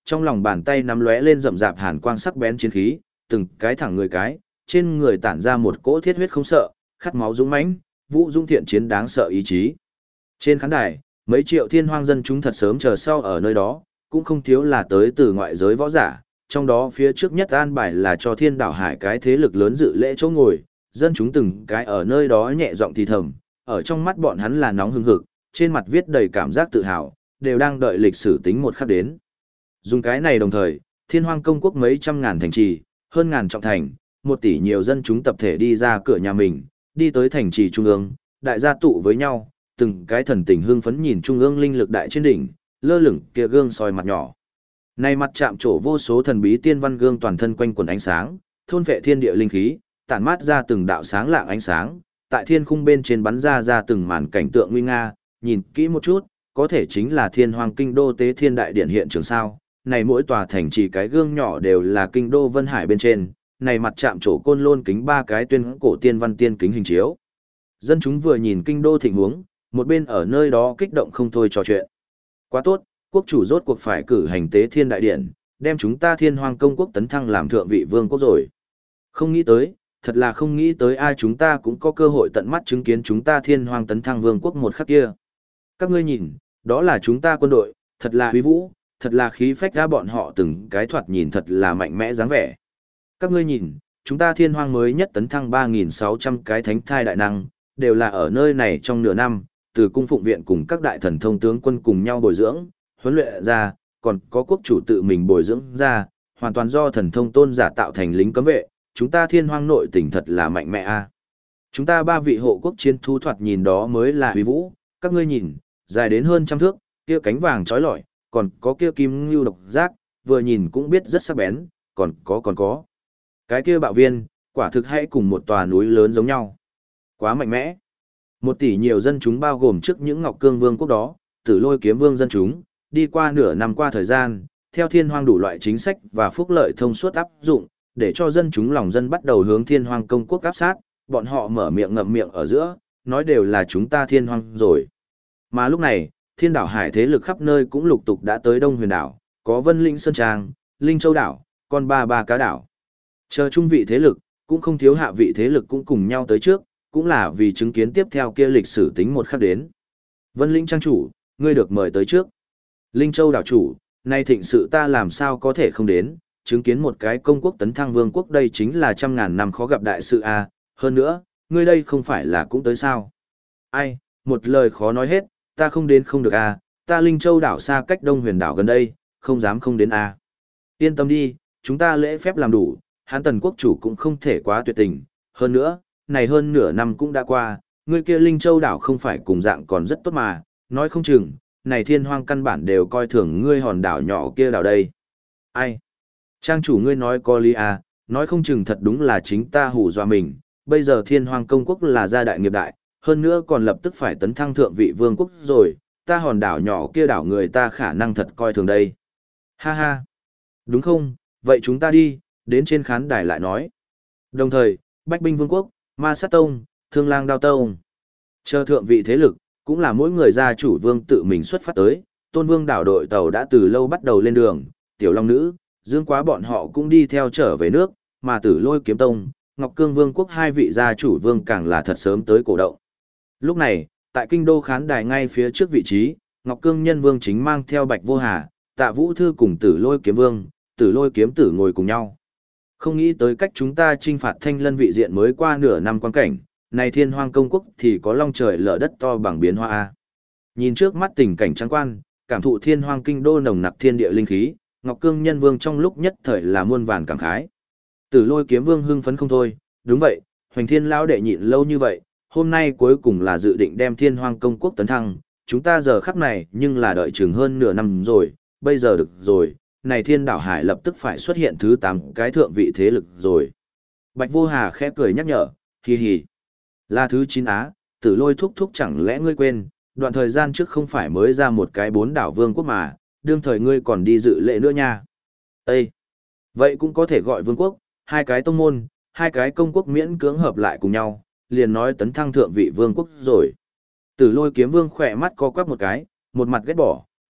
trong lòng bàn tay nắm lóe lên rậm rạp hàn quang sắc bén chiến khí, từng cái thẳng người cái, trên người tản ra một cỗ thiết huyết không sợ, khát máu dũng mãnh, vũ dung thiện chiến đáng sợ ý chí. Trên khán đài, mấy triệu thiên hoang dân chúng thật sớm chờ sau ở nơi đó, cũng không thiếu là tới từ ngoại giới võ giả, trong đó phía trước nhất an bài là cho Thiên Đảo Hải cái thế lực lớn dự lễ chỗ ngồi, dân chúng từng cái ở nơi đó nhẹ giọng thì thầm, ở trong mắt bọn hắn là nóng hừng hực, trên mặt viết đầy cảm giác tự hào, đều đang đợi lịch sử tính một khắc đến. Dùng cái này đồng thời, Thiên Hoang công quốc mấy trăm ngàn thành trì, hơn ngàn trọng thành, 1 tỷ nhiều dân chúng tập thể đi ra cửa nhà mình, đi tới thành trì trung ương, đại gia tụ với nhau, từng cái thần tình hương phấn nhìn trung ương linh lực đại trên đỉnh, lơ lửng kia gương soi mặt nhỏ. Này mặt chạm trổ vô số thần bí tiên văn gương toàn thân quanh quần ánh sáng, thôn vệ thiên địa linh khí, tản mát ra từng đạo sáng lạng ánh sáng, tại thiên khung bên trên bắn ra từng màn cảnh tượng nguy nga, nhìn kỹ một chút, có thể chính là Thiên Hoang kinh đô tế thiên đại điện hiện trường sao. Này mỗi tòa thành trì cái gương nhỏ đều là kinh đô Vân Hải bên trên, này mặt chạm trổ côn lôn kính 3 cái tuyên cổ tiên văn tiên kính hình chiếu. Dân chúng vừa nhìn kinh đô thịnh huống, một bên ở nơi đó kích động không thôi trò chuyện. Quá tốt, quốc chủ rốt cuộc phải cử hành tế thiên đại điện, đem chúng ta Thiên Hoang công quốc tấn thăng làm thượng vị vương quốc rồi. Không nghĩ tới, thật là không nghĩ tới ai chúng ta cũng có cơ hội tận mắt chứng kiến chúng ta Thiên Hoang tấn thăng vương quốc một khắc kia. Các ngươi nhìn, đó là chúng ta quân đội, thật là uy vũ, thật là khí phách ra bọn họ từng cái thoạt nhìn thật là mạnh mẽ dáng vẻ. Các ngươi nhìn, chúng ta Thiên Hoang mới nhất tấn thăng 3.600 cái thánh thai đại năng, đều là ở nơi này trong nửa năm, từ cung phụng viện cùng các đại thần thông tướng quân cùng nhau bồi dưỡng, huấn luyện ra, còn có quốc chủ tự mình bồi dưỡng ra, hoàn toàn do thần thông tôn giả tạo thành lính cấm vệ, chúng ta Thiên Hoang nội tình thật là mạnh mẽ a. Chúng ta 3 vị hộ quốc chiến thu thoạt nhìn đó mới là uy vũ, các ngươi nhìn, dài đến hơn trăm thước, kia cánh vàng trói lọi, còn có kia kim ngưu độc giác, vừa nhìn cũng biết rất sắc bén, còn có. Cái kia bạo viên, quả thực hãy cùng một tòa núi lớn giống nhau. Quá mạnh mẽ. 1 tỷ nhiều dân chúng bao gồm trước những Ngọc Cương Vương quốc đó, Tử Lôi Kiếm Vương dân chúng, đi qua nửa năm qua thời gian, theo Thiên Hoang đủ loại chính sách và phúc lợi thông suốt áp dụng, để cho dân chúng lòng dân bắt đầu hướng Thiên Hoang công quốc áp sát, bọn họ mở miệng ngậm miệng ở giữa, nói đều là chúng ta Thiên Hoang rồi. Mà lúc này, Thiên Đảo Hải thế lực khắp nơi cũng lục tục đã tới Đông Huyền đảo, có Vân Linh Sơn Trang, Linh Châu đảo, còn ba cá đảo. Chờ trung vị thế lực, cũng không thiếu hạ vị thế lực cũng cùng nhau tới trước, cũng là vì chứng kiến tiếp theo kia lịch sử tính một khắc đến. Vân Linh Trang chủ, ngươi được mời tới trước. Linh Châu đảo chủ, nay thịnh sự ta làm sao có thể không đến, chứng kiến một cái công quốc tấn thăng vương quốc đây chính là 100.000 năm khó gặp đại sự a. Hơn nữa, ngươi đây không phải là cũng tới sao? Ai, một lời khó nói hết, ta không đến không được a, ta Linh Châu đảo xa cách Đông Huyền đảo gần đây, không dám không đến a. Yên tâm đi, chúng ta lễ phép làm đủ, Hán Tần quốc chủ cũng không thể quá tuyệt tình, hơn nữa, này hơn nửa năm cũng đã qua, ngươi kia Linh Châu đảo không phải cùng dạng còn rất tốt mà, nói không chừng, này Thiên Hoang căn bản đều coi thường ngươi hòn đảo nhỏ kia đảo đây. Ai? Trang chủ ngươi nói có lý à, nói không chừng thật đúng là chính ta hù dọa mình, bây giờ Thiên Hoang công quốc là gia đại nghiệp đại, hơn nữa còn lập tức phải tấn thăng thượng vị vương quốc rồi, ta hòn đảo nhỏ kia đảo người ta khả năng thật coi thường đây. Ha ha. Đúng không, vậy chúng ta đi, đến trên khán đài lại nói. Đồng thời, Bách Binh Vương quốc, Ma Sát Tông, Thương Lang Đao Tông. Chờ thượng vị thế lực, cũng là mỗi người gia chủ vương tự mình xuất phát tới, Tôn Vương đảo đội tàu đã từ lâu bắt đầu lên đường, Tiểu Long Nữ, Dương Quá bọn họ cũng đi theo trở về nước, mà Tử Lôi Kiếm Tông, Ngọc Cương Vương quốc 2 vị gia chủ vương càng là thật sớm tới cổ động. Lúc này, tại kinh đô khán đài ngay phía trước vị trí, Ngọc Cương Nhân Vương chính mang theo Bạch Vô Hà, Tạ Vũ Thư cùng Tử Lôi Kiếm Vương, Tử Lôi Kiếm Tử ngồi cùng nhau. Không nghĩ tới cách chúng ta chinh phạt Thanh Lân vị diện mới qua nửa năm quan cảnh, này Thiên Hoang công quốc thì có long trời lở đất to bằng biến hoa a. Nhìn trước mắt tình cảnh trắng quan, cảm thụ Thiên Hoang kinh đô nồng nặc thiên địa linh khí, Ngọc Cương Nhân Vương trong lúc nhất thời là muôn vàn cảm khái. Tử Lôi Kiếm Vương hưng phấn không thôi, đúng vậy, Hoành Thiên lão đệ nhịn lâu như vậy, hôm nay cuối cùng là dự định đem Thiên Hoang công quốc tấn thăng, chúng ta giờ khắc này nhưng là đợi chừng hơn nửa năm rồi, bây giờ được rồi, này Thiên Đảo Hải lập tức phải xuất hiện thứ 8 cái thượng vị thế lực rồi. Bạch Vô Hà khẽ cười nhắc nhở, hì hì. Là thứ 9 á, Tử Lôi thúc thúc chẳng lẽ ngươi quên, đoạn thời gian trước không phải mới ra một cái 4 đảo vương quốc mà, đương thời ngươi còn đi dự lễ nữa nha. Ê! Vậy cũng có thể gọi vương quốc, 2 cái tông môn, 2 cái công quốc miễn cưỡng hợp lại cùng nhau, liền nói tấn thăng thượng vị vương quốc rồi. Tử Lôi Kiếm Vương khỏe mắt co quắp một cái, một mặt ghét bỏ,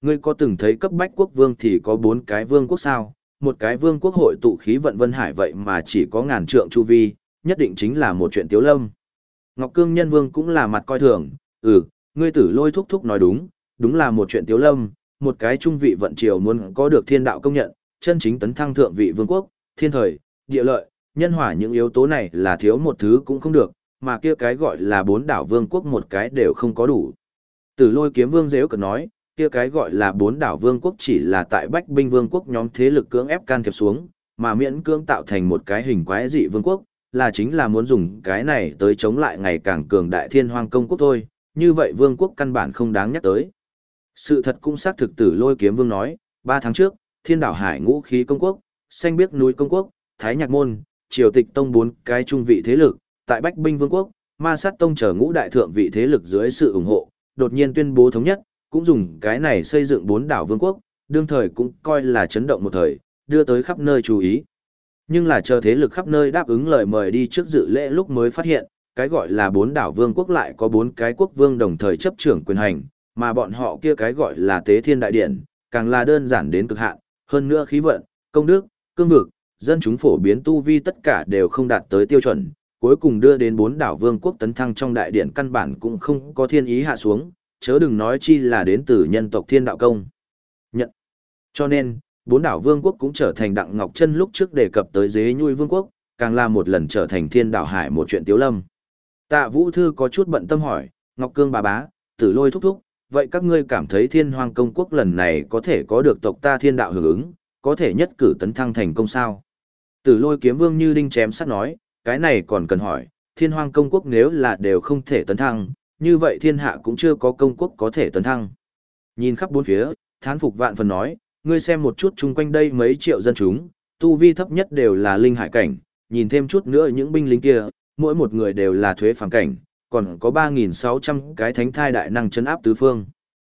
Ngươi có từng thấy cấp bách quốc vương thì có 4 cái vương quốc sao? Một cái vương quốc hội tụ khí vận vân hải vậy mà chỉ có ngàn trượng chu vi, nhất định chính là một chuyện tiếu lâm. Ngọc Cương Nhân Vương cũng là mặt coi thường, ngươi Tử Lôi thúc thúc nói đúng, đúng là một chuyện tiếu lâm, một cái trung vị vận triều muốn có được thiên đạo công nhận, chân chính tấn thăng thượng vị vương quốc, thiên thời, địa lợi, nhân hỏa những yếu tố này là thiếu một thứ cũng không được, mà kia cái gọi là 4 đảo vương quốc một cái đều không có đủ. Tử Lôi Kiếm Vương dễ cợt nói, kia cái gọi là 4 đảo vương quốc chỉ là tại Bách Binh Vương quốc nhóm thế lực cưỡng ép can thiệp xuống, mà miễn cưỡng tạo thành một cái hình quái dị vương quốc, là chính là muốn dùng cái này tới chống lại ngày càng cường đại Thiên Hoang công quốc thôi, như vậy vương quốc căn bản không đáng nhắc tới. Sự thật cũng xác thực. Tử Lôi Kiếm Vương nói, 3 tháng trước, Thiên đảo Hải Ngũ Khí công quốc, Xanh Biếc núi công quốc, Thái Nhạc môn, Triều Tịch tông 4 cái trung vị thế lực, tại Bách Binh Vương quốc, Ma Sát tông chờ ngũ đại thượng vị thế lực dưới sự ủng hộ, đột nhiên tuyên bố thống nhất, cũng dùng cái này xây dựng 4 đảo vương quốc, đương thời cũng coi là chấn động một thời, đưa tới khắp nơi chú ý. Nhưng là chờ thế lực khắp nơi đáp ứng lời mời đi trước dự lễ lúc mới phát hiện, cái gọi là 4 đảo vương quốc lại có 4 cái quốc vương đồng thời chấp trưởng quyền hành, mà bọn họ kia cái gọi là Tế Thiên Đại Điện, càng là đơn giản đến cực hạn, hơn nữa khí vận, công đức, cương vực, dân chúng phổ biến tu vi tất cả đều không đạt tới tiêu chuẩn, cuối cùng đưa đến 4 đảo vương quốc tấn thăng trong đại điện căn bản cũng không có thiên ý hạ xuống, chớ đừng nói chi là đến từ nhân tộc Thiên Đạo công nhận. Cho nên, 4 đảo vương quốc cũng trở thành Đặng Ngọc Chân lúc trước đề cập tới Dế Nhui vương quốc, càng là một lần trở thành Thiên Đảo Hải một chuyện tiếu lâm. Tạ Vũ Thư có chút bận tâm hỏi, Ngọc Cương bà bá, Tử Lôi thúc thúc, vậy các ngươi cảm thấy Thiên Hoang công quốc lần này có thể có được tộc ta Thiên Đạo hưởng ứng, có thể nhất cử tấn thăng thành công sao? Tử Lôi Kiếm Vương như đinh chém sắt nói, cái này còn cần hỏi, Thiên Hoang công quốc nếu là đều không thể tấn thăng, như vậy thiên hạ cũng chưa có công quốc có thể tấn thăng. Nhìn khắp bốn phía, thán phục vạn phần nói, ngươi xem một chút chung quanh đây mấy triệu dân chúng, tu vi thấp nhất đều là linh hải cảnh, nhìn thêm chút nữa những binh lính kia, mỗi một người đều là thuế phàm cảnh, còn có 3.600 cái thánh thai đại năng chấn áp tứ phương.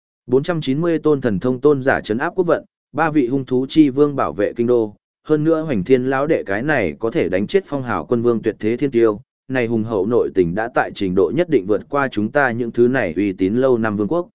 490 tôn thần thông tôn giả chấn áp quốc vận, 3 vị hung thú chi vương bảo vệ kinh đô, hơn nữa Hoành Thiên lão đệ cái này có thể đánh chết phong hào quân vương tuyệt thế thiên tiêu, này hùng hậu nội tình đã tại trình độ nhất định vượt qua chúng ta những thứ này uy tín lâu năm vương quốc.